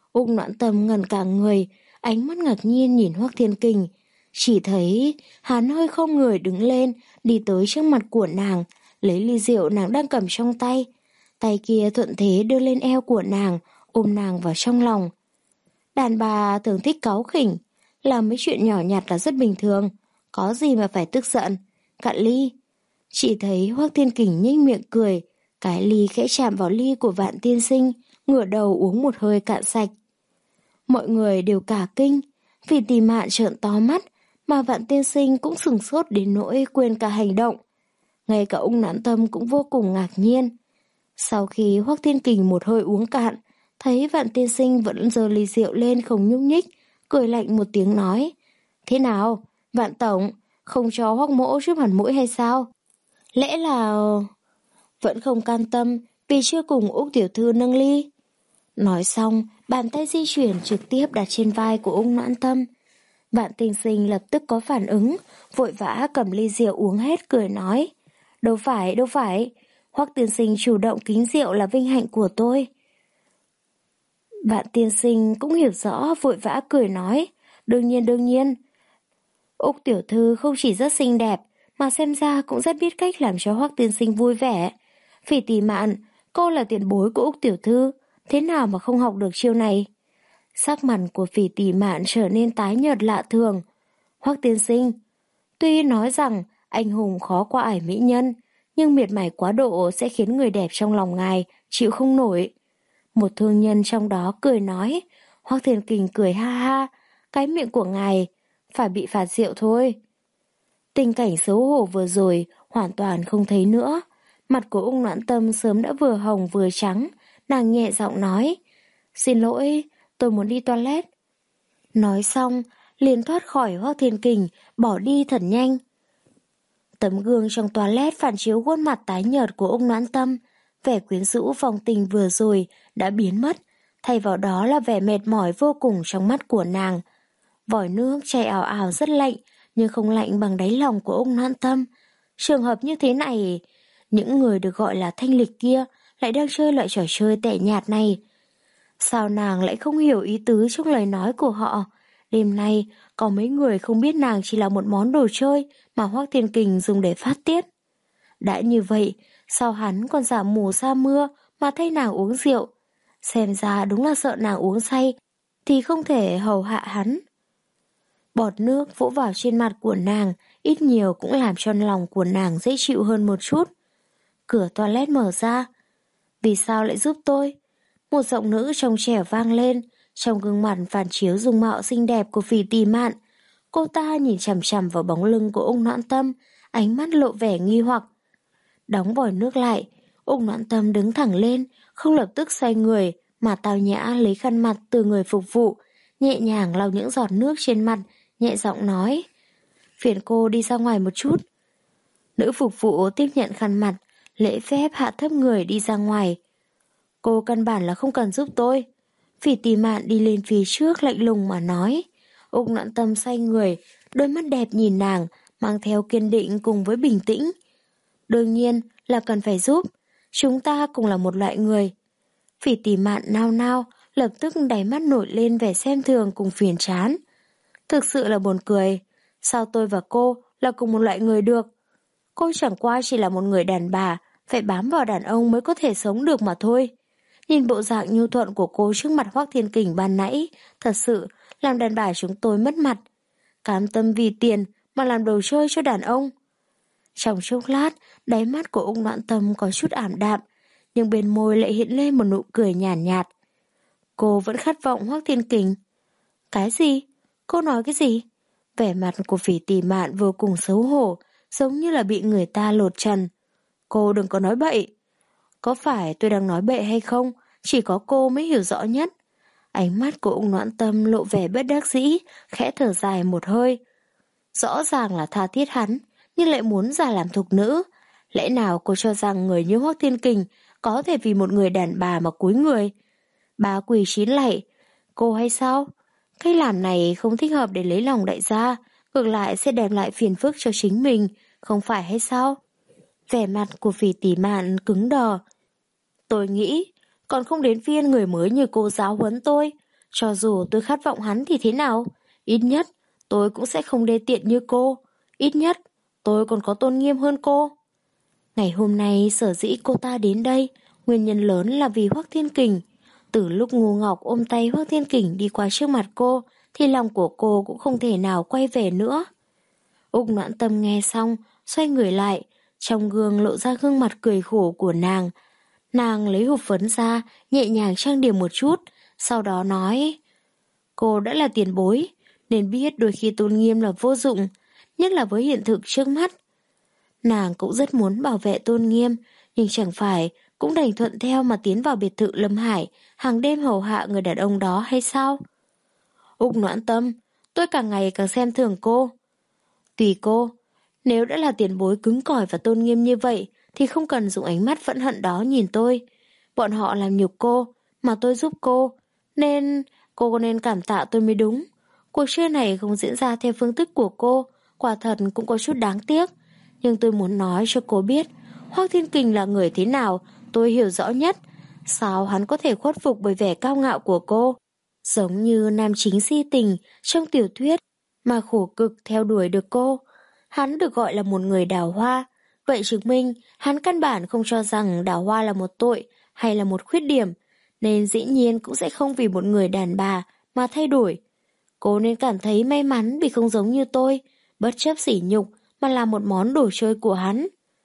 Úc Noãn Tâm ngẩn cả người, ánh mắt ngạc nhiên nhìn Hoắc Thiên Kình. Chỉ thấy hắn hơi không người đứng lên, đi tới trước mặt của nàng, lấy ly rượu nàng đang cầm trong tay. Tay kia thuận thế đưa lên eo của nàng, ôm nàng vào trong lòng. Đàn bà thường thích cáu khỉnh, làm mấy chuyện nhỏ nhặt là rất bình thường, có gì mà phải tức giận. Cạn ly. Chỉ thấy Hoắc Thiên Kình nhếch miệng cười, cái ly khẽ chạm vào ly của Vạn tiên sinh, ngửa đầu uống một hơi cạn sạch. Mọi người đều cả kinh, vì Tì Mạn trợn to mắt, mà Vạn tiên sinh cũng sửng sốt đến nỗi quên cả hành động. Ngay cả Úc Noãn Tâm cũng vô cùng ngạc nhiên. Sau khi Hoắc Thiên Kình một hơi uống cạn, thấy Vạn tiên sinh vẫn giơ ly rượu lên không nhúc nhích, cười lạnh một tiếng nói: Thế nào, Vạn tổng, không cho Hoắc mỗ chút mặt mũi hay sao? Lẽ là... Vẫn không can tâm vì chưa cùng Úc tiểu thư nâng ly. Nói xong, bàn tay di chuyển trực tiếp đặt trên vai của Úc Noãn Tâm. Vạn tiên sinh lập tức có phản ứng, vội vã cầm ly rượu uống hết, cười nói: Đâu phải, đâu phải, Hoắc tiên sinh chủ động kính rượu là vinh hạnh của tôi. Vạn tiên sinh cũng hiểu rõ, vội vã cười nói: Đương nhiên, đương nhiên. Úc tiểu thư không chỉ rất xinh đẹp, mà xem ra cũng rất biết cách làm cho Hoắc tiên sinh vui vẻ. Phỉ Tì Mạn, cô là tiền bối của Úc tiểu thư, thế nào mà không học được chiêu này? Sắc mặt của Phỉ Tì Mạn trở nên tái nhợt lạ thường. Hoắc tiên sinh, tuy nói rằng anh hùng khó qua ải mỹ nhân, nhưng miệt mài quá độ sẽ khiến người đẹp trong lòng ngài chịu không nổi. Một thương nhân trong đó cười nói. Hoắc Thiên Kình cười ha ha, cái miệng của ngài phải bị phạt rượu thôi. Tình cảnh xấu hổ vừa rồi hoàn toàn không thấy nữa. Mặt của Úc Noãn Tâm sớm đã vừa hồng vừa trắng, nàng nhẹ giọng nói: Xin lỗi, tôi muốn đi toilet. Nói xong, liền thoát khỏi Hoắc Thiên Kình, bỏ đi thật nhanh. Tấm gương trong toilet phản chiếu khuôn mặt tái nhợt của Úc Noãn Tâm, vẻ quyến rũ phong tình vừa rồi đã biến mất, thay vào đó là vẻ mệt mỏi vô cùng trong mắt của nàng. Vòi nước chảy ảo ảo rất lạnh, nhưng không lạnh bằng đáy lòng của Úc Noãn Tâm. Trường hợp như thế này, những người được gọi là thanh lịch kia lại đang chơi loại trò chơi tẻ nhạt này. Sao nàng lại không hiểu ý tứ trong lời nói của họ? Đêm nay, có mấy người không biết nàng chỉ là một món đồ chơi mà Hoắc Thiên Kình dùng để phát tiết. Đã như vậy, sao hắn còn giả mù sa mưa mà thay nàng uống rượu? Xem ra đúng là sợ nàng uống say, thì không thể hầu hạ hắn. Bọt nước vỗ vào trên mặt của nàng, ít nhiều cũng làm cho lòng của nàng dễ chịu hơn một chút. Cửa toilet mở ra. Vì sao lại giúp tôi? Một giọng nữ trong trẻo vang lên, trong gương mặt phản chiếu dung mạo xinh đẹp của Phỉ Tì Mạn. Cô ta nhìn chằm chằm vào bóng lưng của Úc Noãn Tâm, ánh mắt lộ vẻ nghi hoặc. Đóng vòi nước lại, Úc Noãn Tâm đứng thẳng lên, không lập tức xoay người, mà tao nhã lấy khăn mặt từ người phục vụ, nhẹ nhàng lau những giọt nước trên mặt, nhẹ giọng nói: Phiền cô đi ra ngoài một chút. Nữ phục vụ tiếp nhận khăn mặt, lễ phép hạ thấp người đi ra ngoài. Cô căn bản là không cần giúp tôi. Phỉ Tì Mạn đi lên phía trước lạnh lùng mà nói. Úc Noãn Tâm xoay người, đôi mắt đẹp nhìn nàng, mang theo kiên định cùng với bình tĩnh. Đương nhiên là cần phải giúp, chúng ta cùng là một loại người. Phỉ Tì Mạn nao nao, lập tức đáy mắt nổi lên vẻ xem thường cùng phiền chán. Thực sự là buồn cười, sao tôi và cô là cùng một loại người được? Cô chẳng qua chỉ là một người đàn bà, phải bám vào đàn ông mới có thể sống được mà thôi. Nhìn bộ dạng nhu thuận của cô trước mặt Hoắc Thiên Kình ban nãy, thật sự làm đàn bà chúng tôi mất mặt. Cam tâm vì tiền mà làm đồ chơi cho đàn ông. Trong chốc lát, đáy mắt của Úc Noãn Tâm có chút ảm đạm, nhưng bên môi lại hiện lên một nụ cười nhàn nhạt, nhạt. Cô vẫn khát vọng Hoắc Thiên Kình. Cái gì? Cô nói cái gì? Vẻ mặt của Phỉ Tì Mạn vô cùng xấu hổ, giống như là bị người ta lột trần. Cô đừng có nói bậy. Có phải tôi đang nói bậy hay không? Chỉ có cô mới hiểu rõ nhất. Ánh mắt của Úc Noãn Tâm lộ vẻ bất đắc dĩ, khẽ thở dài một hơi. Rõ ràng là tha thiết hắn, nhưng lại muốn giả làm thục nữ. Lẽ nào cô cho rằng người như Hoắc Thiên Kình có thể vì một người đàn bà mà cúi người? Bà quỳ chín lạy. Cô hay sao? Cách làm này không thích hợp để lấy lòng đại gia, ngược lại sẽ đem lại phiền phức cho chính mình, không phải hay sao? Vẻ mặt của Phỉ Tì Mạn cứng đờ. Tôi nghĩ, còn không đến phiên người mới như cô giáo huấn tôi. Cho dù tôi khát vọng hắn thì thế nào? Ít nhất tôi cũng sẽ không đê tiện như cô. Ít nhất tôi còn có tôn nghiêm hơn cô. Ngày hôm nay sở dĩ cô ta đến đây, nguyên nhân lớn là vì Hoắc Thiên Kình. Từ lúc Ngô Ngọc ôm tay Hoắc Thiên Kình đi qua trước mặt cô, thì lòng của cô cũng không thể nào quay về nữa. Úc Noãn Tâm nghe xong, xoay người lại, trong gương lộ ra gương mặt cười khổ của nàng. Nàng lấy hộp phấn ra, nhẹ nhàng trang điểm một chút, sau đó nói: Cô đã là tiền bối, nên biết đôi khi tôn nghiêm là vô dụng, nhất là với hiện thực trước mắt. Nàng cũng rất muốn bảo vệ tôn nghiêm, nhưng chẳng phải cũng đành thuận theo mà tiến vào biệt thự Lâm Hải, hàng đêm hầu hạ người đàn ông đó hay sao? Úc Noãn Tâm, tôi càng ngày càng xem thường cô. Tùy cô, nếu đã là tiền bối cứng cỏi và tôn nghiêm như vậy, thì không cần dùng ánh mắt phẫn hận đó nhìn tôi. Bọn họ làm nhục cô, mà tôi giúp cô, nên cô nên cảm tạ tôi mới đúng. Cuộc chơi này không diễn ra theo phương thức của cô, quả thật cũng có chút đáng tiếc. Nhưng tôi muốn nói cho cô biết, Hoắc Thiên Kình là người thế nào, tôi hiểu rõ nhất. Sao hắn có thể khuất phục bởi vẻ cao ngạo của cô? Giống như nam chính si tình trong tiểu thuyết, mà khổ cực theo đuổi được cô. Hắn được gọi là một người đào hoa, vậy chứng minh hắn căn bản không cho rằng đào hoa là một tội hay là một khuyết điểm, nên dĩ nhiên cũng sẽ không vì một người đàn bà mà thay đổi. Cô nên cảm thấy may mắn vì không giống như tôi, bất chấp sỉ nhục mà là một món đồ chơi của hắn.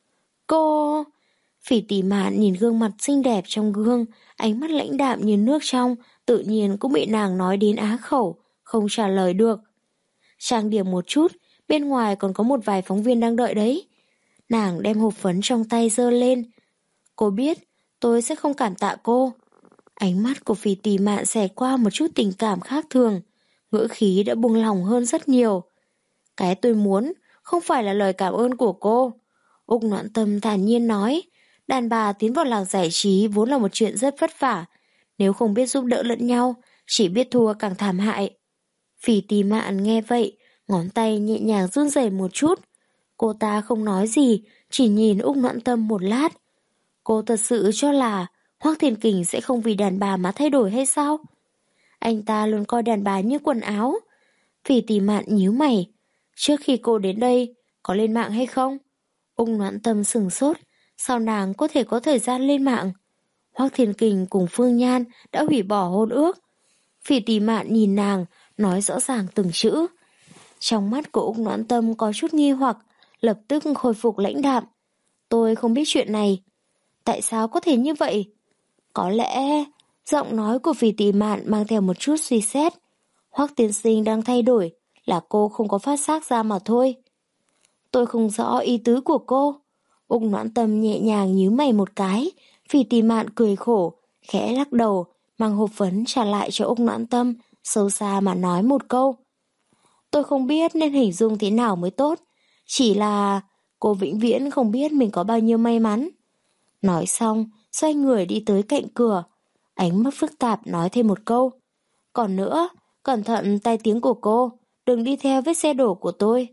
Cô... Phỉ Tỉ Mạn nhìn gương mặt xinh đẹp trong gương, ánh mắt lãnh đạm như nước trong, tự nhiên cũng bị nàng nói đến á khẩu, không trả lời được. Trang điểm một chút, bên ngoài còn có một vài phóng viên đang đợi đấy. Nàng đem hộp phấn trong tay giơ lên. Cô biết, tôi sẽ không cảm tạ cô. Ánh mắt của Phỉ Tỉ Mạn xẹt qua một chút tình cảm khác thường, ngữ khí đã buông lỏng hơn rất nhiều. Cái tôi muốn không phải là lời cảm ơn của cô. Úc Noãn Tâm thản nhiên nói, đàn bà tiến vào làng giải trí vốn là một chuyện rất vất vả. Nếu không biết giúp đỡ lẫn nhau, chỉ biết thua càng thảm hại. Phỉ Tỉ Mạn nghe vậy, ngón tay nhẹ nhàng run rẩy một chút. Cô ta không nói gì, chỉ nhìn Úc Noãn Tâm một lát. Cô thật sự cho là Hoắc Thiên Kình sẽ không vì đàn bà mà thay đổi hay sao? Anh ta luôn coi đàn bà như quần áo. Phỉ Tỉ Mạn nhíu mày. Trước khi cô đến đây, có lên mạng hay không? Úc Noãn Tâm sửng sốt. Sao nàng có thể có thời gian lên mạng? Hoắc Thiên Kình cùng Phương Nhan đã hủy bỏ hôn ước. Phỉ Tỉ Mạn nhìn nàng, nói rõ ràng từng chữ. Trong mắt của Úc Noãn Tâm có chút nghi hoặc, lập tức khôi phục lãnh đạm. Tôi không biết chuyện này. Tại sao có thể như vậy? Có lẽ... Giọng nói của Phỉ Tỉ Mạn mang theo một chút suy xét. Hoắc tiên sinh đang thay đổi, là cô không có phát giác ra mà thôi. Tôi không rõ ý tứ của cô. Úc Noãn Tâm nhẹ nhàng nhíu mày một cái. Phỉ Tỉ Mạn cười khổ, khẽ lắc đầu, mang hộp phấn trả lại cho Úc Noãn Tâm, sâu xa mà nói một câu. Tôi không biết nên hình dung thế nào mới tốt. Chỉ là cô vĩnh viễn không biết mình có bao nhiêu may mắn. Nói xong, xoay người đi tới cạnh cửa. Ánh mắt phức tạp nói thêm một câu. Còn nữa, cẩn thận tai tiếng của cô, đừng đi theo vết xe đổ của tôi.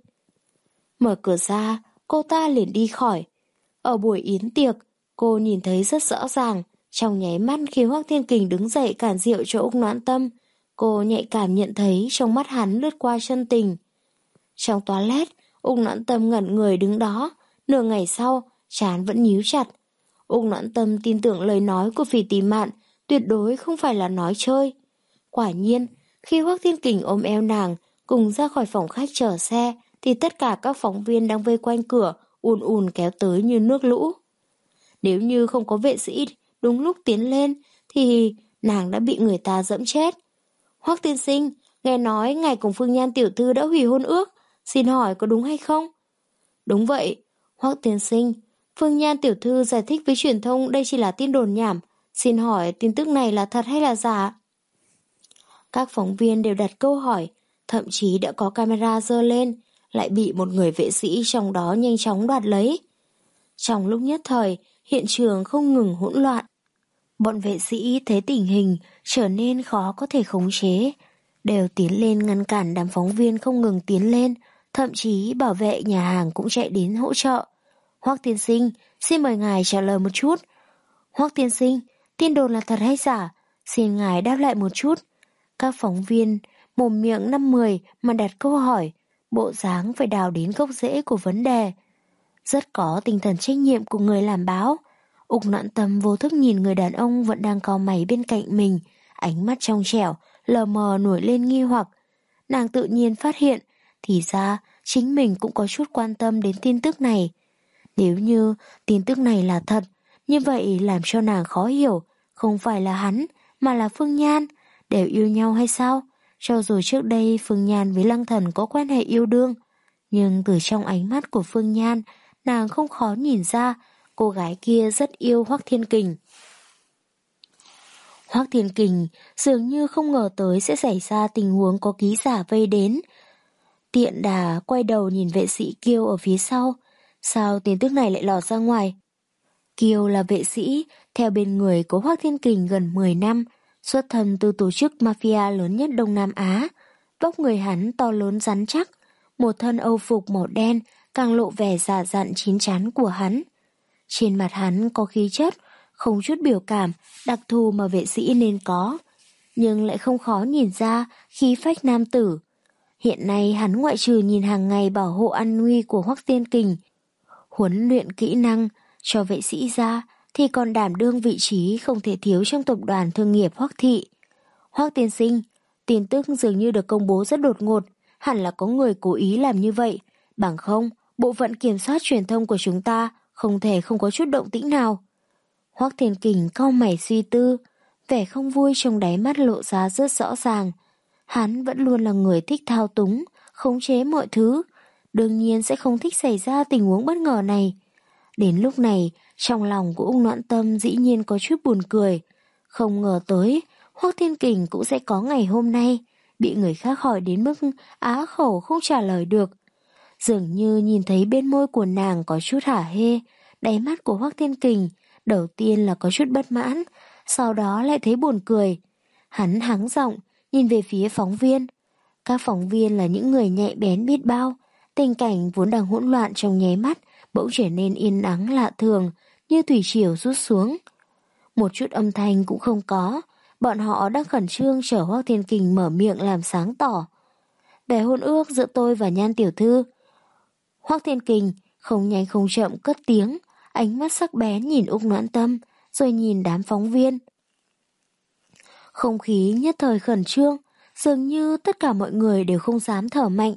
Mở cửa ra, cô ta liền đi khỏi. Ở buổi yến tiệc, cô nhìn thấy rất rõ ràng, trong nháy mắt khi Hoắc Thiên Kình đứng dậy cản rượu cho Úc Noãn Tâm, cô nhạy cảm nhận thấy trong mắt hắn lướt qua chân tình. Trong toilet, Úc Noãn Tâm ngẩn người đứng đó, nửa ngày sau, trán vẫn nhíu chặt. Úc Noãn Tâm tin tưởng lời nói của Phỉ Tỉ Mạn, tuyệt đối không phải là nói chơi. Quả nhiên, khi Hoắc Thiên Kình ôm eo nàng, cùng ra khỏi phòng khách chở xe, thì tất cả các phóng viên đang vây quanh cửa, ùn ùn kéo tới như nước lũ. Nếu như không có vệ sĩ đúng lúc tiến lên, thì nàng đã bị người ta dẫm chết. Hoắc tiên sinh, nghe nói ngài cùng Phương Nhan tiểu thư đã hủy hôn ước, xin hỏi có đúng hay không? Đúng vậy, Hoắc tiên sinh, Phương Nhan tiểu thư giải thích với truyền thông đây chỉ là tin đồn nhảm, xin hỏi tin tức này là thật hay là giả? Các phóng viên đều đặt câu hỏi, thậm chí đã có camera giơ lên, lại bị một người vệ sĩ trong đó nhanh chóng đoạt lấy. Trong lúc nhất thời, hiện trường không ngừng hỗn loạn. Bọn vệ sĩ thấy tình hình trở nên khó có thể khống chế, đều tiến lên ngăn cản đám phóng viên không ngừng tiến lên, thậm chí bảo vệ nhà hàng cũng chạy đến hỗ trợ. Hoắc tiên sinh, xin mời ngài trả lời một chút. Hoắc tiên sinh, tin đồn là thật hay giả? Xin ngài đáp lại một chút. Các phóng viên mồm miệng năm mười mà đặt câu hỏi, bộ dáng phải đào đến gốc rễ của vấn đề. Rất có tinh thần trách nhiệm của người làm báo. Úc Noãn Tâm vô thức nhìn người đàn ông vẫn đang cau mày bên cạnh mình, ánh mắt trong trẻo, lờ mờ nổi lên nghi hoặc. Nàng tự nhiên phát hiện, thì ra chính mình cũng có chút quan tâm đến tin tức này. Nếu như tin tức này là thật, như vậy làm cho nàng khó hiểu, không phải là hắn, mà là Phương Nhan, đều yêu nhau hay sao? Cho dù trước đây Phương Nhan với Lăng Thần có quan hệ yêu đương, nhưng từ trong ánh mắt của Phương Nhan, nàng không khó nhìn ra cô gái kia rất yêu Hoắc Thiên Kình. Hoắc Thiên Kình dường như không ngờ tới sẽ xảy ra tình huống có ký giả vây đến. Tiện đà quay đầu nhìn vệ sĩ Kiêu ở phía sau. Sao tin tức này lại lọt ra ngoài? Kiêu là vệ sĩ theo bên người của Hoắc Thiên Kình gần mười năm, xuất thân từ tổ chức mafia lớn nhất Đông Nam Á. Vóc người hắn to lớn rắn chắc, một thân âu phục màu đen càng lộ vẻ già dặn chín chắn của hắn. Trên mặt hắn có khí chất, không chút biểu cảm, đặc thù mà vệ sĩ nên có, nhưng lại không khó nhìn ra khí phách nam tử. Hiện nay hắn ngoại trừ nhìn hàng ngày bảo hộ an nguy của Hoắc Thiên Kình, huấn luyện kỹ năng cho vệ sĩ ra, thì còn đảm đương vị trí không thể thiếu trong tập đoàn thương nghiệp Hoắc Thị. Hoắc tiên sinh, tin tức dường như được công bố rất đột ngột, hẳn là có người cố ý làm như vậy, bằng không, bộ phận kiểm soát truyền thông của chúng ta không thể không có chút động tĩnh nào. Hoắc Thiên Kình cau mày suy tư, vẻ không vui trong đáy mắt lộ ra rất rõ ràng. Hắn vẫn luôn là người thích thao túng, khống chế mọi thứ, đương nhiên sẽ không thích xảy ra tình huống bất ngờ này. Đến lúc này, trong lòng của Úc Noãn Tâm dĩ nhiên có chút buồn cười. Không ngờ tới, Hoắc Thiên Kình cũng sẽ có ngày hôm nay, bị người khác hỏi đến mức á khẩu không trả lời được. Dường như nhìn thấy bên môi của nàng có chút hả hê, đáy mắt của Hoắc Thiên Kình đầu tiên là có chút bất mãn, sau đó lại thấy buồn cười. Hắn hắng giọng, nhìn về phía phóng viên. Các phóng viên là những người nhạy bén biết bao, tình cảnh vốn đang hỗn loạn trong nháy mắt bỗng trở nên yên ắng lạ thường, như thủy triều rút xuống. Một chút âm thanh cũng không có, bọn họ đang khẩn trương chờ Hoắc Thiên Kình mở miệng làm sáng tỏ. Về hôn ước giữa tôi và Nhan tiểu thư. Hoắc Thiên Kình không nhanh không chậm cất tiếng, ánh mắt sắc bén nhìn Úc Noãn Tâm, rồi nhìn đám phóng viên. Không khí nhất thời khẩn trương, dường như tất cả mọi người đều không dám thở mạnh.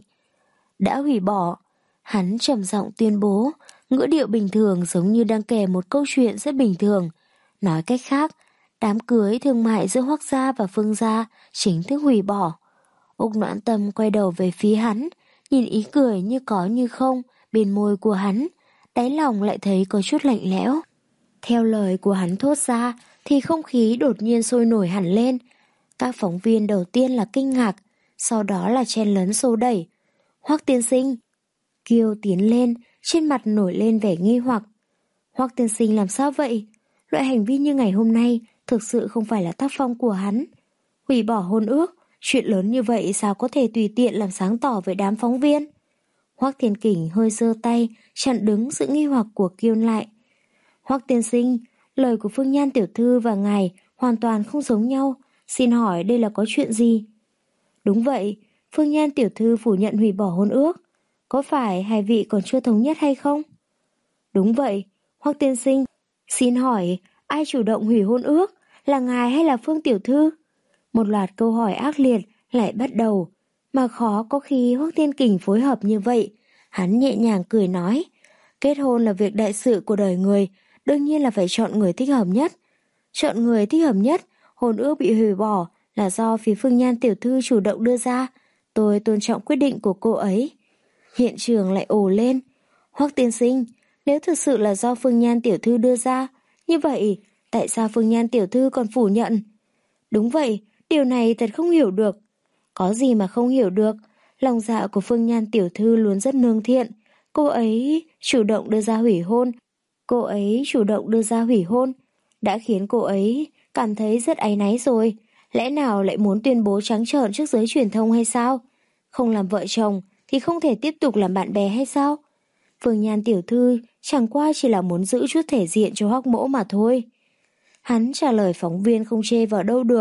Đã hủy bỏ, hắn trầm giọng tuyên bố, ngữ điệu bình thường giống như đang kể một câu chuyện rất bình thường. Nói cách khác, đám cưới thương mại giữa Hoắc gia và Phương gia chính thức hủy bỏ. Úc Noãn Tâm quay đầu về phía hắn, nhìn ý cười như có như không bên môi của hắn, đáy lòng lại thấy có chút lạnh lẽo. Theo lời của hắn thốt ra thì không khí đột nhiên sôi nổi hẳn lên. Các phóng viên đầu tiên là kinh ngạc, sau đó là chen lấn xô đẩy. Hoắc tiên sinh. Kiêu tiến lên, trên mặt nổi lên vẻ nghi hoặc. Hoắc tiên sinh làm sao vậy? Loại hành vi như ngày hôm nay thực sự không phải là tác phong của hắn. Hủy bỏ hôn ước, chuyện lớn như vậy sao có thể tùy tiện làm sáng tỏ với đám phóng viên? Hoắc Thiên Kình hơi giơ tay, chặn đứng sự nghi hoặc của Kiêu lại. Hoắc tiên sinh, lời của Phương Nhan tiểu thư và ngài hoàn toàn không giống nhau. Xin hỏi đây là có chuyện gì? Đúng vậy, Phương Nhan tiểu thư phủ nhận hủy bỏ hôn ước. Có phải hai vị còn chưa thống nhất hay không? Đúng vậy, Hoắc tiên sinh. Xin hỏi, ai chủ động hủy hôn ước? Là ngài hay là Phương tiểu thư? Một loạt câu hỏi ác liệt lại bắt đầu. Mà khó có khi Hoắc Thiên Kình phối hợp như vậy. Hắn nhẹ nhàng cười nói, kết hôn là việc đại sự của đời người, đương nhiên là phải chọn người thích hợp nhất. Chọn người thích hợp nhất, hôn ước bị hủy bỏ là do phía Phương Nhan tiểu thư chủ động đưa ra. Tôi tôn trọng quyết định của cô ấy. Hiện trường lại ồ lên. Hoắc tiên sinh, nếu thực sự là do Phương Nhan tiểu thư đưa ra, như vậy tại sao Phương Nhan tiểu thư còn phủ nhận? Đúng vậy, điều này thật không hiểu được. Có gì mà không hiểu được, lòng dạ của Phương Nhan tiểu thư luôn rất nương thiện. Cô ấy chủ động đưa ra hủy hôn. Cô ấy chủ động đưa ra hủy hôn đã khiến cô ấy cảm thấy rất áy náy rồi. Lẽ nào lại muốn tuyên bố trắng trợn trước giới truyền thông hay sao? Không làm vợ chồng thì không thể tiếp tục làm bạn bè hay sao? Phương Nhan tiểu thư chẳng qua chỉ là muốn giữ chút thể diện cho Hoắc mỗ mà thôi. Hắn trả lời phóng viên không chê vào đâu được,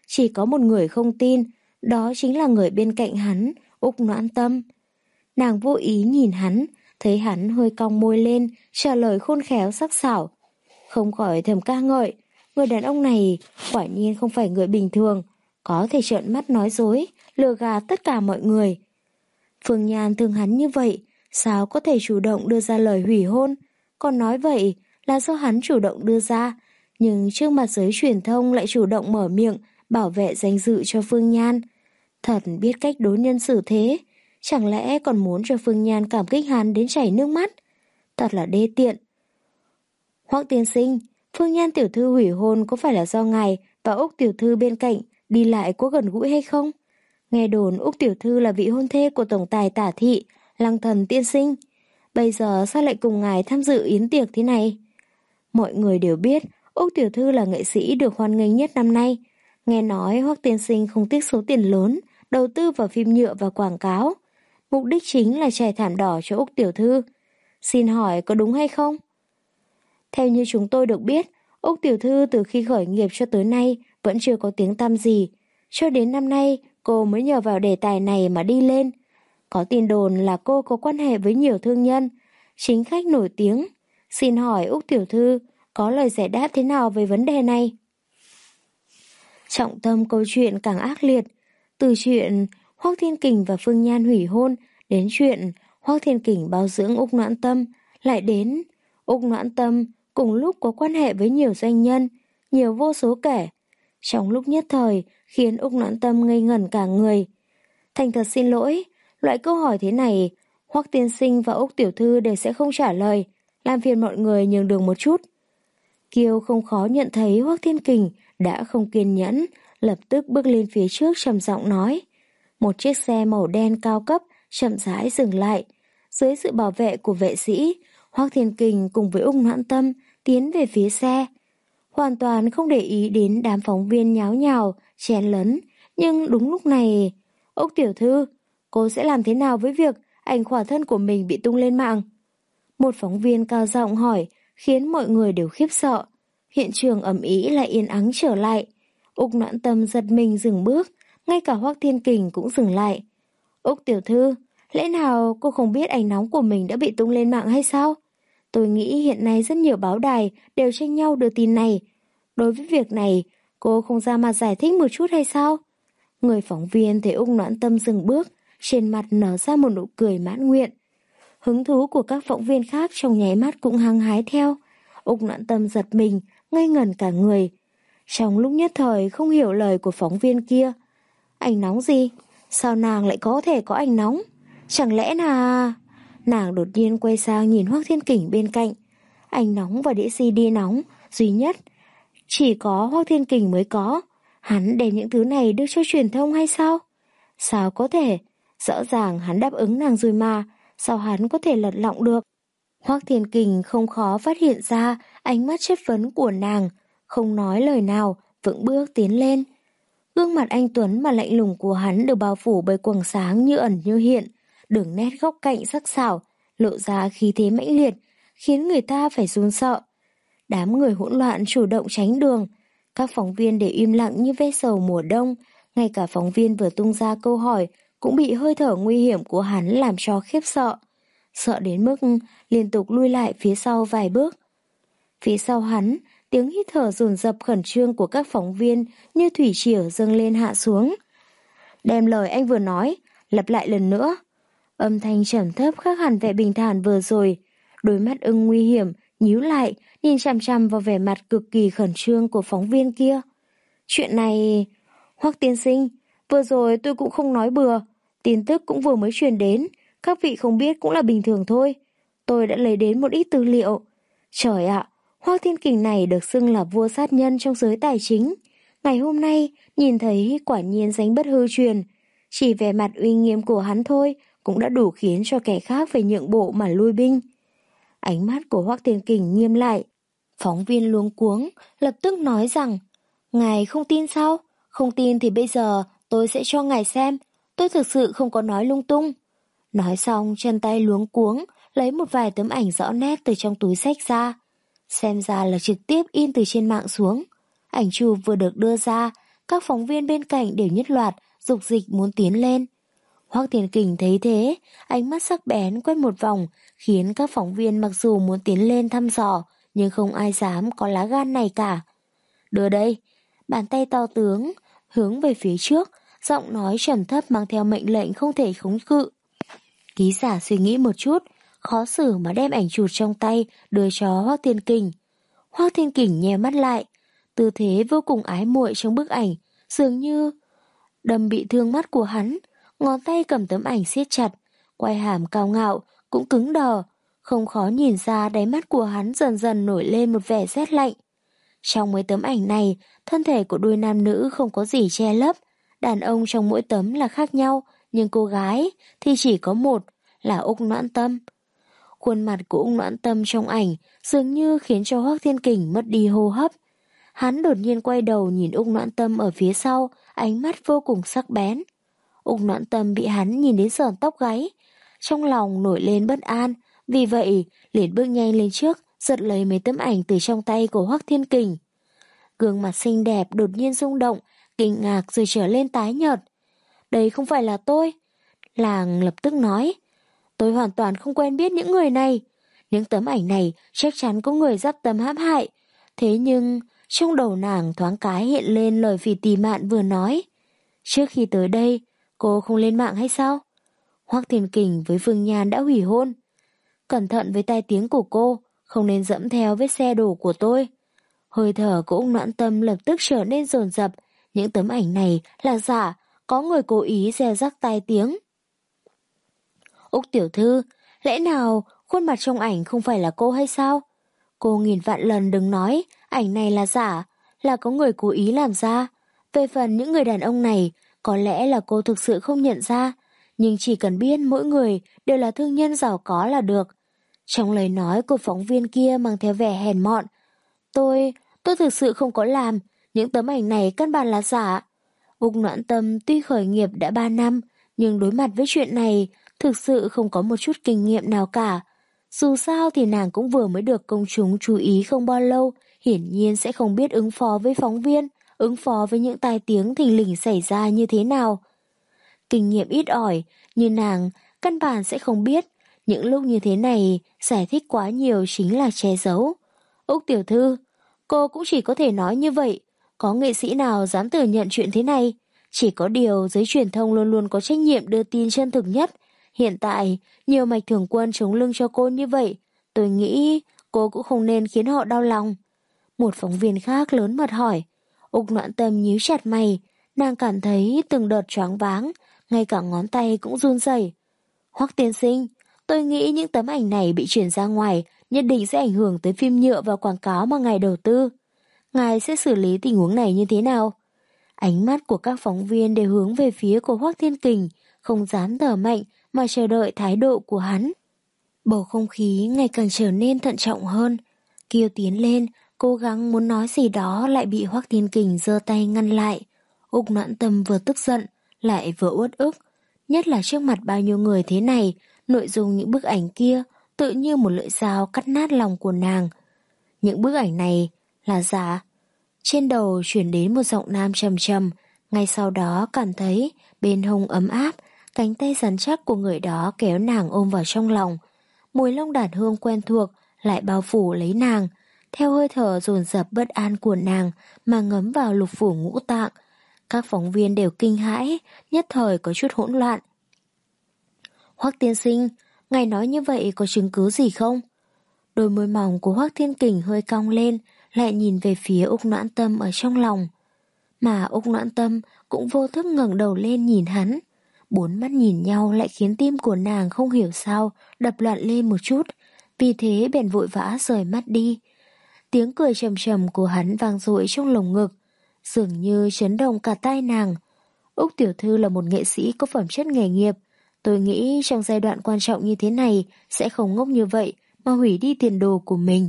chỉ có một người không tin, đó chính là người bên cạnh hắn, Úc Noãn Tâm. Nàng vô ý nhìn hắn, thấy hắn hơi cong môi lên, trả lời khôn khéo sắc sảo. Không khỏi thầm ca ngợi, người đàn ông này quả nhiên không phải người bình thường, có thể trợn mắt nói dối, lừa gạt tất cả mọi người. Phương Nhan thương hắn như vậy, sao có thể chủ động đưa ra lời hủy hôn, còn nói vậy là do hắn chủ động đưa ra, nhưng trước mặt giới truyền thông lại chủ động mở miệng bảo vệ danh dự cho Phương Nhan. Thật biết cách đối nhân xử thế, chẳng lẽ còn muốn cho Phương Nhan cảm kích hắn đến chảy nước mắt? Thật là đê tiện. Hoắc tiên sinh, Phương Nhan tiểu thư hủy hôn có phải là do ngài và Úc tiểu thư bên cạnh đi lại có gần gũi hay không? Nghe đồn Úc tiểu thư là vị hôn thê của tổng tài Tả Thị, Lăng Thần tiên sinh. Bây giờ sao lại cùng ngài tham dự yến tiệc thế này? Mọi người đều biết Úc tiểu thư là nghệ sĩ được hoan nghênh nhất năm nay. Nghe nói Hoắc tiên sinh không tiếc số tiền lớn đầu tư vào phim nhựa và quảng cáo. Mục đích chính là trải thảm đỏ cho Úc tiểu thư. Xin hỏi có đúng hay không? Theo như chúng tôi được biết, Úc tiểu thư từ khi khởi nghiệp cho tới nay vẫn chưa có tiếng tăm gì. Cho đến năm nay, cô mới nhờ vào đề tài này mà đi lên. Có tin đồn là cô có quan hệ với nhiều thương nhân, chính khách nổi tiếng. Xin hỏi Úc tiểu thư có lời giải đáp thế nào về vấn đề này? Trọng tâm câu chuyện càng ác liệt, từ chuyện Hoắc Thiên Kình và Phương Nhan hủy hôn đến chuyện Hoắc Thiên Kình bao dưỡng Úc Noãn Tâm, lại đến Úc Noãn Tâm cùng lúc có quan hệ với nhiều doanh nhân, nhiều vô số kể. Trong lúc nhất thời khiến Úc Noãn Tâm ngây ngẩn cả người. Thành thật xin lỗi, loại câu hỏi thế này Hoắc tiên sinh và Úc tiểu thư đều sẽ không trả lời, làm phiền mọi người nhường đường một chút. Kiều không khó nhận thấy Hoắc Thiên Kình đã không kiên nhẫn, lập tức bước lên phía trước trầm giọng nói. Một chiếc xe màu đen cao cấp chậm rãi dừng lại. Dưới sự bảo vệ của vệ sĩ, Hoắc Thiên Kình cùng với Úc Noãn Tâm tiến về phía xe. Hoàn toàn không để ý đến đám phóng viên nháo nhào, chen lấn. Nhưng đúng lúc này, Úc tiểu thư, cô sẽ làm thế nào với việc ảnh khỏa thân của mình bị tung lên mạng? Một phóng viên cao giọng hỏi, khiến mọi người đều khiếp sợ. Hiện trường ầm ĩ lại yên ắng trở lại. Úc Noãn Tâm giật mình dừng bước, ngay cả Hoắc Thiên Kình cũng dừng lại. Úc tiểu thư, lẽ nào cô không biết ảnh nóng của mình đã bị tung lên mạng hay sao? Tôi nghĩ hiện nay rất nhiều báo đài đều tranh nhau đưa tin này. Đối với việc này, cô không ra mặt giải thích một chút hay sao? Người phóng viên thấy Úc Noãn Tâm dừng bước, trên mặt nở ra một nụ cười mãn nguyện. Hứng thú của các phóng viên khác trong nháy mắt cũng hăng hái theo. Úc Noãn Tâm giật mình, ngây ngẩn cả người. Trong lúc nhất thời không hiểu lời của phóng viên kia. Ảnh nóng gì? Sao nàng lại có thể có ảnh nóng? Chẳng lẽ là... Nàng đột nhiên quay sang nhìn Hoắc Thiên Kình bên cạnh. Ảnh nóng và đĩa xê đê nóng duy nhất chỉ có Hoắc Thiên Kình mới có. Hắn đem những thứ này đưa cho truyền thông hay sao? Sao có thể? Rõ ràng hắn đáp ứng nàng rồi mà. Sao hắn có thể lật lọng được? Hoắc Thiên Kình không khó phát hiện ra ánh mắt chất vấn của nàng, không nói lời nào, vững bước tiến lên. Gương mặt anh tuấn mà lạnh lùng của hắn được bao phủ bởi quầng sáng như ẩn như hiện, đường nét góc cạnh sắc sảo, lộ ra khí thế mãnh liệt, khiến người ta phải run sợ. Đám người hỗn loạn chủ động tránh đường, các phóng viên để im lặng như ve sầu mùa đông, ngay cả phóng viên vừa tung ra câu hỏi cũng bị hơi thở nguy hiểm của hắn làm cho khiếp sợ. Sợ đến mức liên tục lui lại phía sau vài bước. Phía sau hắn, tiếng hít thở dồn dập khẩn trương của các phóng viên như thủy triều dâng lên hạ xuống. Đem lời anh vừa nói, lặp lại lần nữa. Âm thanh trầm thấp khác hẳn vẻ bình thản vừa rồi. Đôi mắt ưng nguy hiểm, nhíu lại, nhìn chằm chằm vào vẻ mặt cực kỳ khẩn trương của phóng viên kia. Chuyện này... Hoắc tiên sinh, vừa rồi tôi cũng không nói bừa. Tin tức cũng vừa mới truyền đến. Các vị không biết cũng là bình thường thôi. Tôi đã lấy đến một ít tư liệu. Trời ạ, Hoắc Thiên Kình này được xưng là vua sát nhân trong giới tài chính. Ngày hôm nay, nhìn thấy quả nhiên danh bất hư truyền. Chỉ vẻ mặt uy nghiêm của hắn thôi cũng đã đủ khiến cho kẻ khác phải nhượng bộ mà lui binh. Ánh mắt của Hoắc Thiên Kình nghiêm lại. Phóng viên luống cuống, lập tức nói rằng, ngài không tin sao? Không tin thì bây giờ tôi sẽ cho ngài xem. Tôi thực sự không có nói lung tung. Nói xong, chân tay luống cuống, lấy một vài tấm ảnh rõ nét từ trong túi xách ra. Xem ra là trực tiếp in từ trên mạng xuống. Ảnh chụp vừa được đưa ra, Các phóng viên bên cạnh đều nhất loạt dục dịch muốn tiến lên. Hoắc Thiên Kình thấy thế, ánh mắt sắc bén quét một vòng, khiến các phóng viên mặc dù muốn tiến lên thăm dò, nhưng không ai dám có lá gan này cả. Đưa đây, bàn tay to tướng, hướng về phía trước, giọng nói trầm thấp mang theo mệnh lệnh không thể khống cự. Ký giả suy nghĩ một chút, khó xử mà đem ảnh chụp trong tay đưa cho Hoắc Thiên Kình. Hoắc Thiên Kình nheo mắt lại, tư thế vô cùng ái muội trong bức ảnh, dường như đâm bị thương mắt của hắn. Ngón tay cầm tấm ảnh siết chặt, quai hàm cao ngạo cũng cứng đờ, không khó nhìn ra đáy mắt của hắn dần dần nổi lên một vẻ rét lạnh. Trong mấy tấm ảnh này, thân thể của đôi nam nữ không có gì che lấp, đàn ông trong mỗi tấm là khác nhau, nhưng cô gái thì chỉ có một, là Úc Noãn Tâm. Khuôn mặt của Úc Noãn Tâm trong ảnh dường như khiến cho Hoắc Thiên Kình mất đi hô hấp. Hắn đột nhiên quay đầu nhìn Úc Noãn Tâm ở phía sau, ánh mắt vô cùng sắc bén. Úc Noãn Tâm bị hắn nhìn đến sởn tóc gáy, trong lòng nổi lên bất an, vì vậy liền bước nhanh lên trước, giật lấy mấy tấm ảnh từ trong tay của Hoắc Thiên Kình. Gương mặt xinh đẹp đột nhiên rung động, kinh ngạc rồi trở lên tái nhợt. Đây không phải là tôi. Làng lập tức nói, tôi hoàn toàn không quen biết những người này. Những tấm ảnh này chắc chắn có người dắp tâm hãm hại. Thế nhưng trong đầu nàng thoáng cái hiện lên lời Phỉ Tì Mạn vừa nói. Trước khi tới đây, cô không lên mạng hay sao? Hoắc Thiên Kình với Phương Nhan đã hủy hôn. Cẩn thận với tai tiếng của cô, không nên dẫm theo vết xe đổ của tôi. Hơi thở của Úc Noãn Tâm lập tức trở nên dồn dập. Những tấm ảnh này là giả, có người cố ý gieo rắc tai tiếng. Úc tiểu thư, lẽ nào khuôn mặt trong ảnh không phải là cô hay sao? Cô nghìn vạn lần đừng nói ảnh này là giả, là có người cố ý làm ra. Về phần những người đàn ông này, có lẽ là cô thực sự không nhận ra, nhưng chỉ cần biết mỗi người đều là thương nhân giàu có là được. Trong lời nói của phóng viên kia mang theo vẻ hèn mọn. Tôi, tôi thực sự không có làm, những tấm ảnh này căn bản là giả. Úc Noãn Tâm tuy khởi nghiệp đã ba năm, nhưng đối mặt với chuyện này, thực sự không có một chút kinh nghiệm nào cả. Dù sao thì nàng cũng vừa mới được công chúng chú ý không bao lâu, hiển nhiên sẽ không biết ứng phó với phóng viên, ứng phó với những tai tiếng thình lình xảy ra như thế nào. Kinh nghiệm ít ỏi, như nàng, căn bản sẽ không biết. Những lúc như thế này, giải thích quá nhiều chính là che giấu. Úc tiểu thư, cô cũng chỉ có thể nói như vậy. Có nghệ sĩ nào dám thừa nhận chuyện thế này? Chỉ có điều giới truyền thông luôn luôn có trách nhiệm đưa tin chân thực nhất. Hiện tại, nhiều mạch thường quân chống lưng cho cô như vậy. Tôi nghĩ cô cũng không nên khiến họ đau lòng. Một phóng viên khác lớn mật hỏi. Úc Noãn Tâm nhíu chặt mày. Nàng cảm thấy từng đợt choáng váng, ngay cả ngón tay cũng run rẩy. Hoắc tiên sinh, tôi nghĩ những tấm ảnh này bị chuyển ra ngoài nhất định sẽ ảnh hưởng tới phim nhựa và quảng cáo mà ngài đầu tư. Ngài sẽ xử lý tình huống này như thế nào? Ánh mắt của các phóng viên đều hướng về phía của Hoắc Thiên Kình, không dám thở mạnh mà chờ đợi thái độ của hắn. Bầu không khí ngày càng trở nên thận trọng hơn. Kiều tiến lên, cố gắng muốn nói gì đó lại bị Hoắc Thiên Kình giơ tay ngăn lại. Úc Noãn Tâm vừa tức giận, lại vừa uất ức. Nhất là trước mặt bao nhiêu người thế này, nội dung những bức ảnh kia tự như một lưỡi dao cắt nát lòng của nàng. Những bức ảnh này là giả. Trên đầu chuyển đến một giọng nam trầm trầm, ngay sau đó cảm thấy bên hông ấm áp, cánh tay rắn chắc của người đó kéo nàng ôm vào trong lòng. Mùi lông đàn hương quen thuộc lại bao phủ lấy nàng, theo hơi thở dồn dập bất an của nàng mà ngấm vào lục phủ ngũ tạng. Các phóng viên đều kinh hãi, nhất thời có chút hỗn loạn. Hoắc tiên sinh, ngài nói như vậy có chứng cứ gì không? Đôi môi mỏng của Hoắc Thiên Kình hơi cong lên, lại nhìn về phía Úc Noãn Tâm ở trong lòng. Mà Úc Noãn Tâm cũng vô thức ngẩng đầu lên nhìn hắn. Bốn mắt nhìn nhau lại khiến tim của nàng không hiểu sao đập loạn lên một chút, vì thế bèn vội vã rời mắt đi. Tiếng cười trầm trầm của hắn vang dội trong lồng ngực, dường như chấn động cả tai nàng. Úc tiểu thư là một nghệ sĩ có phẩm chất nghề nghiệp. Tôi nghĩ trong giai đoạn quan trọng như thế này sẽ không ngốc như vậy mà hủy đi tiền đồ của mình.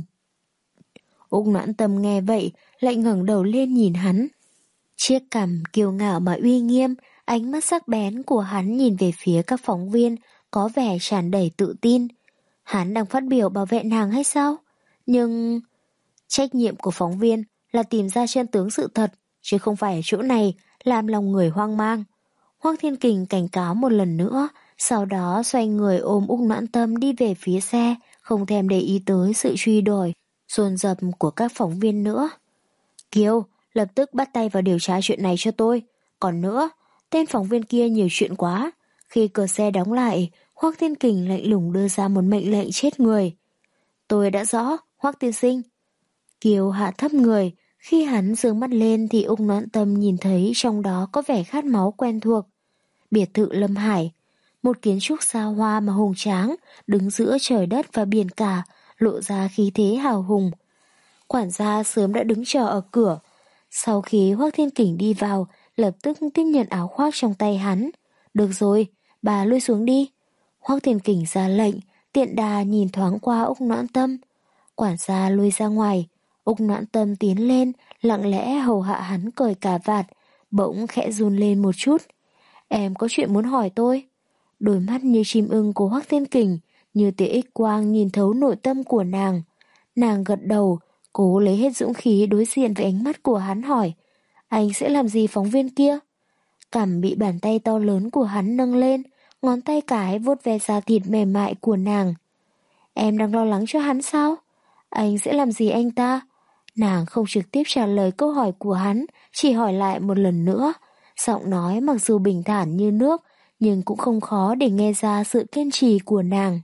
Úc Noãn Tâm nghe vậy lại ngẩng đầu lên nhìn hắn. Chiếc cằm kiêu ngạo mà uy nghiêm, ánh mắt sắc bén của hắn nhìn về phía các phóng viên có vẻ tràn đầy tự tin. Hắn đang phát biểu bảo vệ nàng hay sao? Nhưng trách nhiệm của phóng viên là tìm ra chân tướng sự thật, chứ không phải ở chỗ này làm lòng người hoang mang. Hoắc Thiên Kình cảnh cáo một lần nữa, sau đó xoay người ôm Úc Noãn Tâm đi về phía xe, không thèm để ý tới sự truy đuổi dồn dập của các phóng viên nữa. Kiều, lập tức bắt tay vào điều tra chuyện này cho tôi. Còn nữa, tên phóng viên kia nhiều chuyện quá. Khi cửa xe đóng lại, Hoắc Thiên Kình lạnh lùng đưa ra một mệnh lệnh chết người. Tôi đã rõ, Hoắc tiên sinh. Kiều hạ thấp người, khi hắn giương mắt lên thì Úc Noãn Tâm nhìn thấy trong đó có vẻ khát máu quen thuộc. Biệt thự Lâm Hải, một kiến trúc xa hoa mà hùng tráng, đứng giữa trời đất và biển cả, lộ ra khí thế hào hùng. Quản gia sớm đã đứng chờ ở cửa. Sau khi Hoắc Thiên Kình đi vào, lập tức tiếp nhận áo khoác trong tay hắn. Được rồi, bà lui xuống đi. Hoắc Thiên Kình ra lệnh, tiện đà nhìn thoáng qua Úc Noãn Tâm. Quản gia lui ra ngoài, Úc Noãn Tâm tiến lên, lặng lẽ hầu hạ hắn cởi cà vạt, bỗng khẽ run lên một chút. Em có chuyện muốn hỏi tôi. Đôi mắt như chim ưng của Hoắc Thiên Kình, như tia ích quang nhìn thấu nội tâm của nàng. Nàng gật đầu, cố lấy hết dũng khí đối diện với ánh mắt của hắn hỏi, anh sẽ làm gì phóng viên kia? Cằm bị bàn tay to lớn của hắn nâng lên, ngón tay cái vuốt ve da thịt mềm mại của nàng. Em đang lo lắng cho hắn sao? Anh sẽ làm gì anh ta? Nàng không trực tiếp trả lời câu hỏi của hắn, chỉ hỏi lại một lần nữa. Giọng nói mặc dù bình thản như nước, nhưng cũng không khó để nghe ra sự kiên trì của nàng.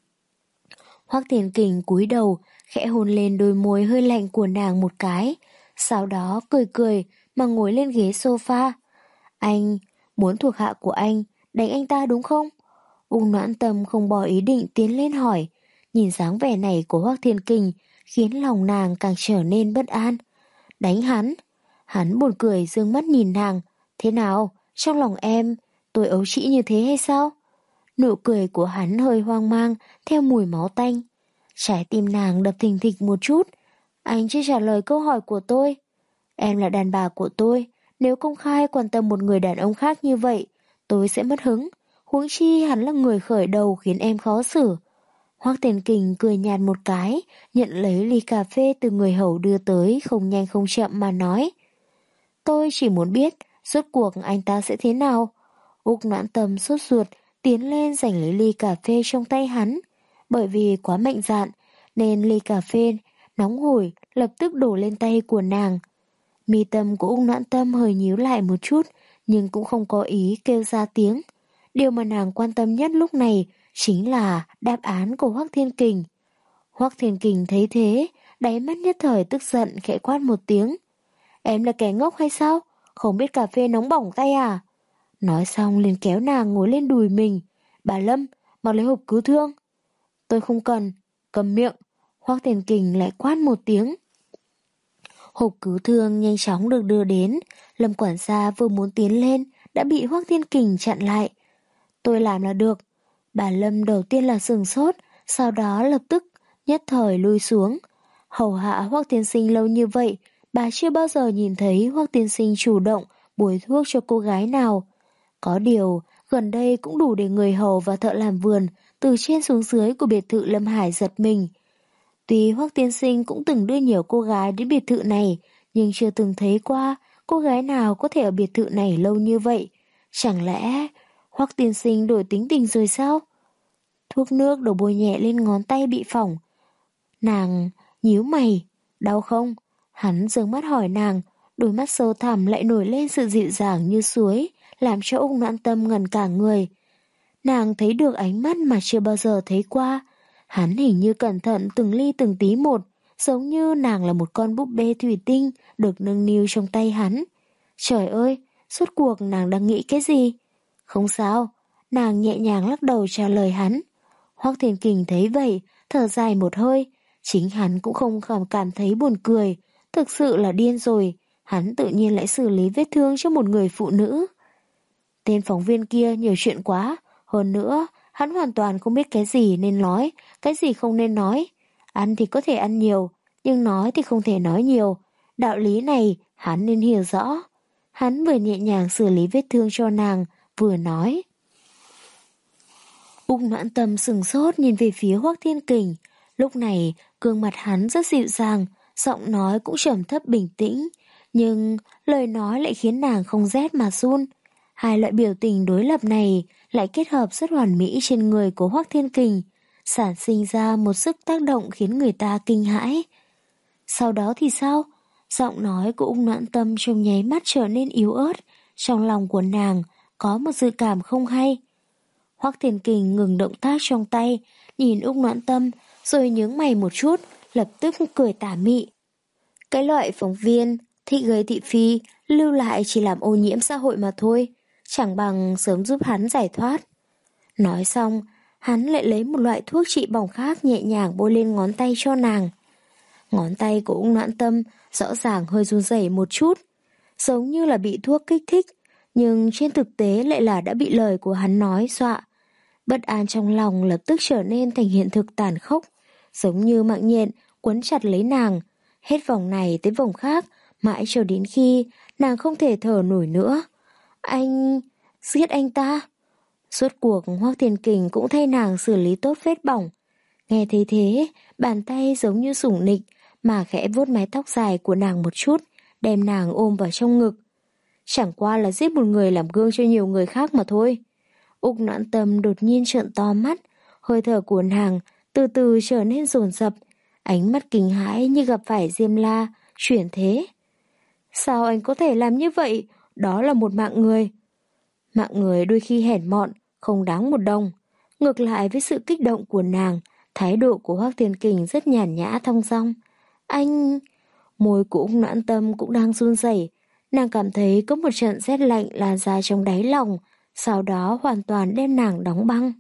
Hoắc Thiên Kình cúi đầu, khẽ hôn lên đôi môi hơi lạnh của nàng một cái, sau đó cười cười mà ngồi lên ghế sofa. Anh, muốn thuộc hạ của anh, đánh anh ta đúng không? Úc Noãn Tâm không bỏ ý định tiến lên hỏi, nhìn dáng vẻ này của Hoắc Thiên Kình khiến lòng nàng càng trở nên bất an. Đánh hắn? Hắn buồn cười dương mắt nhìn nàng, thế nào, trong lòng em, tôi ấu trĩ như thế hay sao? Nụ cười của hắn hơi hoang mang, theo mùi máu tanh. Trái tim nàng đập thình thịch một chút. Anh chưa trả lời câu hỏi của tôi. Em là đàn bà của tôi, nếu công khai quan tâm một người đàn ông khác như vậy, tôi sẽ mất hứng. Huống chi hắn là người khởi đầu khiến em khó xử. Hoắc Thiên Kình cười nhạt một cái, nhận lấy ly cà phê từ người hầu đưa tới, không nhanh không chậm mà nói. Tôi chỉ muốn biết, rốt cuộc anh ta sẽ thế nào? Úc Noãn Tâm sốt ruột, tiến lên giành lấy ly cà phê trong tay hắn. Bởi vì quá mạnh dạn, nên ly cà phê nóng hổi lập tức đổ lên tay của nàng. Mi tâm của Úc Noãn Tâm hơi nhíu lại một chút, nhưng cũng không có ý kêu ra tiếng. Điều mà nàng quan tâm nhất lúc này chính là đáp án của Hoắc Thiên Kình. Hoắc Thiên Kình thấy thế, đáy mắt nhất thời tức giận khẽ quát một tiếng. Em là kẻ ngốc hay sao? Không biết cà phê nóng bỏng tay à? Nói xong liền kéo nàng ngồi lên đùi mình. Bà Lâm, mau lấy hộp cứu thương. Tôi không cần, cầm miệng. Hoắc Thiên Kình lại quát một tiếng. Hộp cứu thương nhanh chóng được đưa đến. Lâm quản gia vừa muốn tiến lên đã bị Hoắc Thiên Kình chặn lại. Tôi làm là được. Bà Lâm đầu tiên là sửng sốt, sau đó lập tức nhất thời lui xuống. Hầu hạ Hoắc tiên sinh lâu như vậy, bà chưa bao giờ nhìn thấy Hoắc tiên sinh chủ động bôi thuốc cho cô gái nào. Có điều, gần đây cũng đủ để người hầu và thợ làm vườn từ trên xuống dưới của biệt thự Lâm Hải giật mình. Tuy Hoắc tiên sinh cũng từng đưa nhiều cô gái đến biệt thự này, nhưng chưa từng thấy qua cô gái nào có thể ở biệt thự này lâu như vậy. Chẳng lẽ Hoắc tiên sinh đổi tính tình rồi sao? Thuốc nước đổ bôi nhẹ lên ngón tay bị phỏng. Nàng nhíu mày, đau không? Hắn giương mắt hỏi nàng, đôi mắt sâu thẳm lại nổi lên sự dịu dàng như suối, làm cho Úc Noãn Tâm ngẩn cả người. Nàng thấy được ánh mắt mà chưa bao giờ thấy qua. Hắn hình như cẩn thận từng ly từng tí một, giống như nàng là một con búp bê thủy tinh được nâng niu trong tay hắn. Trời ơi, suốt cuộc nàng đang nghĩ cái gì? Không sao, nàng nhẹ nhàng lắc đầu trả lời hắn. Hoắc Thiên Kình thấy vậy, thở dài một hơi. Chính hắn cũng không cảm cảm thấy buồn cười. Thực sự là điên rồi, hắn tự nhiên lại xử lý vết thương cho một người phụ nữ. Tên phóng viên kia nhiều chuyện quá, hơn nữa, hắn hoàn toàn không biết cái gì nên nói, cái gì không nên nói. Ăn thì có thể ăn nhiều, nhưng nói thì không thể nói nhiều. Đạo lý này hắn nên hiểu rõ. Hắn vừa nhẹ nhàng xử lý vết thương cho nàng, vừa nói. Úc Noãn Tâm sừng sốt nhìn về phía Hoắc Thiên Kình. Lúc này, gương mặt hắn rất dịu dàng, giọng nói cũng trầm thấp bình tĩnh. Nhưng lời nói lại khiến nàng không rét mà run. Hai loại biểu tình đối lập này lại kết hợp rất hoàn mỹ trên người của Hoắc Thiên Kình, sản sinh ra một sức tác động khiến người ta kinh hãi. Sau đó thì sao? Giọng nói của Ung Noãn Tâm trong nháy mắt trở nên yếu ớt, trong lòng của nàng có một dự cảm không hay. Hoắc Thiên Kình ngừng động tác trong tay, nhìn Ung Noãn Tâm, rồi nhướng mày một chút, lập tức cười tà mị. Cái loại phóng viên, thị gây thị phi, lưu lại chỉ làm ô nhiễm xã hội mà thôi, chẳng bằng sớm giúp hắn giải thoát. Nói xong, hắn lại lấy một loại thuốc trị bỏng khác nhẹ nhàng bôi lên ngón tay cho nàng. Ngón tay của Ung Noãn Tâm rõ ràng hơi run rẩy một chút, giống như là bị thuốc kích thích, nhưng trên thực tế lại là đã bị lời của hắn nói dọa. Bất an trong lòng lập tức trở nên thành hiện thực tàn khốc, giống như mạng nhện quấn chặt lấy nàng, hết vòng này tới vòng khác, mãi cho đến khi nàng không thể thở nổi nữa. Anh... giết anh ta? Suốt cuộc Hoắc Thiên Kình cũng thay nàng xử lý tốt vết bỏng. Nghe thấy thế, bàn tay giống như sủng nịch mà khẽ vuốt mái tóc dài của nàng một chút, đem nàng ôm vào trong ngực. Chẳng qua là giết một người làm gương cho nhiều người khác mà thôi. Ung Noãn Tâm đột nhiên trợn to mắt, hơi thở của nàng từ từ trở nên dồn dập, ánh mắt kinh hãi như gặp phải Diêm La, chuyển thế. Sao anh có thể làm như vậy? Đó là một mạng người. Mạng người đôi khi hèn mọn, không đáng một đồng. Ngược lại với sự kích động của nàng, thái độ của Hoắc Thiên Kình rất nhàn nhã thong dong. Anh... Môi của Ung Noãn Tâm cũng đang run rẩy, nàng cảm thấy có một trận rét lạnh lan ra trong đáy lòng, sau đó hoàn toàn đem nàng đóng băng.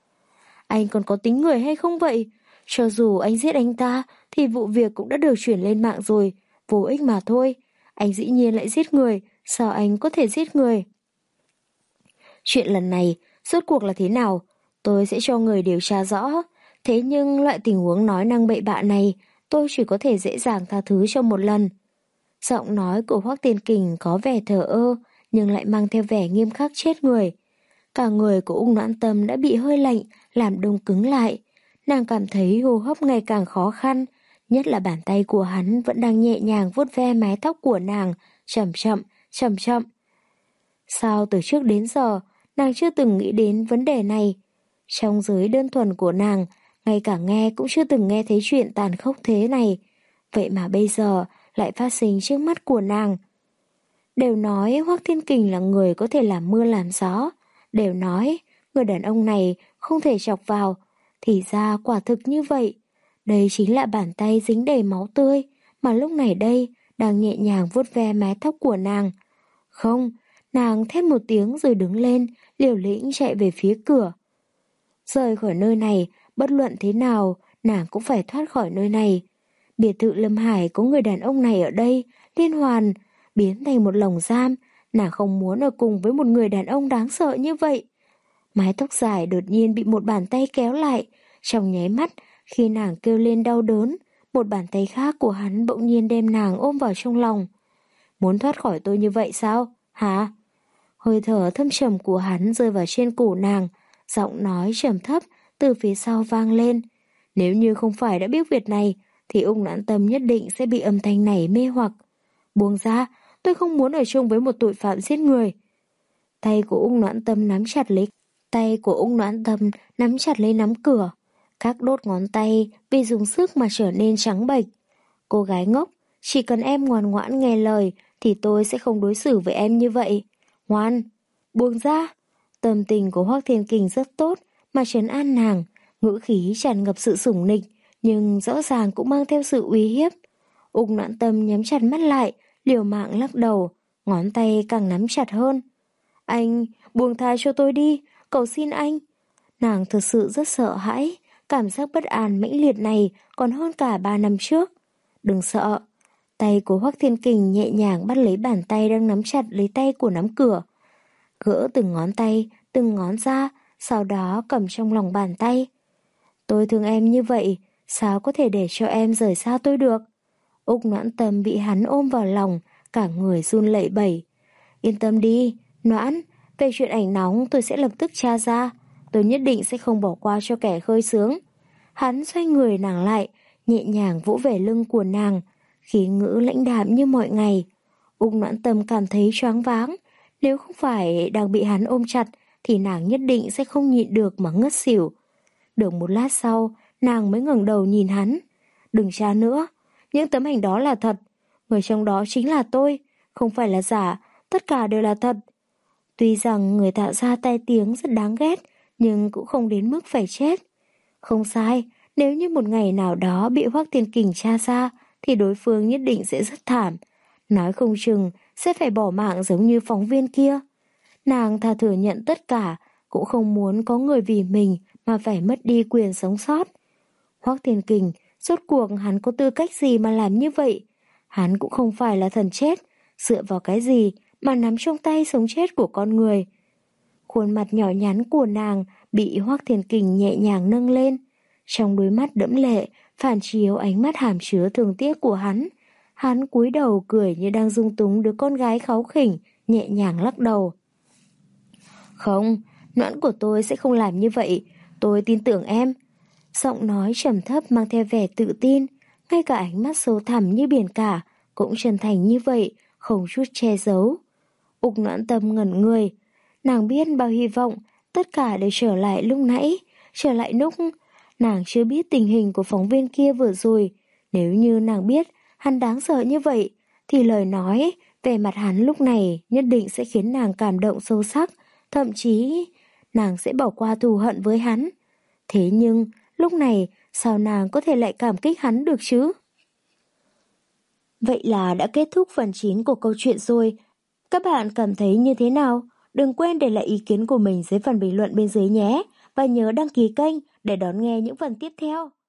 Anh còn có tính người hay không vậy? Cho dù anh giết anh ta, thì vụ việc cũng đã được chuyển lên mạng rồi, vô ích mà thôi. Anh dĩ nhiên lại giết người, sao anh có thể giết người? Chuyện lần này, rốt cuộc là thế nào? Tôi sẽ cho người điều tra rõ. Thế nhưng loại tình huống nói năng bậy bạ này, tôi chỉ có thể dễ dàng tha thứ cho một lần. Giọng nói của Hoắc Thiên Kình có vẻ thờ ơ, nhưng lại mang theo vẻ nghiêm khắc chết người. Cả người của Ung Noãn Tâm đã bị hơi lạnh, làm đông cứng lại. Nàng cảm thấy hô hấp ngày càng khó khăn, nhất là bàn tay của hắn vẫn đang nhẹ nhàng vuốt ve mái tóc của nàng, chậm chậm, chậm chậm. Sao từ trước đến giờ, nàng chưa từng nghĩ đến vấn đề này. Trong giới đơn thuần của nàng, ngay cả nghe cũng chưa từng nghe thấy chuyện tàn khốc thế này. Vậy mà bây giờ lại phát sinh trước mắt của nàng. Đều nói Hoắc Thiên Kình là người có thể làm mưa làm gió. Đều nói người đàn ông này không thể chọc vào. Thì ra quả thực như vậy. Đây chính là bàn tay dính đầy máu tươi mà lúc này đây đang nhẹ nhàng vuốt ve mái tóc của nàng. Không, nàng thét một tiếng rồi đứng lên, liều lĩnh chạy về phía cửa. Rời khỏi nơi này, bất luận thế nào, nàng cũng phải thoát khỏi nơi này. Biệt thự Lâm Hải có người đàn ông này ở đây, liên hoàn, biến thành một lồng giam. Nàng không muốn ở cùng với một người đàn ông đáng sợ như vậy. Mái tóc dài đột nhiên bị một bàn tay kéo lại. Trong nháy mắt, khi nàng kêu lên đau đớn, một bàn tay khác của hắn bỗng nhiên đem nàng ôm vào trong lòng. Muốn thoát khỏi tôi như vậy sao? Hả? Hơi thở thâm trầm của hắn rơi vào trên cổ nàng, giọng nói trầm thấp từ phía sau vang lên. Nếu như không phải đã biết việc này, thì Ung Noãn Tâm nhất định sẽ bị âm thanh này mê hoặc. Buông ra, tôi không muốn ở chung với một tội phạm giết người. Tay của Ung Noãn Tâm nắm chặt lấy tay của Ung Noãn Tâm nắm chặt lấy nắm cửa. Các đốt ngón tay vì dùng sức mà trở nên trắng bệch. Cô gái ngốc, chỉ cần em ngoan ngoãn nghe lời thì tôi sẽ không đối xử với em như vậy. Ngoan, buông ra. Tâm tình của Hoắc Thiên Kình rất tốt mà trấn an nàng, ngữ khí tràn ngập sự sủng nịch, nhưng rõ ràng cũng mang theo sự uy hiếp. Ung Noãn Tâm nhắm chặt mắt lại, liều mạng lắc đầu, ngón tay càng nắm chặt hơn. Anh, buông tha cho tôi đi, cầu xin anh. Nàng thực sự rất sợ hãi, cảm giác bất an mãnh liệt này còn hơn cả ba năm trước. Đừng sợ. Tay của Hoắc Thiên Kình nhẹ nhàng bắt lấy bàn tay đang nắm chặt lấy tay của nắm cửa. Gỡ từng ngón tay, từng ngón ra, sau đó cầm trong lòng bàn tay. Tôi thương em như vậy, sao có thể để cho em rời xa tôi được? Ung Noãn Tâm bị hắn ôm vào lòng, cả người run lẩy bẩy. Yên tâm đi, Noãn, về chuyện ảnh nóng tôi sẽ lập tức tra ra. Tôi nhất định sẽ không bỏ qua cho kẻ khơi xướng. Hắn xoay người nàng lại, nhẹ nhàng vỗ về lưng của nàng, khí ngữ lãnh đạm như mọi ngày. Úc Noãn Tâm cảm thấy choáng váng. Nếu không phải đang bị hắn ôm chặt thì nàng nhất định sẽ không nhịn được mà ngất xỉu. Được một lát sau, nàng mới ngẩng đầu nhìn hắn. Đừng tra nữa, những tấm ảnh đó là thật. Người trong đó chính là tôi, không phải là giả, tất cả đều là thật. Tuy rằng người tạo ra tai tiếng rất đáng ghét, nhưng cũng không đến mức phải chết. Không sai, nếu như một ngày nào đó bị Hoắc Thiên Kình tra ra, thì đối phương nhất định sẽ rất thảm. Nói không chừng sẽ phải bỏ mạng giống như phóng viên kia. Nàng thà thừa nhận tất cả, cũng không muốn có người vì mình mà phải mất đi quyền sống sót. Hoắc Thiên Kình, rốt cuộc hắn có tư cách gì mà làm như vậy? Hắn cũng không phải là thần chết, dựa vào cái gì mà nắm trong tay sống chết của con người. Khuôn mặt nhỏ nhắn của nàng bị Hoắc Thiên Kình nhẹ nhàng nâng lên. Trong đôi mắt đẫm lệ, phản chiếu ánh mắt hàm chứa thương tiếc của hắn. Hắn cúi đầu cười như đang dung túng đứa con gái kháu khỉnh, nhẹ nhàng lắc đầu. Không, Noãn của tôi sẽ không làm như vậy, tôi tin tưởng em. Giọng nói trầm thấp mang theo vẻ tự tin, ngay cả ánh mắt sâu thẳm như biển cả, cũng chân thành như vậy, không chút che giấu. Úc Noãn Tâm ngẩn người, nàng biết bao hy vọng, tất cả đều trở lại lúc nãy, trở lại lúc nàng chưa biết tình hình của phóng viên kia vừa rồi. Nếu như nàng biết hắn đáng sợ như vậy, thì lời nói về mặt hắn lúc này nhất định sẽ khiến nàng cảm động sâu sắc, thậm chí nàng sẽ bỏ qua thù hận với hắn. Thế nhưng lúc này sao nàng có thể lại cảm kích hắn được chứ? Vậy là đã kết thúc phần chín của câu chuyện rồi. Các bạn cảm thấy như thế nào? Đừng quên để lại ý kiến của mình dưới phần bình luận bên dưới nhé. Và nhớ đăng ký kênh để đón nghe những phần tiếp theo.